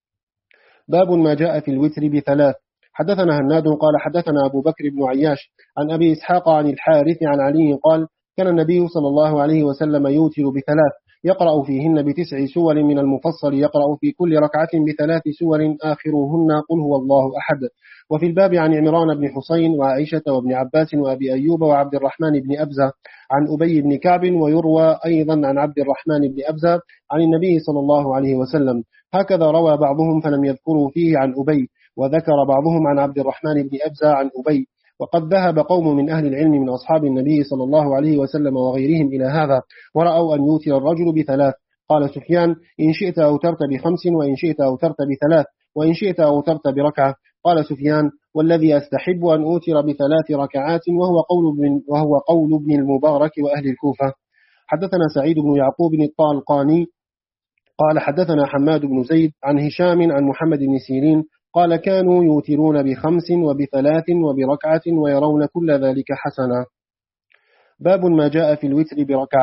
باب ما جاء في الوتر بثلاث. حدثنا هناد قال حدثنا أبو بكر بن عياش عن أبي إسحاق عن الحارث عن علي قال كان النبي صلى الله عليه وسلم يوتر بثلاث، يقرأ فيهن بتسع سور من المفصل، يقرأ في كل ركعة بثلاث سور آخرهن قل هو الله أحد. وفي الباب عن عمران بن حسين وعائشة وابن عباس وأبي أيوب وعبد الرحمن بن أبزة عن أبي بن كعب. ويروى أيضا عن عبد الرحمن بن أبزة عن النبي صلى الله عليه وسلم. هكذا روى بعضهم فلم يذكروا فيه عن أبي، وذكر بعضهم عن عبد الرحمن بن أبزة عن أبي. وقد ذهب قوم من أهل العلم من أصحاب النبي صلى الله عليه وسلم وغيرهم إلى هذا، ورأوا أن يوتر الرجل بثلاث. قال سفيان إن شئت أوترت بخمس وإن شئت أوترت بثلاث وإن شئت أوترت بركعة. قال سفيان والذي أستحب أن أوتر بثلاث ركعات، وهو قول ابن, وهو قول ابن المبارك وأهل الكوفة. حدثنا سعيد بن يعقوب الطالقاني قال حدثنا حماد بن زيد عن هشام عن محمد بن سيرين قال كانوا يوترون بخمس وبثلاث وبركعة ويرون كل ذلك حسنا. باب ما جاء في الوتر بركعة.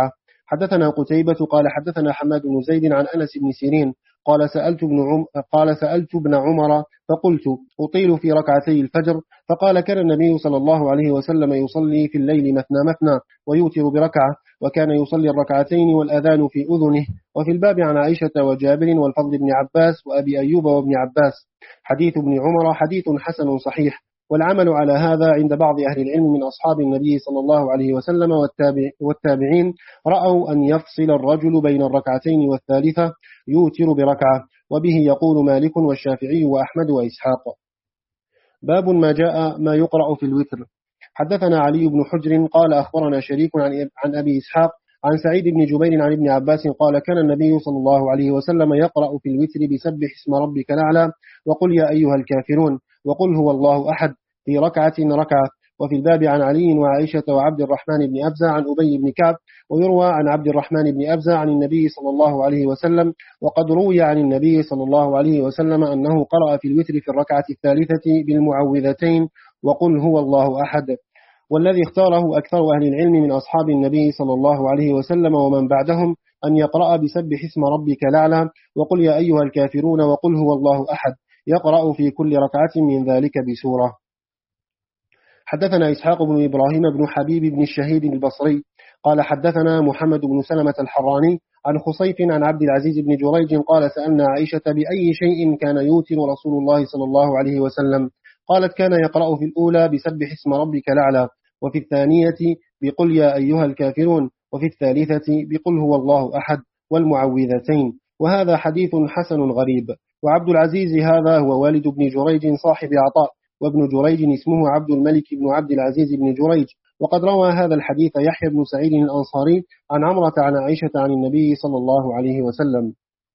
حدثنا قتيبة قال حدثنا حماد بن زيد عن أنس بن سيرين قال سألت ابن عم قال سألت ابن عمر فقلت أطيل في ركعتي الفجر، فقال كان النبي صلى الله عليه وسلم يصلي في الليل مثنى مثنى ويوتر بركعة، وكان يصلي الركعتين والأذان في أذنه. وفي الباب عن عائشة وجابر والفضل بن عباس وأبي أيوب وابن عباس. حديث ابن عمر حديث حسن صحيح، والعمل على هذا عند بعض أهل العلم من أصحاب النبي صلى الله عليه وسلم والتابعين، رأوا أن يفصل الرجل بين الركعتين والثالثة يوتر بركعة، وبه يقول مالك والشافعي وأحمد وإسحاق. باب ما جاء ما يقرأ في الوتر. حدثنا علي بن حجر قال أخبرنا شريك عن أبي إسحاق عن سعيد بن جبير عن ابن عباس قال كان النبي صلى الله عليه وسلم يقرأ في الوتر بسبح اسم ربك الأعلى وقل يا أيها الكافرون وقل هو الله أحد في ركعة ركعة. وفي الباب عن علي وعائشة وعبد الرحمن بن أبزة عن أبي بن كعب، ويروى عن عبد الرحمن بن أبزة عن النبي صلى الله عليه وسلم. وقد روي عن النبي صلى الله عليه وسلم أنه قرأ في الوتر في الركعة الثالثة بالمعوذتين وقل هو الله أحد، والذي اختاره أكثر أهل العلم من أصحاب النبي صلى الله عليه وسلم ومن بعدهم أن يقرأ بسبح اسم ربك الأعلى وقل يا أيها الكافرون وقل هو الله أحد، يقرأ في كل ركعة من ذلك بسورة. حدثنا إسحاق بن إبراهيم بن حبيب بن الشهيد البصري قال حدثنا محمد بن سلمة الحراني عن خصيف عن عبد العزيز بن جريج قال سألنا عائشة بأي شيء كان يوتر رسول الله صلى الله عليه وسلم، قالت كان يقرأ في الأولى بسبح اسم ربك الأعلى، وفي الثانية بقل يا أيها الكافرون، وفي الثالثة بقل هو الله أحد والمعوذتين. وهذا حديث حسن غريب. وعبد العزيز هذا هو والد ابن جريج صاحب عطاء، وابن جريج اسمه عبد الملك بن عبد العزيز بن جريج. وقد روى هذا الحديث يحيى بن سعيد الأنصاري عن عمرة عن عائشة عن النبي صلى الله عليه وسلم.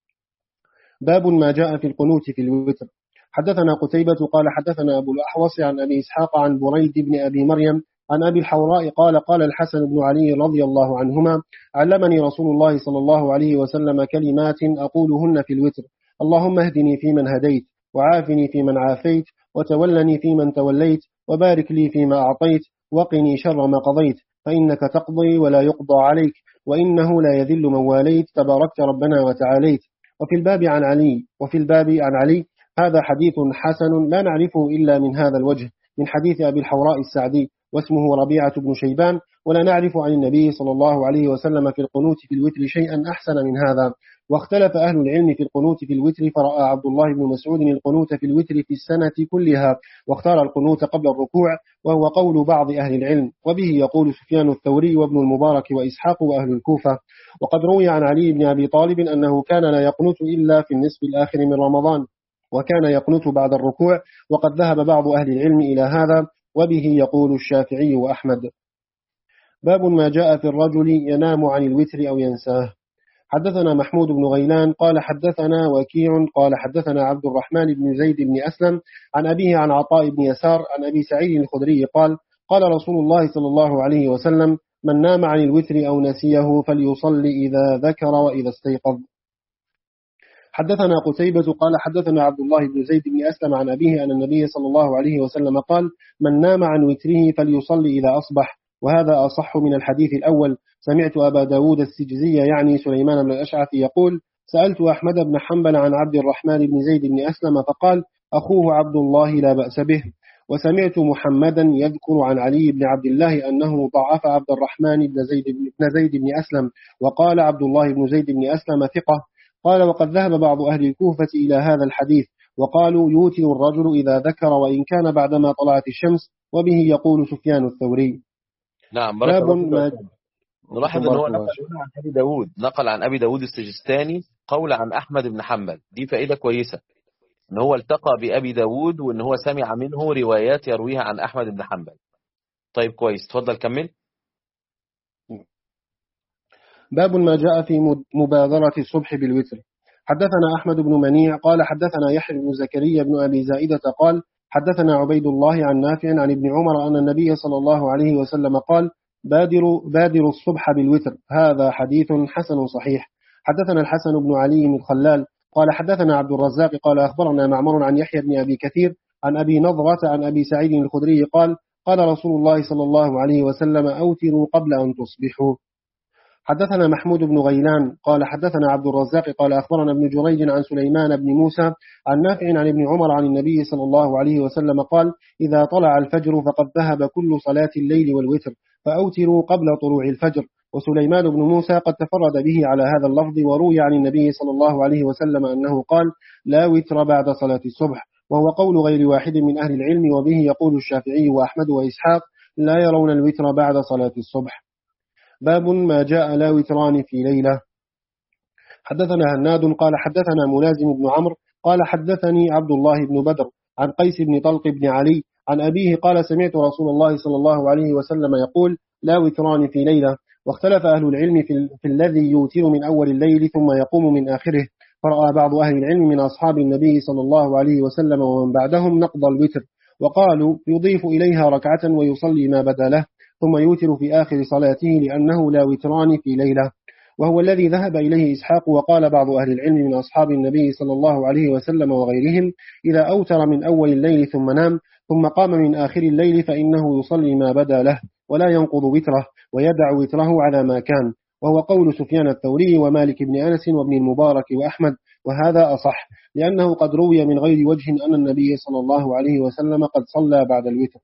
باب ما جاء في القنوت في الوتر. حدثنا قتيبة قال حدثنا أبو الأحوص عن أبي إسحاق عن بريد بن أبي مريم عن أبي الحوراء قال قال الحسن بن علي رضي الله عنهما علمني رسول الله صلى الله عليه وسلم كلمات أقولهن في الوتر: اللهم اهدني فيمن هديت، وعافني فيمن عافيت، وتولني فيمن توليت، وبارك لي فيما أعطيت، وقني شر ما قضيت، فإنك تقضي ولا يقضى عليك، وإنه لا يذل من واليت، تباركت ربنا وتعاليت. وفي الباب عن علي وفي الباب عن علي هذا حديث حسن لا نعرفه إلا من هذا الوجه من حديث أبي الحوراء السعدي واسمه ربيعة بن شيبان، ولا نعرف عن النبي صلى الله عليه وسلم في القنوت في الوتر شيئا أحسن من هذا. واختلف أهل العلم في القنوت في الوتر، فرأى عبد الله بن مسعود القنوت في الوتر في السنة كلها، واختار القنوت قبل الركوع، وهو قول بعض أهل العلم، وبه يقول سفيان الثوري وابن المبارك وإسحاق وأهل الكوفة. وقد روي عن علي بن أبي طالب أنه كان لا يقنت إلا في النصف الآخر من رمضان، وكان يقنت بعد الركوع، وقد ذهب بعض أهل العلم إلى هذا، وبه يقول الشافعي وأحمد. باب ما جاء في الرجل ينام عن الوتر أو ينساه. حدثنا محمود بن غيلان قال حدثنا وكيع قال حدثنا عبد الرحمن بن زيد بن أسلم عن أبيه عن عطاء بن يسار عن أبي سعيد الخدري قال قال رسول الله صلى الله عليه وسلم: من نام عن الوتر أو نسيه فليصلي إذا ذكر وإذا استيقظ. حدثنا قتيبة قال حدثنا عبد الله بن زيد بن أسلم عن أبيه أن النبي صلى الله عليه وسلم قال: من نام عن وتره فليصلي إذا أصبح. وهذا أصح من الحديث الأول. سمعت أبا داود السجزي يعني سليمان بن الأشعث يقول: سألت أحمد بن حنبل عن عبد الرحمن بن زيد بن أسلم فقال: أخوه عبد الله لا بأس به. وسمعت محمدا يذكر عن علي بن عبد الله أنه ضعف عبد الرحمن بن زيد بن, زيد بن أسلم، وقال عبد الله بن زيد بن أسلم ثقة. قال: وقد ذهب بعض أهل الكوفة إلى هذا الحديث، وقالوا يوتر الرجل إذا ذكر وإن كان بعدما طلعت الشمس، وبه يقول سفيان الثوري. نعم. باب ما نلاحظ أنه نقل عن أبي داود نقل عن أبي داود السجستاني قول عن أحمد بن حنبل. دي فائدة كويسة أنه هو التقى بأبي داود وأنه هو سمع منه روايات يرويها عن أحمد بن حنبل. طيب كويس، تفضل كمل. باب ما جاء في مبادرة الصبح بالوتر. حدثنا أحمد بن منيع قال حدثنا يحيى بن زكريا بن أبي زائدة قال حدثنا عبيد الله عن نافع عن ابن عمر أن النبي صلى الله عليه وسلم قال: بادروا بادروا الصبح بالوتر. هذا حديث حسن صحيح. حدثنا الحسن بن علي الخلال قال حدثنا عبد الرزاق قال أخبرنا معمر عن يحيى بن أبي كثير عن أبي نضرة عن أبي سعيد الخدري قال: قال رسول الله صلى الله عليه وسلم: أوتروا قبل أن تصبحوا. حدثنا محمود بن غيلان قال حدثنا عبد الرزاق قال أخبرنا ابن جريج عن سليمان بن موسى عن نافع عن ابن عمر عن النبي صلى الله عليه وسلم قال إذا طلع الفجر فقد ذهب كل صلاة الليل والوتر فأوتروا قبل طلوع الفجر. وسليمان بن موسى قد تفرد به على هذا اللفظ، وروي عن النبي صلى الله عليه وسلم أنه قال لا وتر بعد صلاة الصبح، وهو قول غير واحد من أهل العلم، وبه يقول الشافعي وأحمد وإسحاق لا يرون الوتر بعد صلاة الصبح. باب ما جاء لا وتران في ليلة. حدثنا هناد قال حدثنا ملازم بن عمرو قال حدثني عبد الله بن بدر عن قيس بن طلق بن علي عن أبيه قال سمعت رسول الله صلى الله عليه وسلم يقول لا وتران في ليلة. واختلف أهل العلم في, في الذي يوتر من أول الليل ثم يقوم من آخره، فرأى بعض أهل العلم من أصحاب النبي صلى الله عليه وسلم ومن بعدهم نقض الوتر، وقالوا يضيف إليها ركعة ويصلي ما بدا له ثم يوتر في آخر صلاته لأنه لا وتران في ليلة، وهو الذي ذهب إليه إسحاق. وقال بعض أهل العلم من أصحاب النبي صلى الله عليه وسلم وغيرهم إذا أوتر من أول الليل ثم نام ثم قام من آخر الليل فإنه يصلي ما بدا له ولا ينقض وتره ويدع وتره على ما كان، وهو قول سفيان الثوري ومالك بن أنس وابن المبارك وأحمد، وهذا أصح لأنه قد روي من غير وجه أن النبي صلى الله عليه وسلم قد صلى بعد الوتر.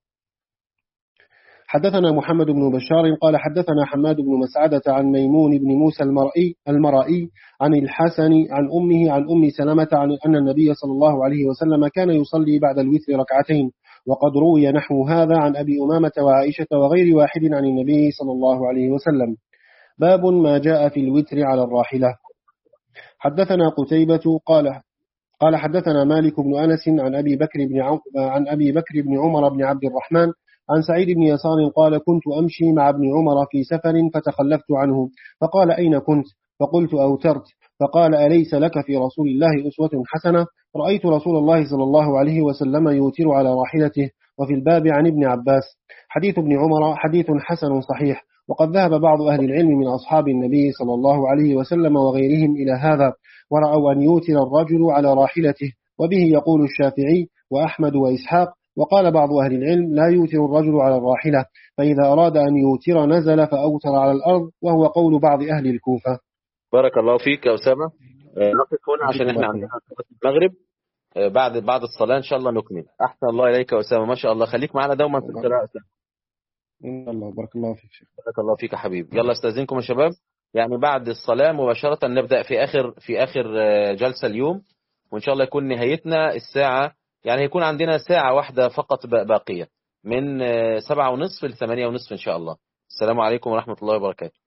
حدثنا محمد بن بشار قال حدثنا حماد بن مسعدة عن ميمون بن موسى المرئي, المرئي عن الحسن عن أمه عن أم سلمة عن أن النبي صلى الله عليه وسلم كان يصلي بعد الوتر ركعتين، وقد روي نحو هذا عن أبي أمامة وعائشة وغير واحد عن النبي صلى الله عليه وسلم. باب ما جاء في الوتر على الراحلة. حدثنا قتيبة قال قال حدثنا مالك بن أنس عن أبي بكر بن عن أبي بكر بن عمر بن عبد الرحمن عن سعيد بن يسار قال كنت أمشي مع ابن عمر في سفر فتخلفت عنه فقال أين كنت؟ فقلت أوترت، فقال أليس لك في رسول الله أسوة حسنة؟ رأيت رسول الله صلى الله عليه وسلم يوتر على راحلته. وفي الباب عن ابن عباس. حديث ابن عمر حديث حسن صحيح، وقد ذهب بعض أهل العلم من أصحاب النبي صلى الله عليه وسلم وغيرهم إلى هذا، ورأوا أن يوتر الرجل على راحلته، وبه يقول الشافعي وأحمد وإسحاق. وقال بعض أهل العلم لا يوتر الرجل على الراحلة، فإذا أراد أن يوتر نزل فأوتر على الأرض، وهو قول بعض أهل الكوفة. بارك الله فيك يا أسامة. نقف هنا عشان احنا عندنا المغرب، بعد بعد الصلاة إن شاء الله نكمل. أحسن الله إليك يا أسامة، ما شاء الله، خليك معنا دوما في القراءة. الله بارك الله فيك. بارك الله فيك يا حبيبي. يلا استاذنكم يا شباب، يعني بعد الصلاة مباشرة نبدأ في آخر في آخر جلسة اليوم، وإن شاء الله يكون نهايتنا الساعة، يعني يكون عندنا ساعة واحدة فقط باقية من سبعة ونصف لثمانية ونصف إن شاء الله. السلام عليكم ورحمة الله وبركاته.